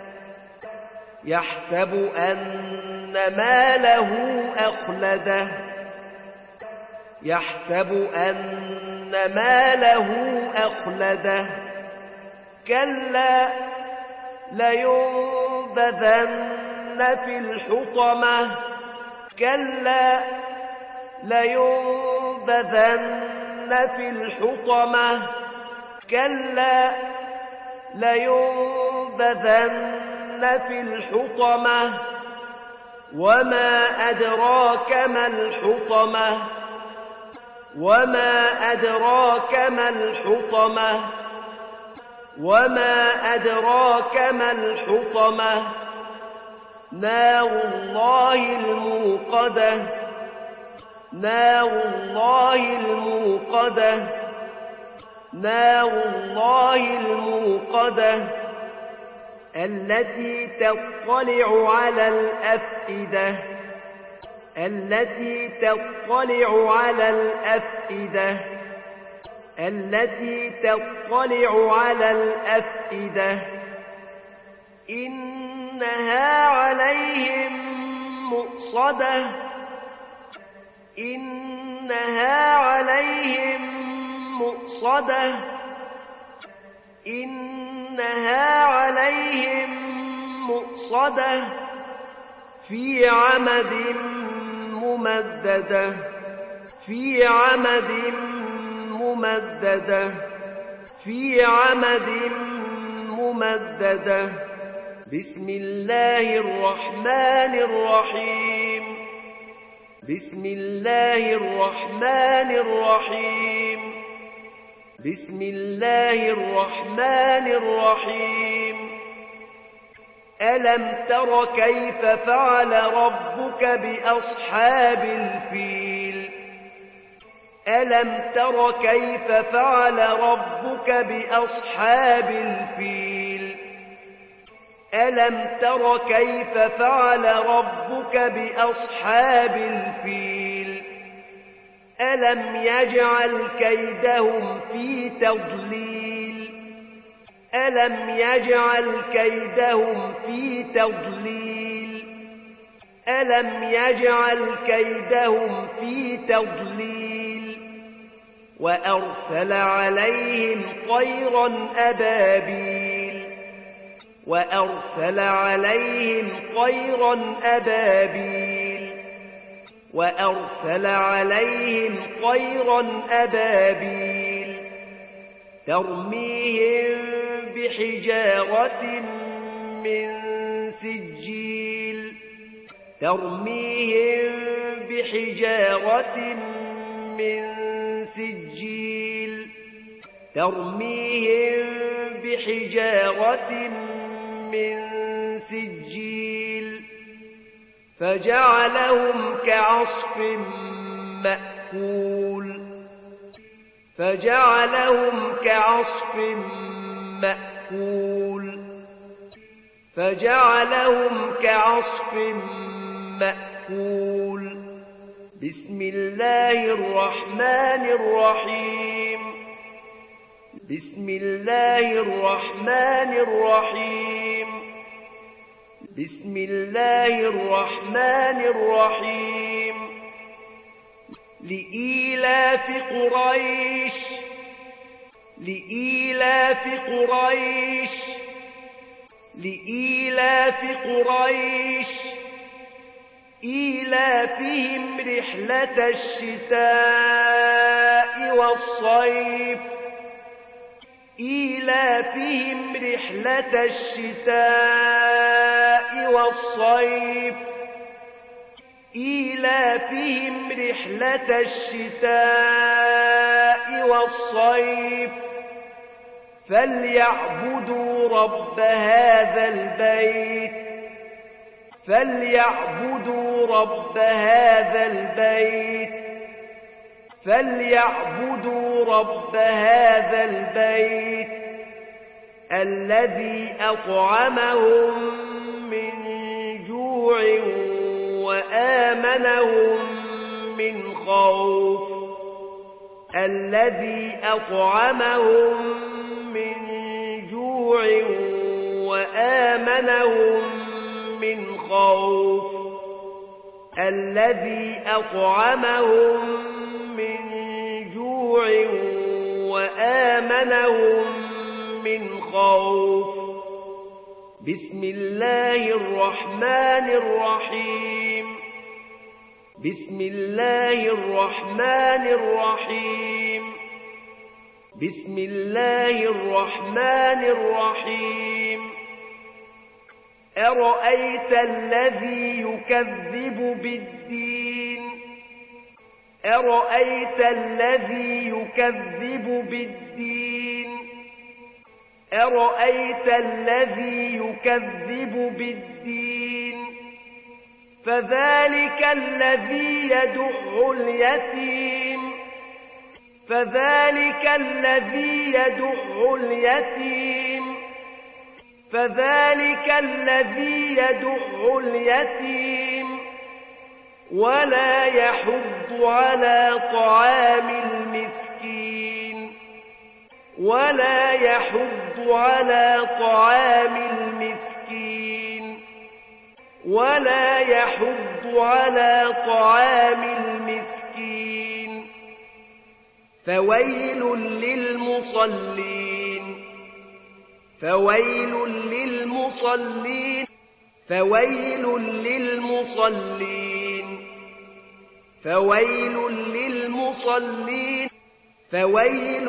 يحسب أن ماله أخلده يحسب أن ماله أخلده كلا لينبذن في الحطمة كلا لينبذن في الحطمة كلا لينبذن في الحطمة وما أدراك ما الحطمة وما أدراك ما الحطمة وما أدراك ما الحطمة نار الله الموقدة نار الله الموقدة نار الله الموقدة التي تطلع على الأفئدة التي تطلع على الأفئدة التي تطلع على الأفئدة إنها عليهم مؤصدة إنها عليهم مؤصدة إنها عليهم مؤصدة في عمد ممددة في عمد ممددة في عمد ممددة بسم الله الرحمن الرحيم بسم الله الرحمن الرحيم بسم الله الرحمن الرحيم ألم تر كيف فعل ربك بأصحاب الفيل ألم تر كيف فعل ربك بأصحاب الفيل ألم تر كيف فعل ربك بأصحاب الفيل ألم يجعل كيدهم في تضليل ألم يجعل كيدهم في تضليل ألم يجعل كيدهم في تضليل وأرسل عليهم طيرا أبابيل وأرسل عليهم طيرا أبابيل وأرسل عليهم طيرا أبابيل ترميهم بحجارة من سجيل ترميهم بحجارة من سجيل ترميهم بحجارة من سجيل فجعلهم كعصف مأكول فجعلهم كعصف مأكول فجعلهم كعصف مأكول بسم الله الرحمن الرحيم بسم الله الرحمن الرحيم بسم الله الرحمن الرحيم لإيلاف قريش لإيلاف قريش لإيلاف قريش إيلافهم رحلة الشتاء والصيف إيلافهم رحلة الشتاء والصيف إيلافهم رحلة الشتاء والصيف فليعبدوا رب هذا البيت فليعبدوا رب هذا البيت فليعبدوا رب هذا البيت الذي أطعمهم من جوع جوع وآمنهم من خوف الذي أطعمهم من جوع وآمنهم من خوف الذي أطعمهم من جوع وآمنهم من خوف بسم الله الرحمن الرحيم بسم الله الرحمن الرحيم بسم الله الرحمن الرحيم أرأيت الذي يكذب بالدين أرأيت الذي يكذب بالدين أرأيت الذي يكذب بالدين فذلك الذي يدع اليتيم فذلك الذي يدع اليتيم فذلك الذي يدع اليتيم ولا يحض على طعام المسكين ولا يحض على طعام المسكين ولا يحض على طعام المسكين فويل للمصلين فويل للمصلين فويل للمصلين فويل للمصلين فويل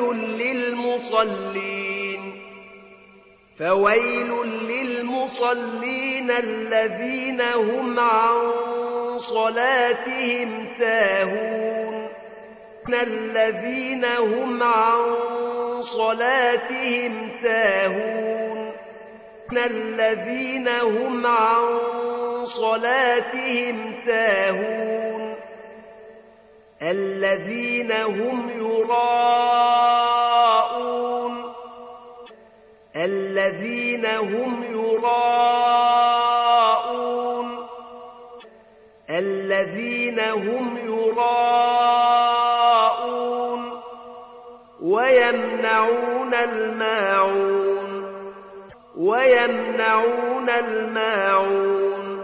للمصلين فويل للمصلين الذين هم عن صلاتهم ساهون الذين هم عن صلاتهم ساهون الذين هم عن صلاتهم ساهون الذين هم يراءون الذين هم يراءون الذين هم يراءون ويمنعون الماعون ويمنعون الماعون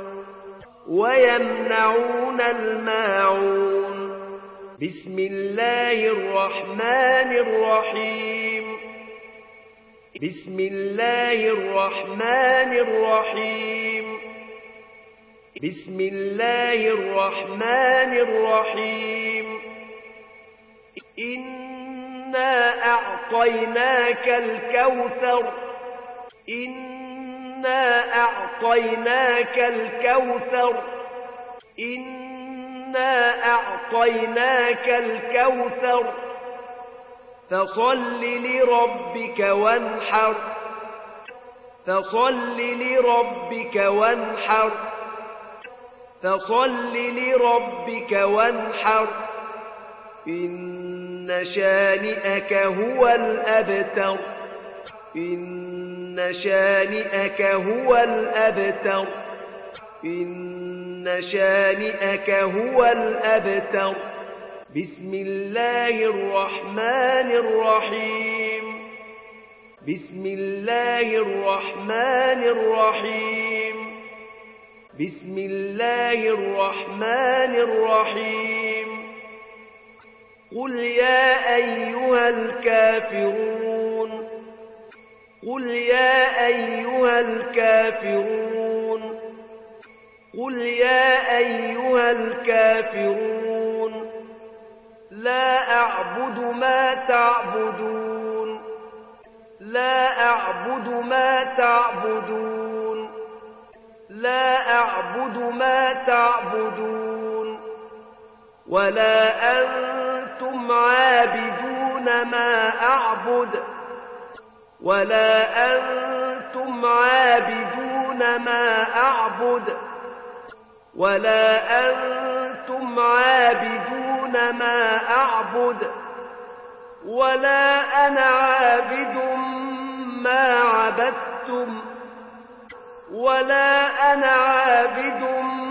ويمنعون الماعون بسم الله الرحمن الرحيم بسم الله الرحمن الرحيم بسم الله الرحمن الرحيم إنا أعطيناك الكوثر إنا أعطيناك الكوثر إنا أعطيناك الكوثر فصل لربك وانحر فصل لربك وانحر فصل لربك وانحر إن شانئك هو الأبتر إن شانئك هو الأبتر إن شانئك هو الأبتر بسم الله الرحمن الرحيم بسم الله الرحمن الرحيم بسم الله الرحمن الرحيم قل يا أيها الكافرون قل يا أيها الكافرون قل يا أيها الكافرون لا أعبد ما تعبدون لا أعبد ما تعبدون لا أعبد ما تعبدون ولا أنتم عابدون ما أعبد ولا أنتم عابدون ما أعبد ولا أنتم عابدون ما أعبد ولا أنا عابد ما عبدتم ولا أنا عابد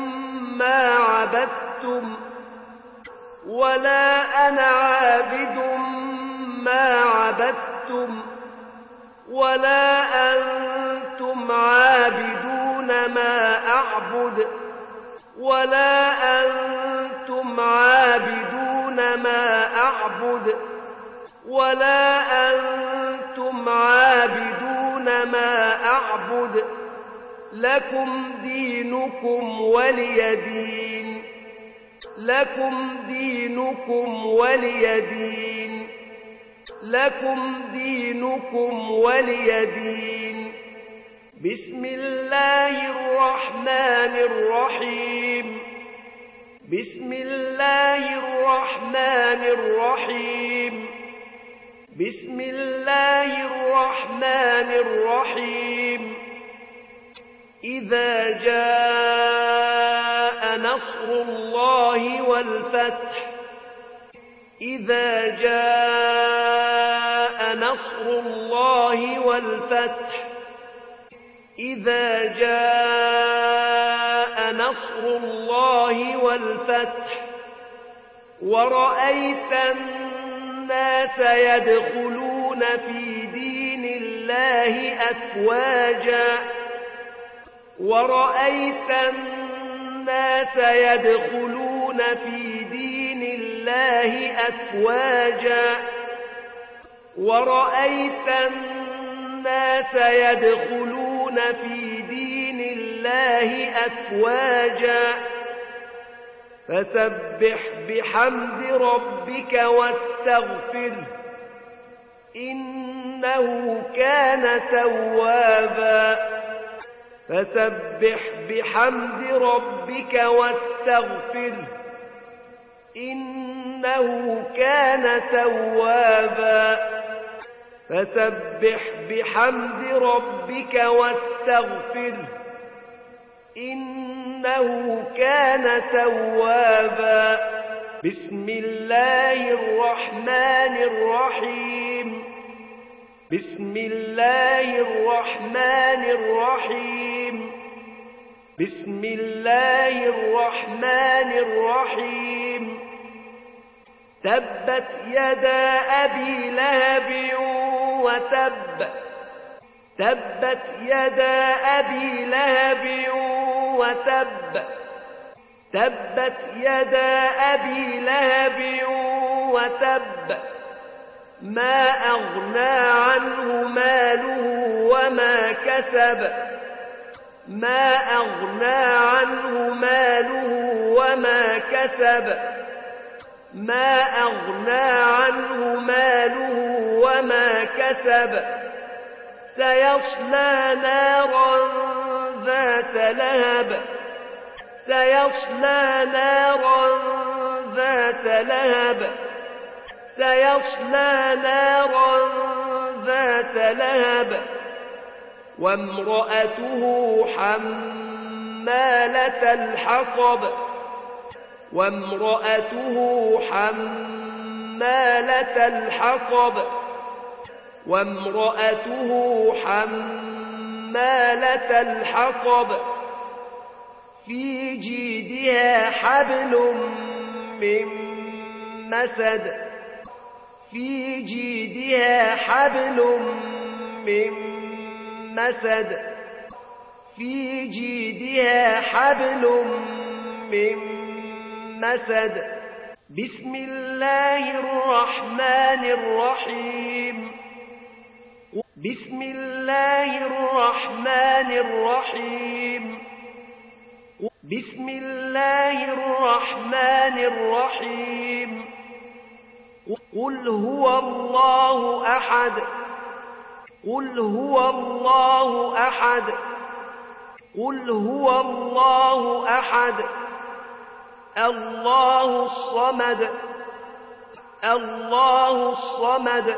ما عبدتم ولا أنا عابد ما عبدتم ولا أنتم عابدون ما أعبد ولا أنتم عابدون ما أعبد ولا أنتم عابدون ما أعبد لكم دينكم ولي دين لكم دينكم ولي دين لكم دينكم ولي دين. بسم الله الرحمن الرحيم بسم الله الرحمن الرحيم بسم الله الرحمن الرحيم إذا جاء نصر الله والفتح إذا جاء نصر الله والفتح إذا جاء نصر الله والفتح ورأيت الناس يدخلون في دين الله أفواجا ورأيت الناس يدخلون في دين الله أفواجا ورأيت الناس يدخلون في دين الله أفواجا فسبح بحمد ربك واستغفره إنه كان توابا فسبح بحمد ربك واستغفره إنه كان توابا فسبح بحمد ربك واستغفره إنه كان توابا. بسم الله الرحمن الرحيم بسم الله الرحمن الرحيم بسم الله الرحمن الرحيم تبت يدا أبي لهب وتب تبت يدا أبي لهب وتب تبت يدا أبي لهب وتب ما أغنى عنه ماله وما كسب ما أغنى عنه ماله وما كسب ما أغنى عنه ماله وما كسب سيصلى نارا ذات لهب سيصلى نارا ذات لهب سيصلى نارا ذات لهب وامرأته حمالة الحطب وامرأته حمالة الحطب وامرأته حمالة الحطب في جيدها حبل من مسد في جيدها حبل من مسد في جيدها حبل من مسد. بسم الله الرحمن الرحيم بسم الله الرحمن الرحيم بسم الله الرحمن الرحيم قل هو الله أحد قل هو الله أحد قل هو الله أحد الله الصمد الله الصمد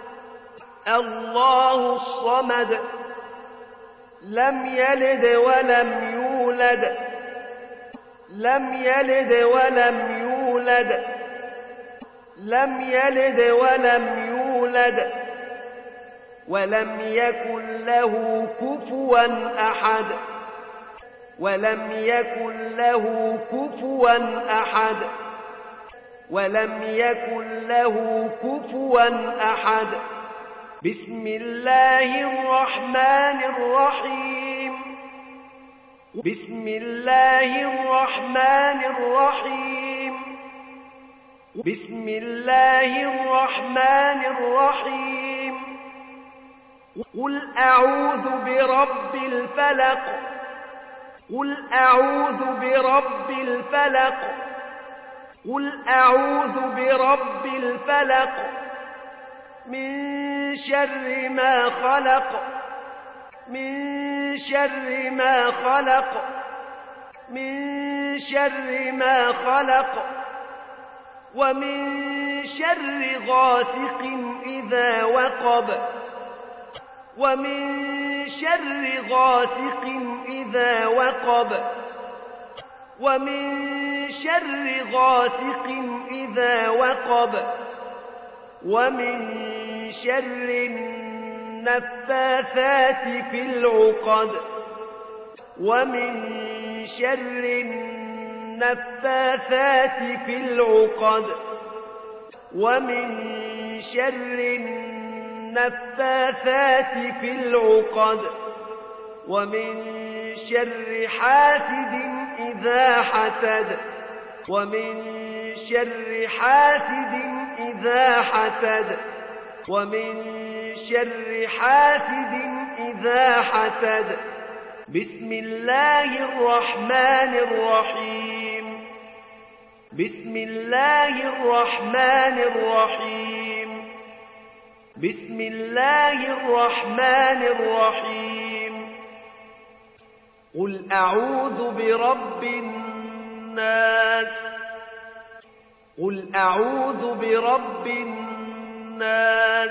الله الصمد لم يلد ولم يولد لم يلد ولم يولد لم يلد ولم يولد ولم يكن له كفوا أحد ولم يكن له كفوا أحد ولم يكن له كفوا أحد بسم الله الرحمن الرحيم بسم الله الرحمن الرحيم بسم الله الرحمن الرحيم قل أعوذ برب الفلق قل أعوذ برب الفلق قل أعوذ برب الفلق من شر ما خلق من شر ما خلق من شر ما خلق ومن شر غاسق إذا وقب ومن شر غاسق إذا وقب ومن شر غاسق إذا وقب ومن شر النفاثات في العقد ومن شر النفاثات في العقد ومن شر النفاثات في العقد ومن شر حاسد إذا حسد ومن شر حاسد إذا حسد ومن شر حاسد إذا حسد بسم الله الرحمن الرحيم بسم الله الرحمن الرحيم بسم الله الرحمن الرحيم قل أعوذ برب الناس قل أعوذ برب الناس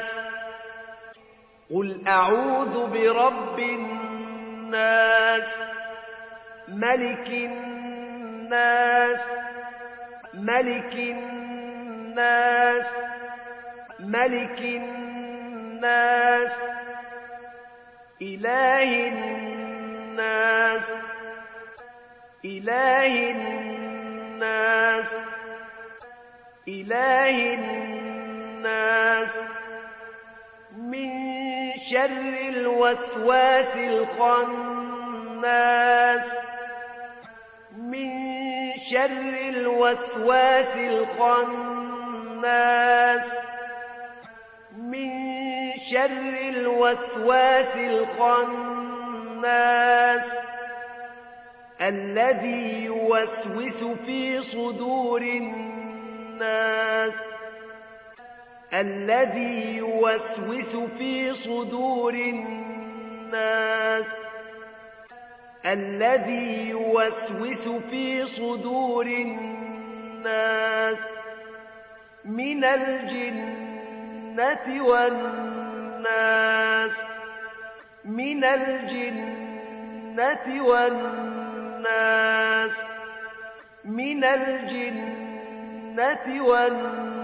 قل أعوذ برب الناس ملك الناس ملك الناس ملك الناس إله الناس إله الناس إله الناس من شر الوسواس الخناس من شر الوسواس الخناس من شر الوسواس الخناس الذي يوسوس في صدور الناس الذي يوسوس في صدور الناس الذي يوسوس في صدور الناس من الجنة والناس من الجنة والناس من الجنة والناس